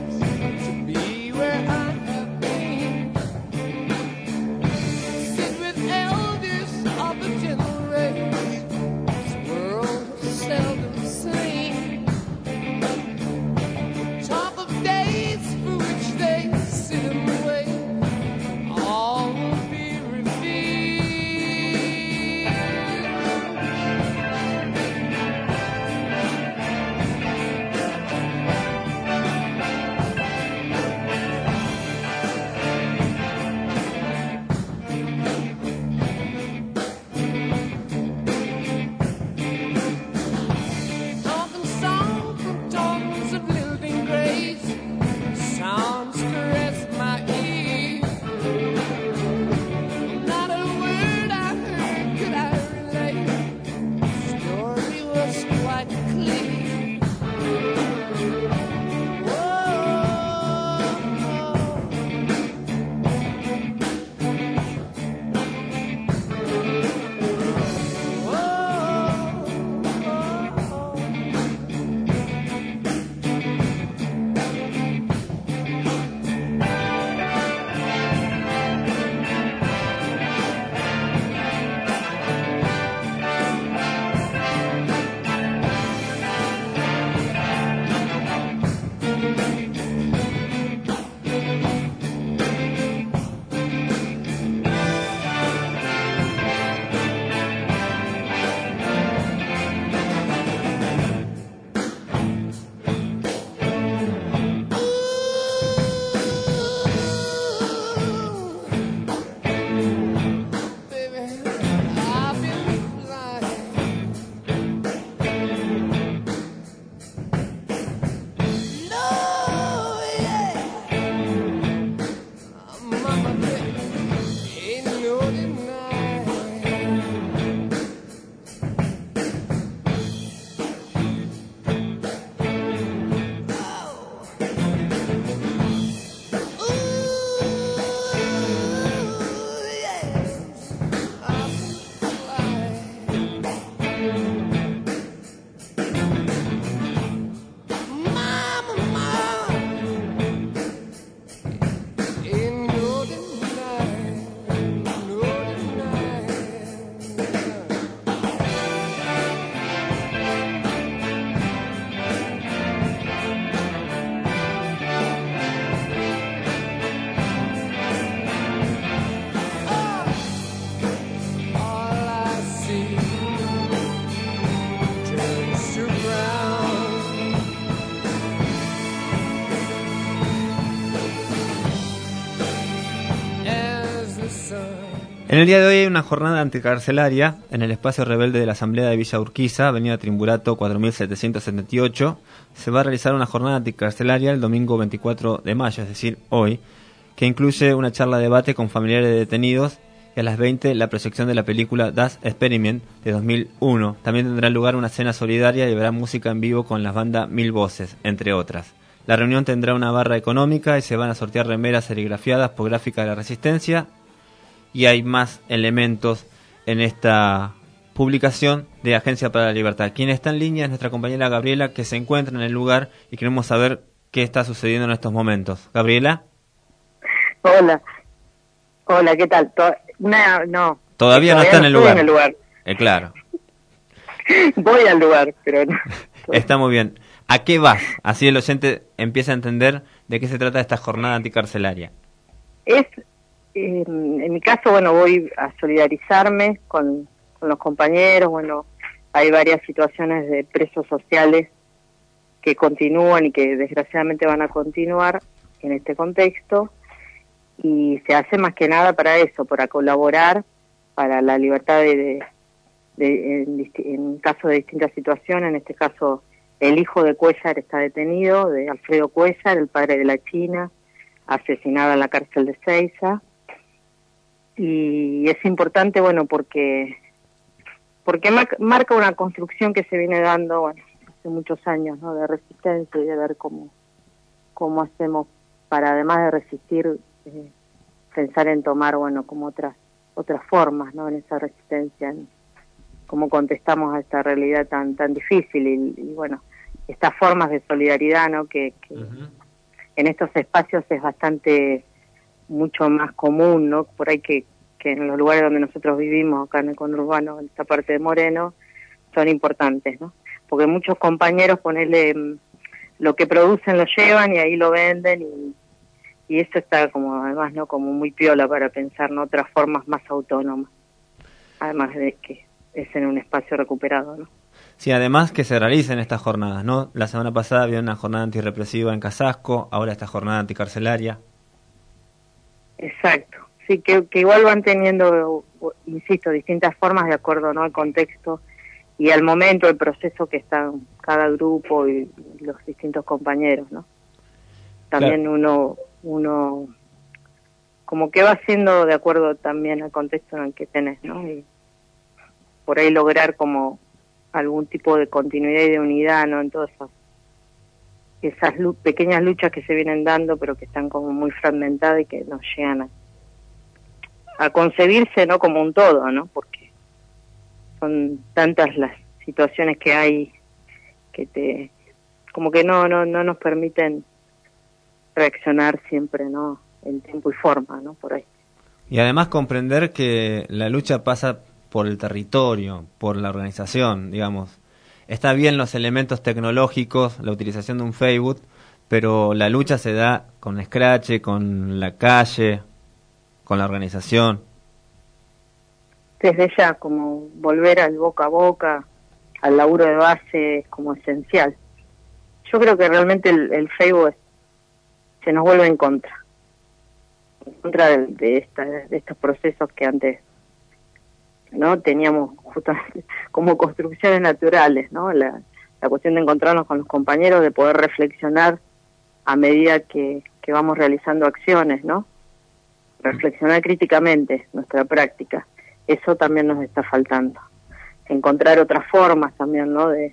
En el día de hoy hay una jornada anticarcelaria en el espacio rebelde de la Asamblea de Villa Urquiza, avenida Trimburato 4778. Se va a realizar una jornada anticarcelaria el domingo 24 de mayo, es decir, hoy, que incluye una charla de debate con familiares de detenidos y a las 20 la proyección de la película Das Experiment de 2001. También tendrá lugar una cena solidaria y habrá música en vivo con las bandas Mil Voces, entre otras. La reunión tendrá una barra económica y se van a sortear remeras serigrafiadas por Gráfica de la Resistencia. Y hay más elementos en esta publicación de Agencia para la Libertad. Quien está en línea es nuestra compañera Gabriela, que se encuentra en el lugar y queremos saber qué está sucediendo en estos momentos. Gabriela. Hola, ¿qué tal? No. Todavía no está en el lugar. Claro. Voy al lugar, pero no. Está muy bien. ¿A qué vas? Así el oyente empieza a entender de qué se trata esta jornada anticarcelaria. En mi caso, bueno, voy a solidarizarme con los compañeros. Bueno, hay varias situaciones de presos sociales que continúan y que desgraciadamente van a continuar en este contexto, y se hace más que nada para eso, para colaborar para la libertad en caso de distintas situaciones. En este caso, el hijo de Cuéllar está detenido, de Alfredo Cuéllar, el padre de la China, asesinado en la cárcel de Seiza. Y es importante, bueno, porque marca una construcción que se viene dando, bueno, hace muchos años, ¿no?, de resistencia, y de ver cómo hacemos para, además de resistir, pensar en tomar, bueno, como otras formas, ¿no?, en esa resistencia, en cómo contestamos a esta realidad tan difícil, y bueno, estas formas de solidaridad, ¿no?, que en estos espacios es mucho más común, ¿no?, por ahí que en los lugares donde nosotros vivimos, acá en el conurbano, en esta parte de Moreno, son importantes, ¿no? Porque muchos compañeros, lo que producen lo llevan y ahí lo venden, y eso está como, además, ¿no?, como muy piola para pensar, ¿no?, otras formas más autónomas, además de que es en un espacio recuperado, ¿no? Sí, además que se realicen estas jornadas, ¿no? La semana pasada había una jornada antirrepresiva en Casasco, ahora esta jornada anticarcelaria. Exacto, sí, que igual van teniendo, insisto, distintas formas de acuerdo, ¿no?, al contexto y al momento, el proceso que está cada grupo y los distintos compañeros, ¿no? También claro. uno como que va haciendo de acuerdo también al contexto en el que tenés, ¿no? Y por ahí lograr como algún tipo de continuidad y de unidad, ¿no?, en todas esas pequeñas luchas que se vienen dando, pero que están como muy fragmentadas y que nos llegan a concebirse, ¿no?, como un todo, ¿no?, porque son tantas las situaciones que hay que como que no nos permiten reaccionar siempre, ¿no?, en tiempo y forma, ¿no?, por ahí. Y además comprender que la lucha pasa por el territorio, por la organización, digamos. Está bien los elementos tecnológicos, la utilización de un Facebook, pero la lucha se da con Scratch, con la calle, con la organización. Desde ya, como volver al boca a boca, al laburo de base, es como esencial. Yo creo que realmente el Facebook se nos vuelve en contra de estos procesos que antes, ¿no?, teníamos justamente como construcciones naturales, ¿no?, la cuestión de encontrarnos con los compañeros, de poder reflexionar a medida que vamos realizando acciones, ¿no?, reflexionar críticamente nuestra práctica. Eso también nos está faltando. Encontrar otras formas también, ¿no?, de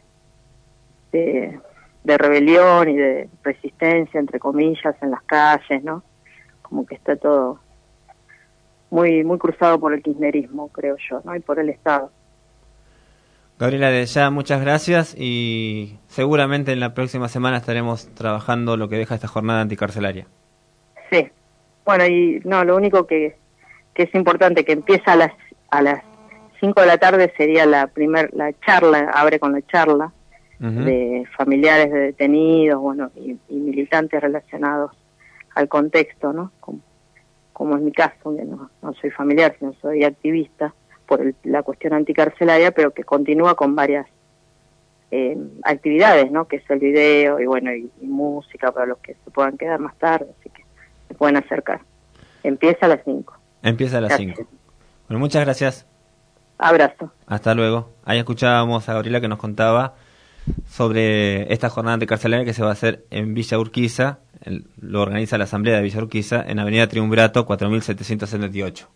rebelión y de resistencia, entre comillas, en las calles, ¿no? Como que está todo muy cruzado por el kirchnerismo, creo yo, ¿no?, y por el Estado. Gabriela, de ya muchas gracias, y seguramente en la próxima semana estaremos trabajando lo que deja esta jornada anticarcelaria. Sí. Bueno, y no, lo único que es importante, que empieza a las 5 de la tarde, sería la charla, abre con la charla de familiares de detenidos, bueno, y militantes relacionados al contexto, ¿no? Como es mi caso, que no soy familiar, sino soy activista por la cuestión anticarcelaria, pero que continúa con varias actividades, ¿no?, que es el video y bueno, y música para los que se puedan quedar más tarde, así que se pueden acercar. Empieza a las 5. Empieza a las 5. Bueno, muchas gracias. Abrazo. Hasta luego. Ahí escuchábamos a Gabriela que nos contaba sobre esta jornada anticarcelaria que se va a hacer en Villa Urquiza. Lo organiza la Asamblea de Villa Urquiza en Avenida Triunvirato 4778.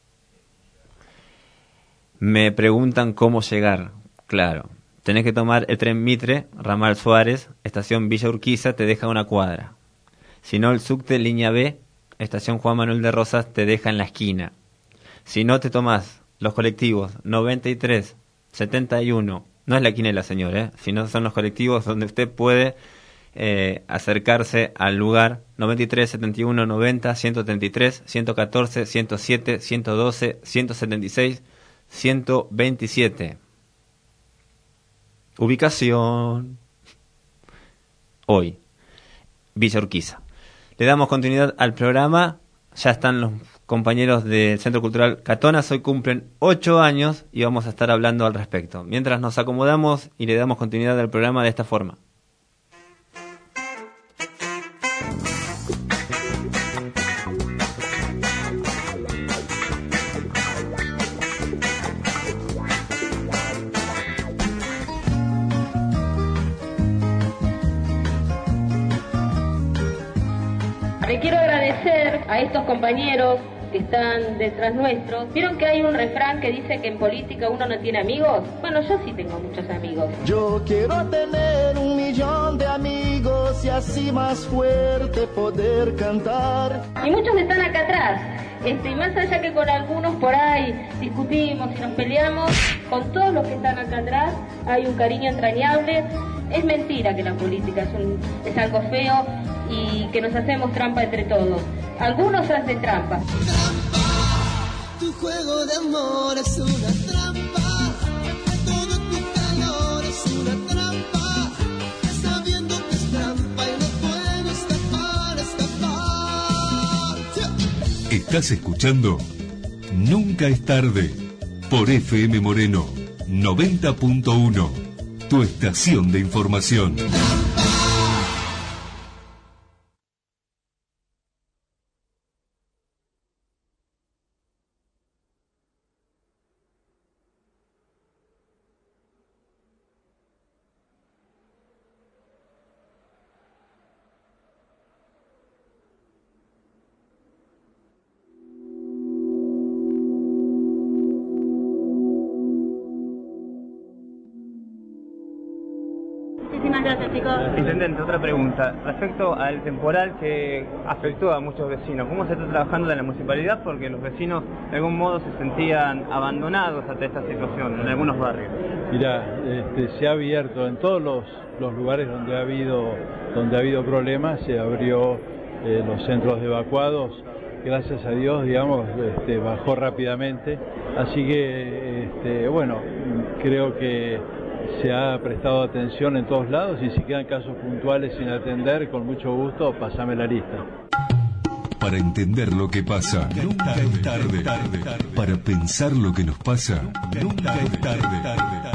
Me preguntan cómo llegar. Claro, tenés que tomar el tren Mitre, ramal Suárez, estación Villa Urquiza, te deja a una cuadra. Si no, el subte línea B, estación Juan Manuel de Rosas, te deja en la esquina. Si no, te tomás los colectivos 93, 71, no es la quinela, señor, sino son los colectivos donde usted puede acercarse al lugar 93, 71, 90, 133, 114, 107, 112, 176, 127. Ubicación hoy, Villa Urquiza. Le damos continuidad al programa. Ya están los compañeros del Centro Cultural Catonas. Hoy cumplen 8 años y vamos a estar hablando al respecto. Mientras nos acomodamos y le damos continuidad al programa de esta forma. Le quiero agradecer a estos compañeros que están detrás nuestros. ¿Vieron que hay un refrán que dice que en política uno no tiene amigos? Bueno, yo sí tengo muchos amigos. Yo quiero tener 1.000.000 de amigos y así más fuerte poder cantar. Y muchos están acá atrás. Y más allá que con algunos por ahí discutimos y nos peleamos, con todos los que están acá atrás hay un cariño entrañable. Es mentira que la política es algo feo y que nos hacemos trampa entre todos. Algunos hacen trampa. Tu juego de amor es una trampa. Todo tu calor es una trampa. Sabiendo que es trampa y no puedo escapar. Estás escuchando Nunca es tarde por FM Moreno 90.1, tu estación de información. Gracias, chicos. Intendente, otra pregunta. Respecto al temporal que afectó a muchos vecinos, ¿cómo se está trabajando en la municipalidad? Porque los vecinos de algún modo se sentían abandonados ante esta situación en algunos barrios. Mira, se ha abierto en todos los lugares donde ha habido problemas, se abrió los centros de evacuados. Gracias a Dios, digamos, bajó rápidamente. Así que, bueno, creo que se ha prestado atención en todos lados y si quedan casos puntuales sin atender, con mucho gusto, pasame la lista. Para entender lo que pasa, nunca es tarde. Para pensar lo que nos pasa, nunca es tarde.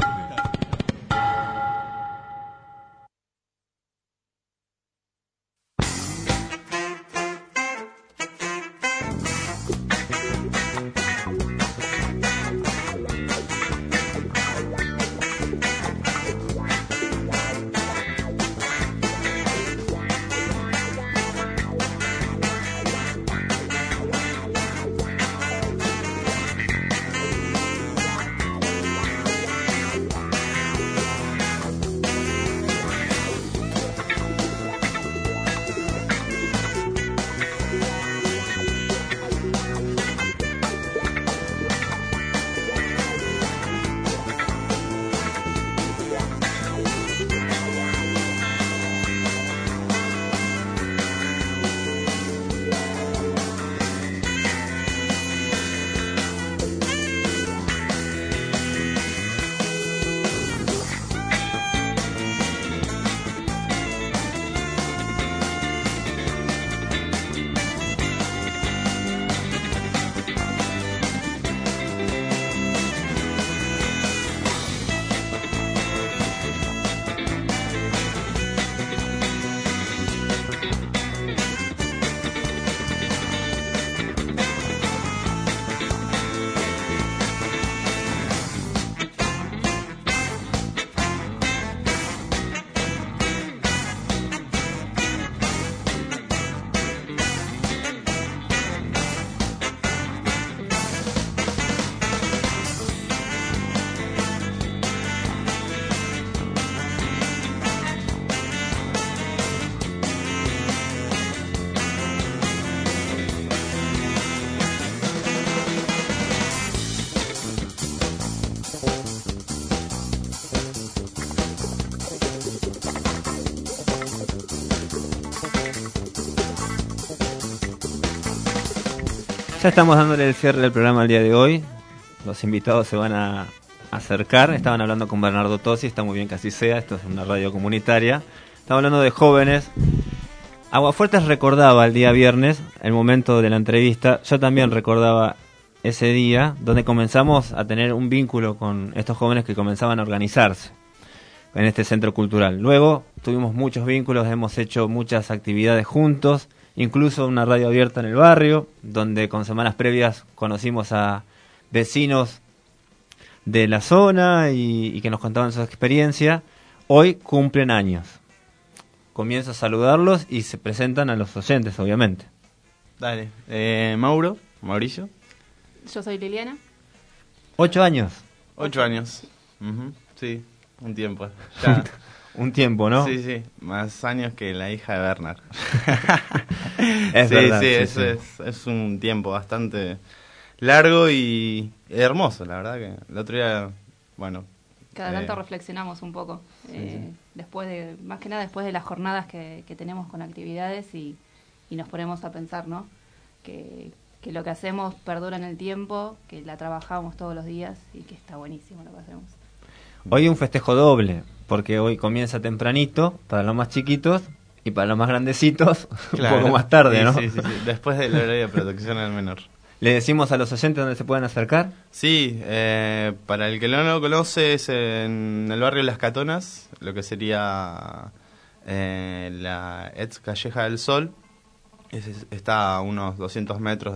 Ya estamos dándole el cierre del programa el día de hoy. Los invitados se van a acercar. Estaban hablando con Bernardo Tosi, está muy bien que así sea, esto es una radio comunitaria. Estamos hablando de jóvenes. Aguafuertes recordaba el día viernes, el momento de la entrevista. Yo también recordaba ese día donde comenzamos a tener un vínculo con estos jóvenes que comenzaban a organizarse en este centro cultural. Luego tuvimos muchos vínculos, hemos hecho muchas actividades juntos, incluso una radio abierta en el barrio, donde con semanas previas conocimos a vecinos de la zona y que nos contaban su experiencia. Hoy cumplen años. Comienzo a saludarlos y se presentan a los oyentes, obviamente. Dale. Mauricio. Yo soy Liliana. 8 años. 8 años. Sí, un tiempo. Ya. Un tiempo, ¿no? Sí, más años que la hija de Bernard. Es verdad. Sí, es un tiempo bastante largo y hermoso, la verdad que el otro día, bueno... Cada tanto reflexionamos un poco, más que nada después de las jornadas que tenemos con actividades y nos ponemos a pensar, ¿no? Que lo que hacemos perdura en el tiempo, que la trabajamos todos los días y que está buenísimo lo que hacemos. Hoy un festejo doble, porque hoy comienza tempranito para los más chiquitos y para los más grandecitos claro, un poco más tarde, ¿no? Sí, después del horario de protección al menor. ¿Le decimos a los oyentes dónde se pueden acercar? Sí, para el que no lo conoce es en el barrio Las Catonas, lo que sería la ex Calleja del Sol. Está a unos 200 metros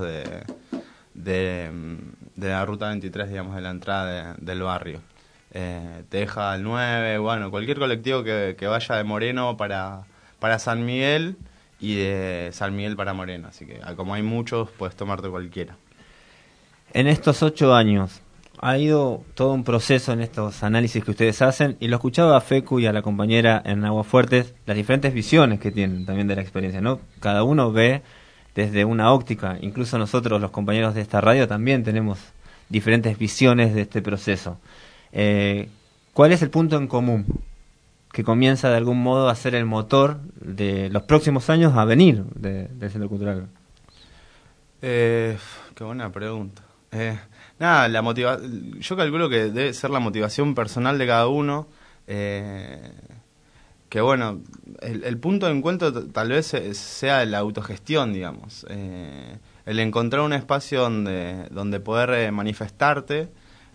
de la ruta 23, digamos, de la entrada del barrio. Te deja al 9, bueno, cualquier colectivo que vaya de Moreno para San Miguel y de San Miguel para Moreno, así que como hay muchos, puedes tomarte cualquiera. En estos 8 años, ha ido todo un proceso en estos análisis que ustedes hacen, y lo escuchaba a Fecu y a la compañera en Aguafuertes, las diferentes visiones que tienen también de la experiencia, ¿no? Cada uno ve desde una óptica, incluso nosotros, los compañeros de esta radio, también tenemos diferentes visiones de este proceso. ¿Cuál es el punto en común que comienza de algún modo a ser el motor de los próximos años a venir del Centro Cultural? Qué buena pregunta. Nada, yo calculo que debe ser la motivación personal de cada uno, que bueno, el punto de encuentro tal vez sea la autogestión, digamos, el encontrar un espacio donde poder manifestarte,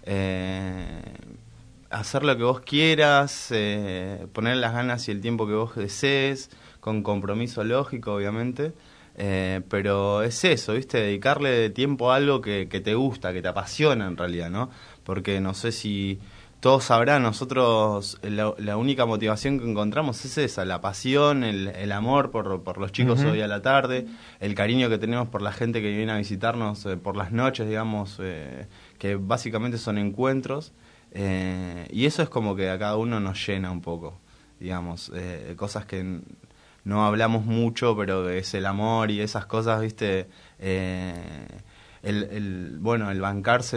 hacer lo que vos quieras, poner las ganas y el tiempo que vos desees, con compromiso lógico, obviamente. Pero es eso, ¿viste? Dedicarle tiempo a algo que te gusta, que te apasiona en realidad, ¿no? Porque no sé si todos sabrán, nosotros la única motivación que encontramos es esa, la pasión, el amor por los chicos hoy a la tarde, el cariño que tenemos por la gente que viene a visitarnos por las noches, digamos, que básicamente son encuentros, y eso es como que a cada uno nos llena un poco, digamos, cosas que no hablamos mucho, pero es el amor y esas cosas, ¿viste? El bancarse